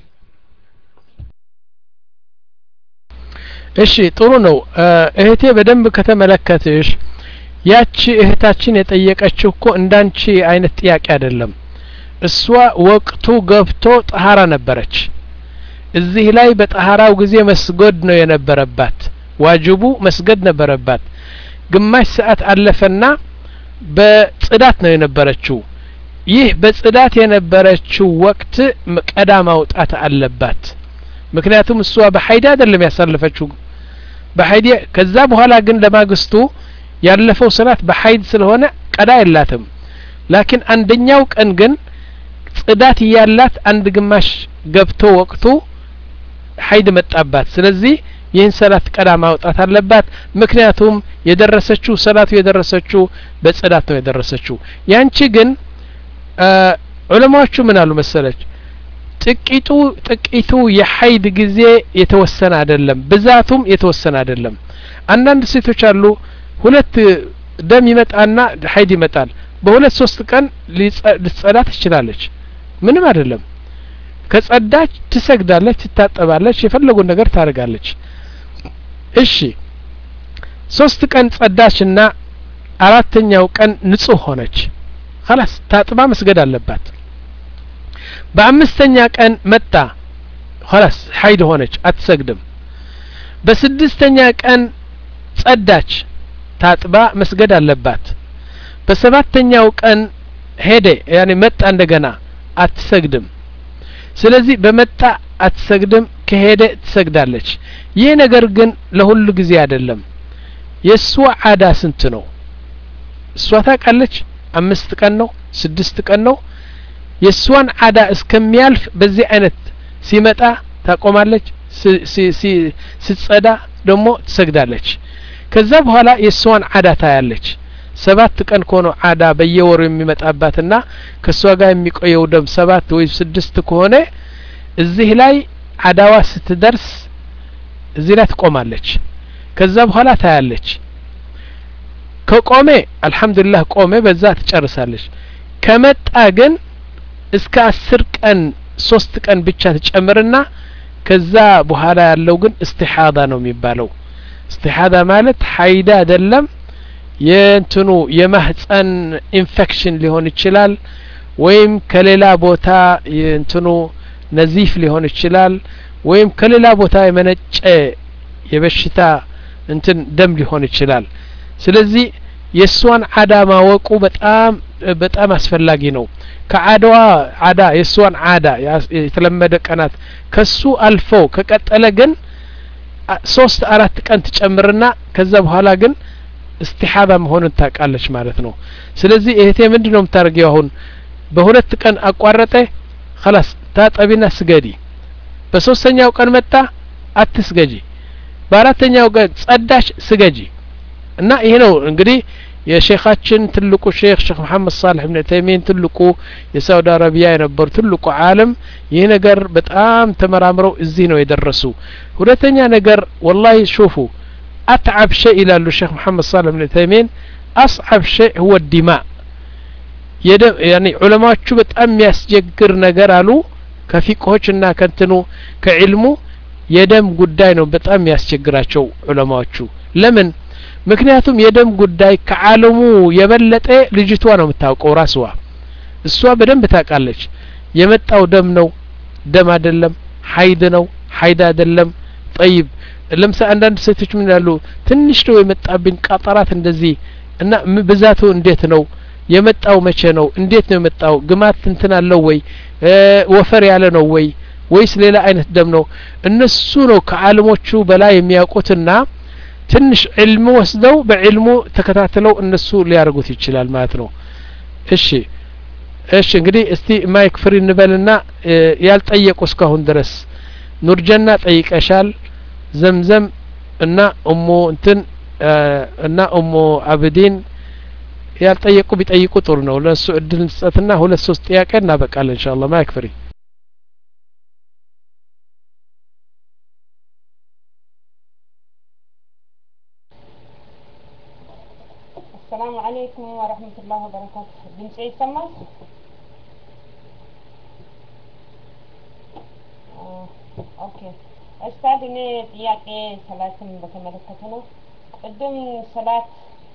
እሺ ጥሩ ነው እህቴ በደንብ ከተመለከትሽ ያቺ እህታችን የጠየቀችው እኮ እንዳንቺ አይነት ጥያቄ አይደለም እሷ ወቅቱ ገብቶ ጠሃራ ነበረች እዚህ ላይ በጠሃራው ጊዜ መስገድ ነው የነበረባት ዋጅቡ መስገድ ነበረባት ግማሽ ሰዓት አለፈና በጽዳት ነው የነበረችው ይህ በጽዳት የነበረችው ወቅት ቀዳ ማውጣት አለባት ምክንያቱም እሷ በሐይድ አይደለም ያሳለፈችው በሐይድ ከዛ በኋላ ግን ለማግስቱ ያለፈው ሰላት በሐይድ ስለሆነ ቀዳ የላትም ላኪን አንደኛው ቀን ግን ጽዳት ያላት አንድ ግማሽ ገብቶ ወቅቱ ሐይድ መጣባት ስለዚህ ይህን ሰላት ቀዳ ማውጣት አለባት ምክንያቱም የደረሰችው ሰላቱ የደረሰችው በጽዳት ነው የደረሰችው ያንቺ ግን ዑለማዎቹ ምን አሉ መሰለች ጥቂቱ ጥቂቱ የሐይድ ጊዜ የተወሰነ አይደለም ብዛቱም የተወሰነ አይደለም አንዳንድ ሴቶች አሉ ሁለት ደም ይመጣና ሐይድ ይመጣል በሁለት ሶስት ቀን ልትጸዳ ትችላለች ምንም አይደለም ከጸዳች ትሰግዳለች ትታጠባለች የፈለጉን ነገር ታደርጋለች እሺ ሶስት ቀን ጸዳችና አራተኛው ቀን ንጹህ ሆነች خلاص ታጥባ መስገድ አለባት በአምስተኛ ቀን መጣ خلاص ሐይድ ሆነች አትሰግድም በስድስተኛ ቀን ጸዳች ታጥባ መስገድ አለባት በሰባተኛው ቀን ሄደ ያኔ መጣ እንደገና አትሰግድም ስለዚህ በመጣ አትሰግድም ከሄደ ትሰግዳለች ይሄ ነገር ግን ለሁሉ ጊዜ አይደለም የሷ ዓዳ ስንት ነው እሷ ታውቃለች አምስት ቀን ነው ስድስት ቀን ነው የሷን ዓዳ እስከሚያልፍ በዚህ አይነት ሲመጣ ታቆማለች ሲጸዳ ደግሞ ትሰግዳለች ከዛ በኋላ የሷን ዓዳ ታያለች ሰባት ቀን ከሆነ ዓዳ በየወሩ የሚመጣባትና ከሷ ጋር የሚቆየው ደም ሰባት ወይ ስድስት ከሆነ እዚህ ላይ ዓዳዋ ስትደርስ እዚህ ላይ ትቆማለች ከዛ በኋላ ታያለች ከቆመ አልহামዱሊላህ ቆመ በዛ ትጨርሳለች ከመጣ ግን እስከ አስር ቀን ሶስት ቀን ብቻ ትጨምርና ከዛ በኋላ ያለው ግን እስቲሃዳ ነው የሚባለው እስቲሃዳ ማለት ሐይዳ አይደለም የእንትኑ የማህፀን ኢንፌክሽን ሊሆን ይችላል ወይም ከሌላ ቦታ የእንትኑ ነዚፍ ሊሆን ይችላል ወይም ከሌላ ቦታ የመነጨ የበሽታ እንትን ደም ሊሆን ይችላል ስለዚህ የሷን ዓዳ ማወቁ በጣም በጣም አስፈላጊ ነው ከዓዳዋ ዓዳ የሷን ዓዳ የተለመደ ቀናት ከሱ አልፎ ከቀጠለ ግን ሶስት አራት ቀን ትጨምርና ከዛ በኋላ ግን استحاضة መሆኑን ታውቃለች ማለት ነው ስለዚህ እህቴ ምንድነው የምታርገው አሁን በሁለት ቀን አቋረጠ خلاص ታጠቢና ስገዲ በሶስተኛው ቀን መጣ አትስገጂ በአራተኛው ቀን ጸዳሽ ስገጂ እና ይሄ ነው እንግዲህ የሼኻችን ትልቁ ሼክ ሼክ መሐመድ صالح ኢብኑ ተይሚን ትልቁ የሳውዲ አረቢያ የነበሩ ትልቁ ዓለም ይሄ ነገር በጣም ተመራምረው እዚህ ነው የደረሱ ሁለተኛ ነገር والله شوفوا أتعب شيء إلى الشيخ محمد صالح بن تيمين أصعب شيء هو الدماء يدم يعني علماء شو بتأم يسجر نجرالو كفيقهوشنا كنتنو كعلمو يدم قداينو بتأم يسجراتشو علماء شو لمن مكنياتهم يدم قداي كعالمو يبلت إيه لجتوانا متاوقو راسوا السوا بدم بتاقالج يمتاو دم نو دم أدلم حيد نو حيد أدلم طيب ለምሳ አንዳንድ ሴቶች ምን ያሉ ትንሽ ነው የመጣብኝ ቃጠራት እንደዚህ እና ብዛቱ እንዴት ነው የመጣው መቼ ነው እንዴት ነው የመጣው ግማት እንትን አለው ወይ ወፈር ያለ ነው ወይ ወይስ ሌላ አይነት ደም ነው? እነሱ ነው ከዓለሞቹ በላይ የሚያውቁትና ትንሽ ዕልም ወስደው በዕልሙ ተከታትለው እነሱ ሊያርጉት ይችላል ማለት ነው። እሺ እሺ እንግዲህ እስቲ ማይክ ፍሪ እንበልና ያልጠየቁ እስካሁን ድረስ ኑርጀና ጠይቀሻል። ዘምዘም እና ኡሙ እንትን እና ኡሙ አብዲን ያልጠየቁ ቢጠይቁ ጥሩ ነው። ለሱ እድል እንስጠትና ሁለት ሶስት ጥያቄ እናበቃለን ኢንሻአላህ። ማይክ ፍሪ። السلام عليكم ورحمة الله وبركاته. ድምጼ ይሰማል? ኦኬ ኡስታዝ፣ እኔ ጥያቄ ሰላትን በተመለከተ ነው። ቅድም ሰላት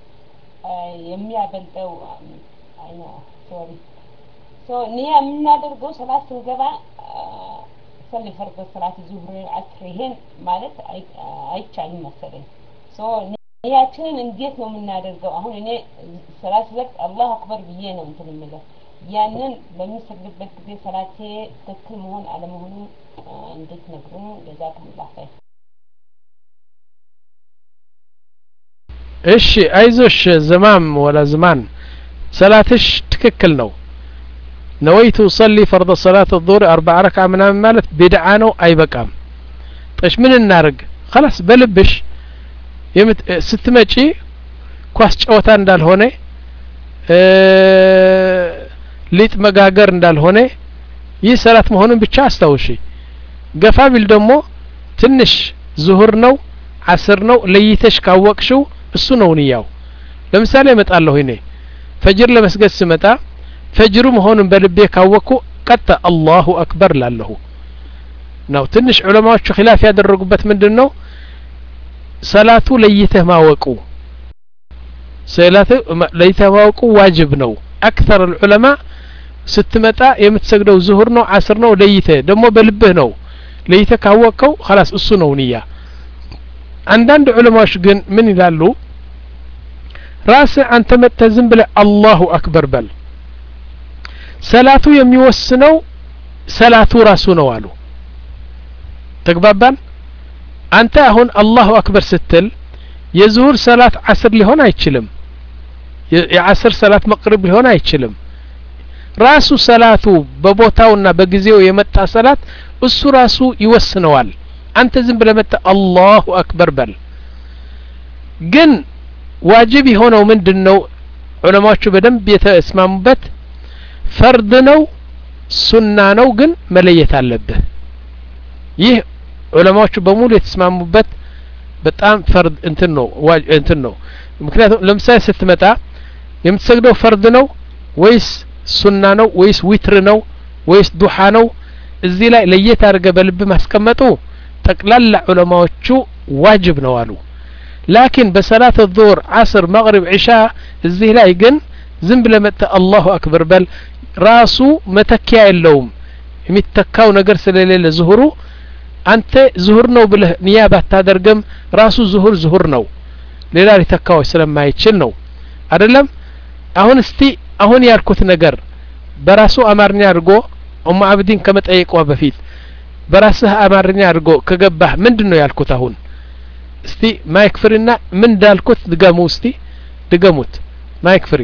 የሚያበልጠው አይና ሶሪ ሶ ንያ የምናደርገው ሰላት ስንገባ ሰሊ ፈርድ ሰላት ዙህር አስር ይሄን ማለት አይቻልም መሰለኝ። ሶ ንያችንን እንዴት ነው የምናደርገው? አሁን እኔ ሰላት ስገድ አላሁ አክበር ብዬ ነው እንትን የምለው። ያንን በሚሰግድበት ጊዜ ሰላቴ ትክክል መሆን አለመሆኑን እንዴት ነግሩን? ጀዛኩሙላህ ኸይር። እሺ አይዞሽ ዘማም ወላ ዝማን ሰላትሽ ትክክል ነው። ነወይቱ صلي فرض صلاة الظهر أربع ركعة ምናምን ማለት ቢድዓ ነው፣ አይበቃም። طيب ምን እናርግ? خلاص በልብሽ ስትመጪ ኳስ ጨዋታ እንዳልሆነ ሊጥ መጋገር እንዳልሆነ ይህ ሰላት መሆኑን ብቻ አስታውሺ። ገፋ ቢል ደግሞ ትንሽ ዙሁር ነው አስር ነው ለይተሽ ካወቅሽው እሱ ነው ንያው። ለምሳሌ እመጣለሁ እኔ ፈጅር ለመስገድ ስመጣ ፈጅሩ መሆኑን በልቤ ካወቅኩ ቀጥታ አላሁ አክበር ላለሁ ነው። ትንሽ ዑለማዎቹ ኺላፍ ያደረጉበት ምንድነው ሰላቱ ለይተህ ማወቁ ሰላቱ ለይተህ ማወቁ ዋጅብ ነው። አክثر العلماء ስትመጣ የምትሰግደው ዙሁር ነው አስር ነው ለይተህ ደግሞ በልብህ ነው ለይተህ ካወቅከው خلاص እሱ ነው ንያ። አንዳንድ ዑለማዎች ግን ምን ይላሉ? ራስ አንተ መጥተህ ዝም ብለህ አላሁ አክበር በል፣ ሰላቱ የሚወስነው ሰላቱ ራሱ ነው አሉ። ተግባባን? አንተ አሁን አላሁ አክበር ስትል የዙሁር ሰላት አስር ሊሆን አይችልም፣ የአስር ሰላት መቅሪብ ሊሆን አይችልም። ራሱ ሰላቱ በቦታውና በጊዜው የመጣ ሰላት እሱ ራሱ ይወስነዋል። አንተ ዝም ብለህ መጥተህ አላሁ አክበር በል። ግን ዋጅብ የሆነው ምንድነው? ዑለማዎቹ በደንብ የተስማሙበት ፈርድ ነው ሱና ነው፣ ግን መለየት አለብህ። ይህ ዑለማዎቹ በሙሉ የተስማሙበት በጣም ፈርድ እንትን ነው እንትን ነው። ምክንያቱም ለምሳሌ ስትመጣ የምትሰግደው ፈርድ ነው ወይስ ሱና ነው ወይስ ዊትር ነው ወይስ ዱሃ ነው? እዚህ ላይ ለየት አድርገህ በልብ ማስቀመጡ ጠቅላላ ዑለማዎቹ ዋጅብ ነው አሉ። ላኪን በሰላት الظهر عصر مغرب عشاء እዚህ ላይ ግን ዝም ብለህ መጥተህ አላሁ አክበር በል። ራሱ መተኪያ የለውም፣ የሚተካው ነገር ስለሌለ ዙሁሩ አንተ ዙሁር ነው ብለህ ንያ ባታደርግም ራሱ ዙሁር ዙሁር ነው፣ ሌላ ሊተካው ስለማይችል ነው አይደለም። አሁን እስቲ አሁን ያልኩት ነገር በራሱ አማርኛ አድርጎ ኡሙ አብዲን ከመጠየቋ በፊት በራስህ አማርኛ አድርጎ ከገባህ ምንድነው ያልኩት? አሁን እስቲ ማይክ ፍሪና ምን እንዳልኩት ድገሙ። እስቲ ድገሙት። ማይክ ፍሪ።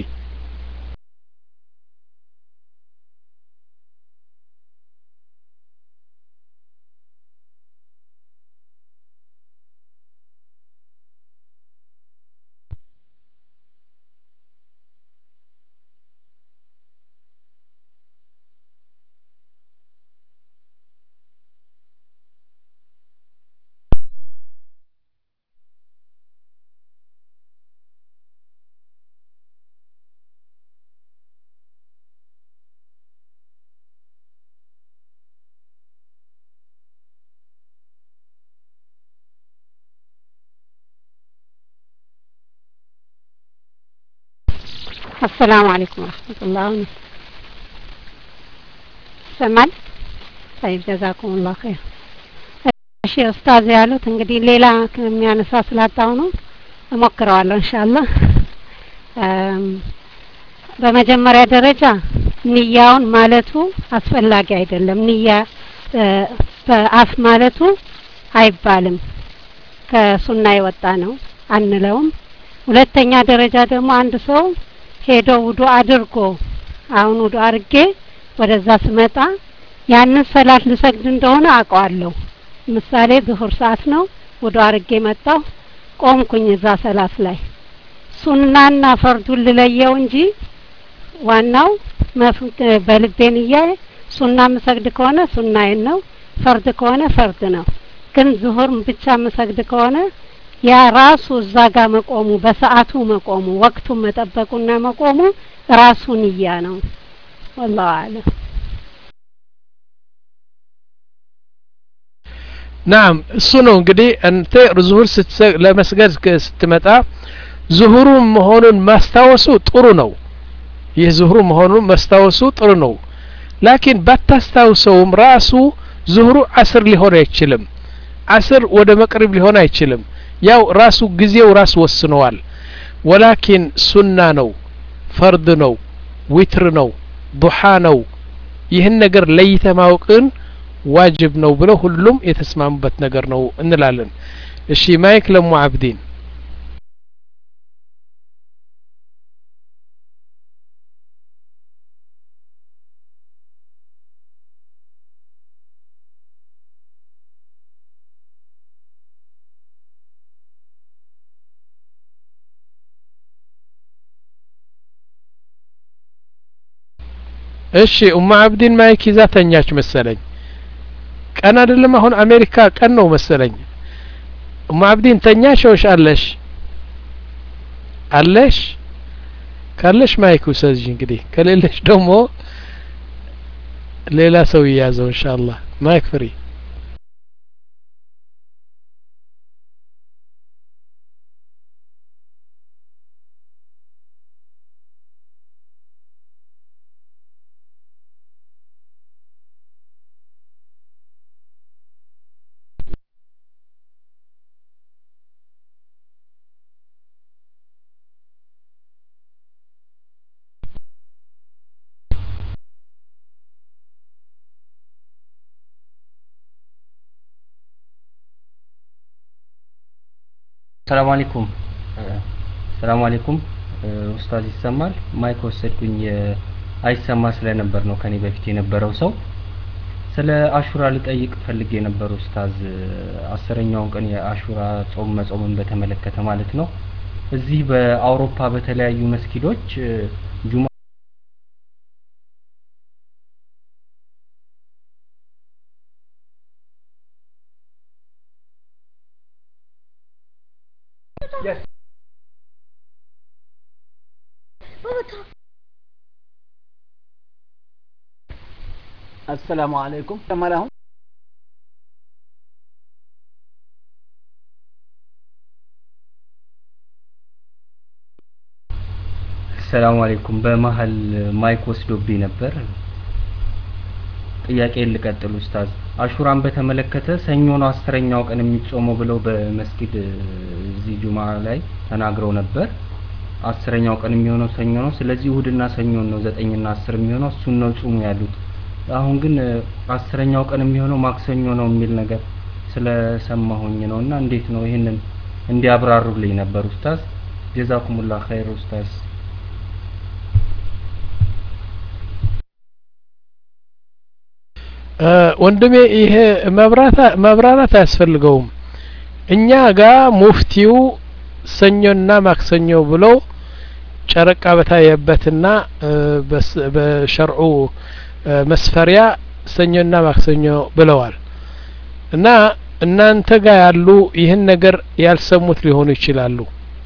السلام عليكم ورحمة الله سمعت طيب جزاكم الله خير እሺ ኡስታዝ ያሉት እንግዲህ ሌላ ከሚያነሳ ስላጣው ነው እሞክረዋለሁ ኢንሻአላህ በመጀመሪያ ደረጃ ንያውን ማለቱ አስፈላጊ አይደለም ንያ በአፍ ማለቱ አይባልም ከሱና የወጣ ነው አንለውም ሁለተኛ ደረጃ ደግሞ አንድ ሰው ሄዶ ውዱ አድርጎ አሁን ውዱ አድርጌ ወደዛ ስመጣ ያንን ሰላት ልሰግድ እንደሆነ አውቀዋለሁ ምሳሌ ዙሁር ሰዓት ነው ውዱ አድርጌ መጣሁ ቆምኩኝ እዛ ሰላት ላይ ሱናና ፈርዱን ልለየው እንጂ ዋናው በልቤን ይያይ ሱና መስገድ ከሆነ ሱናዬን ነው ፈርድ ከሆነ ፈርድ ነው ግን ዙሁር ብቻ መስገድ ከሆነ ያ ራሱ እዛ ጋር መቆሙ በሰዓቱ መቆሙ ወቅቱን መጠበቁና መቆሙ ራሱን ይያ ነው والله اعلم نعم እሱ ነው እንግዲህ አንተ ዙሁር ለመስገድ ስትመጣ ዙሁሩ መሆኑን ማስታወሱ ጥሩ ነው ይህ ዙሁሩ መሆኑን ማስታወሱ ጥሩ ነው ላኪን ባታስታውሰውም ራሱ ዙሁሩ አስር ሊሆን አይችልም አስር ወደ መቅሪብ ሊሆን አይችልም ያው ራሱ ጊዜው ራስ ወስነዋል ወላኪን ሱና ነው ፈርድ ነው ዊትር ነው ዱሃ ነው ይህን ነገር ለይተ ማወቅን ዋጅብ ነው ብለው ሁሉም የተስማሙበት ነገር ነው እንላለን እሺ ማይክ ለሙ አብዲን እሺ ኡማ አብዲን ማይክ ይዛ ተኛች መሰለኝ ቀን አይደለም አሁን አሜሪካ ቀን ነው መሰለኝ ኡማ አብዲን ተኛሽ ወይስ አለሽ አለሽ ካለሽ ማይክ ውሰጂ እንግዲህ ከሌለሽ ደግሞ ሌላ ሰው ይያዘው ኢንሻአላህ ማይክ ፍሪ السلام عليكم السلام عليكم ኡስታዝ ይሰማል ማይክ ወሰድኩኝ አይሰማ ስለነበር ነው ከኔ በፊት የነበረው ሰው ስለ አሹራ ልጠይቅ ፈልጌ ነበር ኡስታዝ አስረኛውን ቀን የአሹራ ጾም መጾምን በተመለከተ ማለት ነው እዚህ በአውሮፓ በተለያዩ መስጊዶች ጁማ Yes. السلام عليكم كما لهم السلام عليكم በመሃል ማይክ ወስዶብኝ ነበር ጥያቄን ልቀጥል ኡስታዝ አሹራን በተመለከተ ሰኞ ነው አስረኛው ቀን የሚጾመው ብለው በመስጊድ እዚህ ጁማ ላይ ተናግረው ነበር አስረኛው ቀን የሚሆነው ሰኞ ነው ስለዚህ እሁድና ሰኞ ነው ዘጠኝ እና አስር የሚሆነው እሱን ነው ጾሙ ያሉት አሁን ግን አስረኛው ቀን የሚሆነው ማክሰኞ ነው የሚል ነገር ስለሰማሁኝ ነውና እንዴት ነው ይሄንን እንዲያብራሩልኝ ነበር ኡስታዝ ጀዛኩሙላህ ኸይር ኡስታዝ ወንድሜ ይሄ መብራታ መብራራት አያስፈልገውም እኛ ጋር ሙፍቲው ሰኞና ማክሰኞ ብለው ጨረቃ በታየበትና በሸርዑ መስፈሪያ ሰኞና ማክሰኞ ብለዋል እና እናንተ ጋር ያሉ ይህን ነገር ያልሰሙት ሊሆኑ ይችላሉ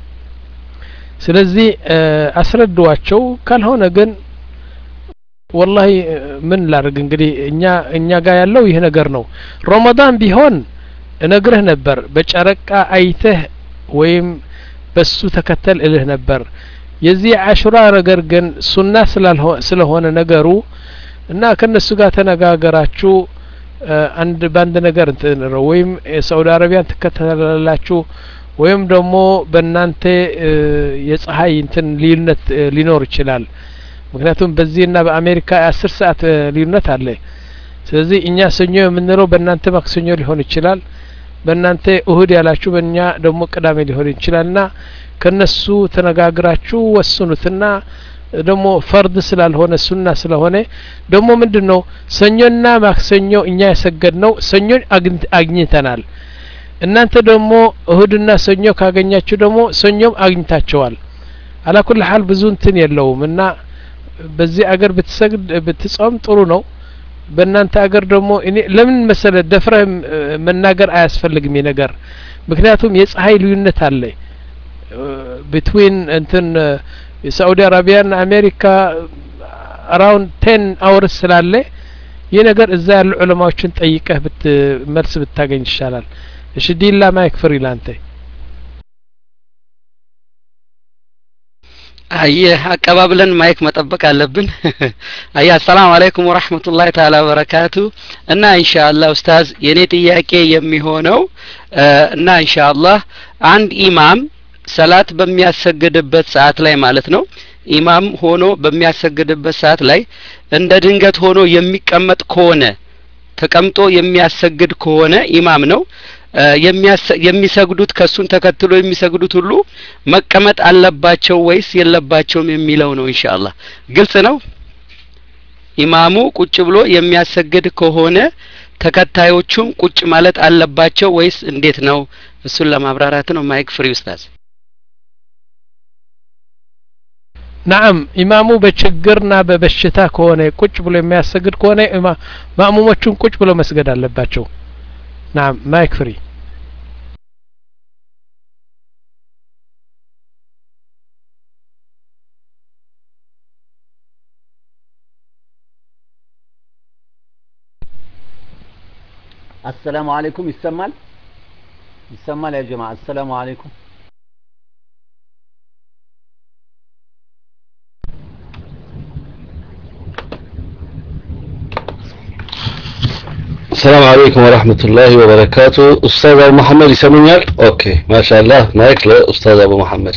ስለዚህ አስረዷቸው ካልሆነ ግን والله ምን ላርግ እንግዲህ እኛ እኛ ጋር ያለው ይሄ ነገር ነው ረመዳን ቢሆን እነግርህ ነበር በጨረቃ አይተህ ወይም በሱ ተከተል እልህ ነበር የዚህ አሽራ ነገር ግን ሱና ስለሆነ ነገሩ እና ከነሱ ጋር ተነጋገራችሁ አንድ ባንድ ነገር እንትን ነው ወይም ሳውዲ አረቢያን ተከተላላችሁ ወይም ደግሞ በእናንተ የፀሐይ እንትን ልዩነት ሊኖር ይችላል ምክንያቱም በዚህና በአሜሪካ አስር ሰዓት ልዩነት አለ ስለዚህ እኛ ሰኞ የምንለው በእናንተ ማክሰኞ ሊሆን ይችላል በእናንተ እሁድ ያላችሁ በእኛ ደግሞ ቅዳሜ ሊሆን ይችላልና ከነሱ ተነጋግራችሁ ወስኑትና ደግሞ ፈርድ ስላልሆነ ሱና ስለሆነ ደግሞ ምንድነው ሰኞና ማክሰኞ እኛ የሰገድነው ሰኞ አግኝተናል እናንተ ደግሞ እሁድና ሰኞ ካገኛችሁ ደግሞ ሰኞም አግኝታችኋል على كل حال ብዙ እንትን የለውም እና በዚህ አገር ብትሰግድ ብትጾም ጥሩ ነው በእናንተ አገር ደግሞ እኔ ለምን መሰለ ደፍረ መናገር አያስፈልግም ነገር ምክንያቱም የፀሐይ ልዩነት አለ between እንትን ሳዑዲ አረቢያና አሜሪካ around ten hours ስላለ ይሄ ነገር እዛ ያሉ ዑለማዎችን ጠይቀህ ብት መልስ ብታገኝ ይሻላል እሺ ዲላ ማይክ ፍሪ ላንተ አየህ አቀባብለን ማይክ መጠበቅ አለብን አያ ሰላም አለይኩም ወራህመቱላሂ ተዓላ ወበረካቱ እና ኢንሻአላህ ኡስታዝ የኔ ጥያቄ የሚሆነው እና ኢንሻአላህ አንድ ኢማም ሰላት በሚያሰግድበት ሰዓት ላይ ማለት ነው ኢማም ሆኖ በሚያሰግድበት ሰዓት ላይ እንደ ድንገት ሆኖ የሚቀመጥ ከሆነ ተቀምጦ የሚያሰግድ ከሆነ ኢማም ነው የሚሰግዱት ከሱን ተከትሎ የሚሰግዱት ሁሉ መቀመጥ አለባቸው ወይስ የለባቸውም የሚለው ነው ኢንሻአላህ ግልጽ ነው ኢማሙ ቁጭ ብሎ የሚያሰግድ ከሆነ ተከታዮቹም ቁጭ ማለት አለባቸው ወይስ እንዴት ነው እሱን ለማብራራት ነው ማይክ ፍሪ ኡስታዝ نعم ኢማሙ በችግርና በበሽታ ከሆነ ቁጭ ብሎ የሚያሰግድ ከሆነ ማእሙሞቹን ቁጭ ብሎ መስገድ አለባቸው نعم مايك فري السلام عليكم يسمال يسمال يا جماعة السلام عليكم السلام عليكم ورحمة الله وبركاته أستاذ أبو محمد يسمونيال أوكي ما شاء الله مايك لأستاذ أبو محمد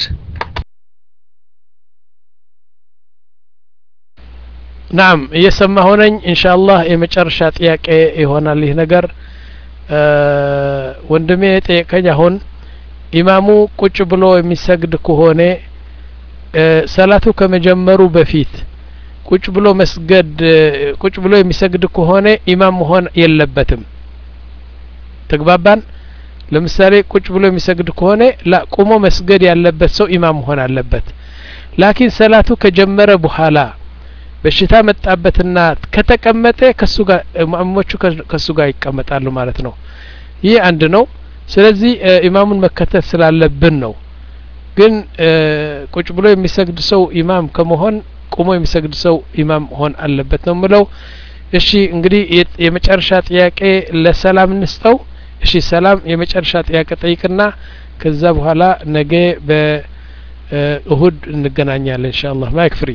نعم يسمى هنا إن شاء الله يمجرشات ياك هنا اللي نجر أه وندمي يتيكني هون إمامو كوش بلو يمسجد كهوني أه صلاته كمجمرو بفيت ቁጭ ብሎ መስገድ ቁጭ ብሎ የሚሰግድ ከሆነ ኢማም መሆን የለበትም ተግባባን ለምሳሌ ቁጭ ብሎ የሚሰግድ ከሆነ ላ ቆሞ መስገድ ያለበት ሰው ኢማም መሆን አለበት ላኪን ሰላቱ ከጀመረ በኋላ በሽታ መጣበትና ከተቀመጠ ከሱ ጋር ማእሙሞቹ ከሱ ጋር ይቀመጣሉ ማለት ነው ይህ አንድ ነው ስለዚህ ኢማሙን መከተል ስላለብን ነው ግን ቁጭ ብሎ የሚሰግድ ሰው ኢማም ከመሆን ቆሞ የሚሰግድ ሰው ኢማም ሆን አለበት ነው ምለው እሺ እንግዲህ የመጨረሻ ጥያቄ ለሰላም እንስጠው እሺ ሰላም የመጨረሻ ጥያቄ ጠይቅና ከዛ በኋላ ነገ በእሁድ እንገናኛለን ኢንሻአላህ ማይክ ፍሪ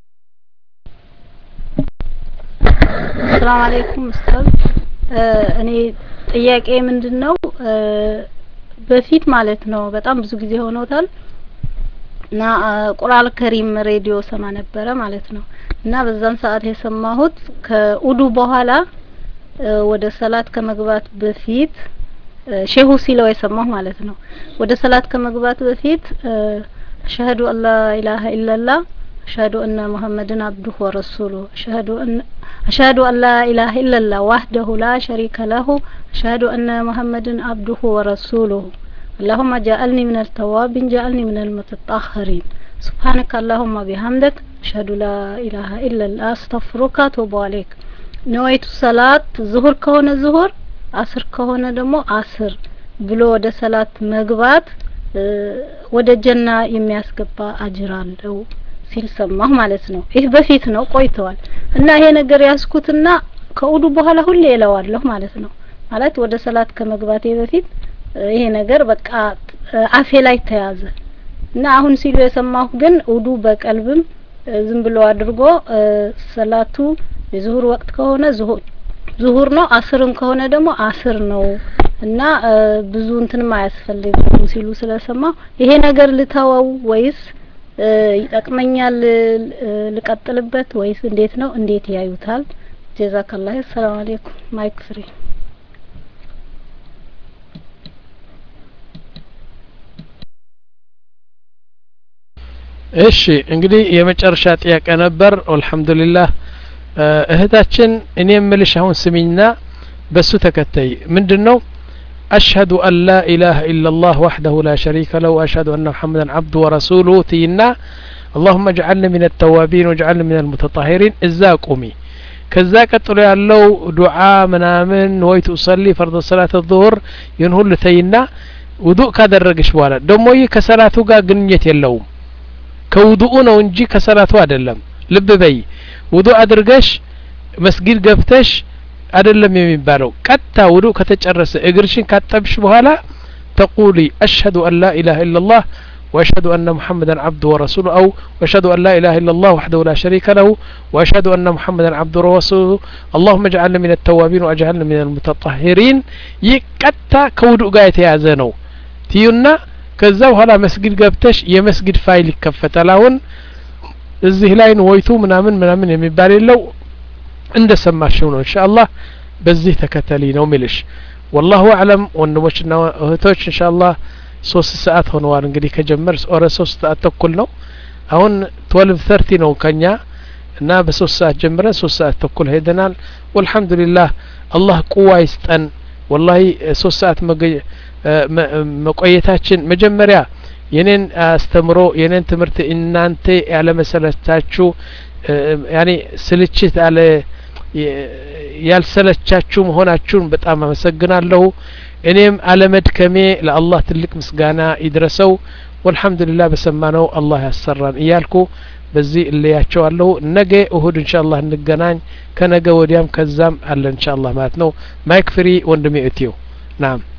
ሰላም አለይኩም ኡስታዝ እኔ ጥያቄ ምንድነው በፊት ማለት ነው በጣም ብዙ ጊዜ ሆኖታል እና ቁርአን ከሪም ሬዲዮ ሰማ ነበረ ማለት ነው እና በዛን ሰዓት የሰማሁት ከኡዱ በኋላ ወደ ሰላት ከመግባት በፊት ሼሁ ሲለው የሰማሁ ማለት ነው ወደ ሰላት ከመግባት በፊት አሽሀዱ አላ ኢላሀ ኢላላህ አሽሀዱ አነ ሙሐመድን አብዱሁ ወረሱሉሁ አሽሀዱ አነ አሽሀዱ አላ ኢላሀ ኢላላህ ወህደሁ ላ ሸሪከ ለሁ አሽሀዱ አነ ሙሐመድን አብዱሁ ወረሱሉሁ اللهم جعلني من التوابين جعلني من المتطهرين سبحانك اللهم بحمدك أشهد لا إله إلا الله أستغفرك وأتوب إليك نويت صلاة ظهر كهونه ظهر عصر كهونه دمو عصر ብሎ ወደ ሰላት መግባት ወደ ጀና የሚያስገባ አጅር አለው ሲል ሰማሁ ማለት ነው ይህ በፊት ነው ቆይቷል እና ይሄ ነገር ያስኩትና ከኡዱ በኋላ ሁሌ እለዋለሁ ማለት ነው ማለት ወደ ሰላት ከመግባቴ በፊት ይሄ ነገር በቃ አፌ ላይ ተያዘ እና አሁን ሲሉ የሰማሁ ግን ኡዱ በቀልብም ዝም ብሎ አድርጎ ሰላቱ የዙሁር ወቅት ከሆነ ዙሁር ዙሁር ነው አስርም ከሆነ ደግሞ አስር ነው እና ብዙ እንትንም አያስፈልግም ሲሉ ስለሰማሁ ይሄ ነገር ልተወው ወይስ ይጠቅመኛል ልቀጥልበት ወይስ እንዴት ነው እንዴት ያዩታል ጀዛከላህ ሰላም አለይኩም ማይክ ፍሪ እሺ እንግዲህ የመጨረሻ ጥያቄ ነበር አልহামዱሊላህ እህታችን እኔ የምልሽ አሁን ስሚኝና በሱ ተከታይ ምንድነው أشهد أن لا إله إلا الله وحده لا شريك له وأشهد أن محمدا عبده ورسوله تينا اللهم اجعلني من التوابين واجعلني من المتطهرين إذا قومي كذا قتلوا ያለው ዱዓ ምናምን ወይ تصلي فرض صلاة الظهر ይንሁል ተይና ውዱእ ካደረግሽ በኋላ ደሞ ይህ ከሰላቱ ጋር ግንኙነት የለውም ከውዱኡ ነው እንጂ ከሰላቱ አይደለም ልብ በይ ውዱእ አድርገሽ መስጊድ ገብተሽ አይደለም የሚባለው ቀጥታ ውዱእ ከተጨረሰ እግርሽን ካጠብሽ በኋላ تقولي أشهد أن لا إله إلا الله وأشهد أن محمدا عبده ورسوله أو وأشهد أن لا إله إلا الله وحده لا شريك له وأشهد أن محمدا عبده ورسوله اللهم اجعلنا من التوابين واجعلنا من المتطهرين يقطع كودو ጋር የተያዘ ነው ትዩና ከዛ በኋላ መስጊድ ገብተሽ የመስጊድ ፋይል ይከፈታል አሁን እዚህ ላይ ነው ወይቱ ምናምን ምናምን የሚባል የለው እንደሰማሽው ነው ኢንሻአላህ በዚህ ተከተሊ ነው ምልሽ والله اعلم ወንድሞችና እህቶች ኢንሻአላህ ሶስት ሰዓት ሆነዋል እንግዲህ ከጀመር ኦረ ሶስት ሰዓት ተኩል ነው አሁን twelve thirty ነው ከኛ እና በሶስት ሰዓት ጀምረን ሶስት ሰዓት ተኩል ሄደናል والحمدلله አላህ ቁዋ ይስጠን والله ሶስት ሰዓት መቆየታችን መጀመሪያ የኔን አስተምሮ የኔን ትምህርት እናንተ ያለ መሰለታችሁ ያኒ ስልችት አለ ያልሰለቻችሁ መሆናችሁን በጣም አመሰግናለሁ እኔም አለመድከሜ ለአላህ ትልቅ ምስጋና ይድረሰው والحمدلله በሰማነው አላህ ያሰራን እያልኩ በዚህ እለያቸዋለሁ ነገ እሁድ ኢንሻአላህ እንገናኝ ከነገ ወዲያም ከዛም አለ ኢንሻአላህ ማለት ነው ማይክ ፍሪ ወንድሜ እቲው ናም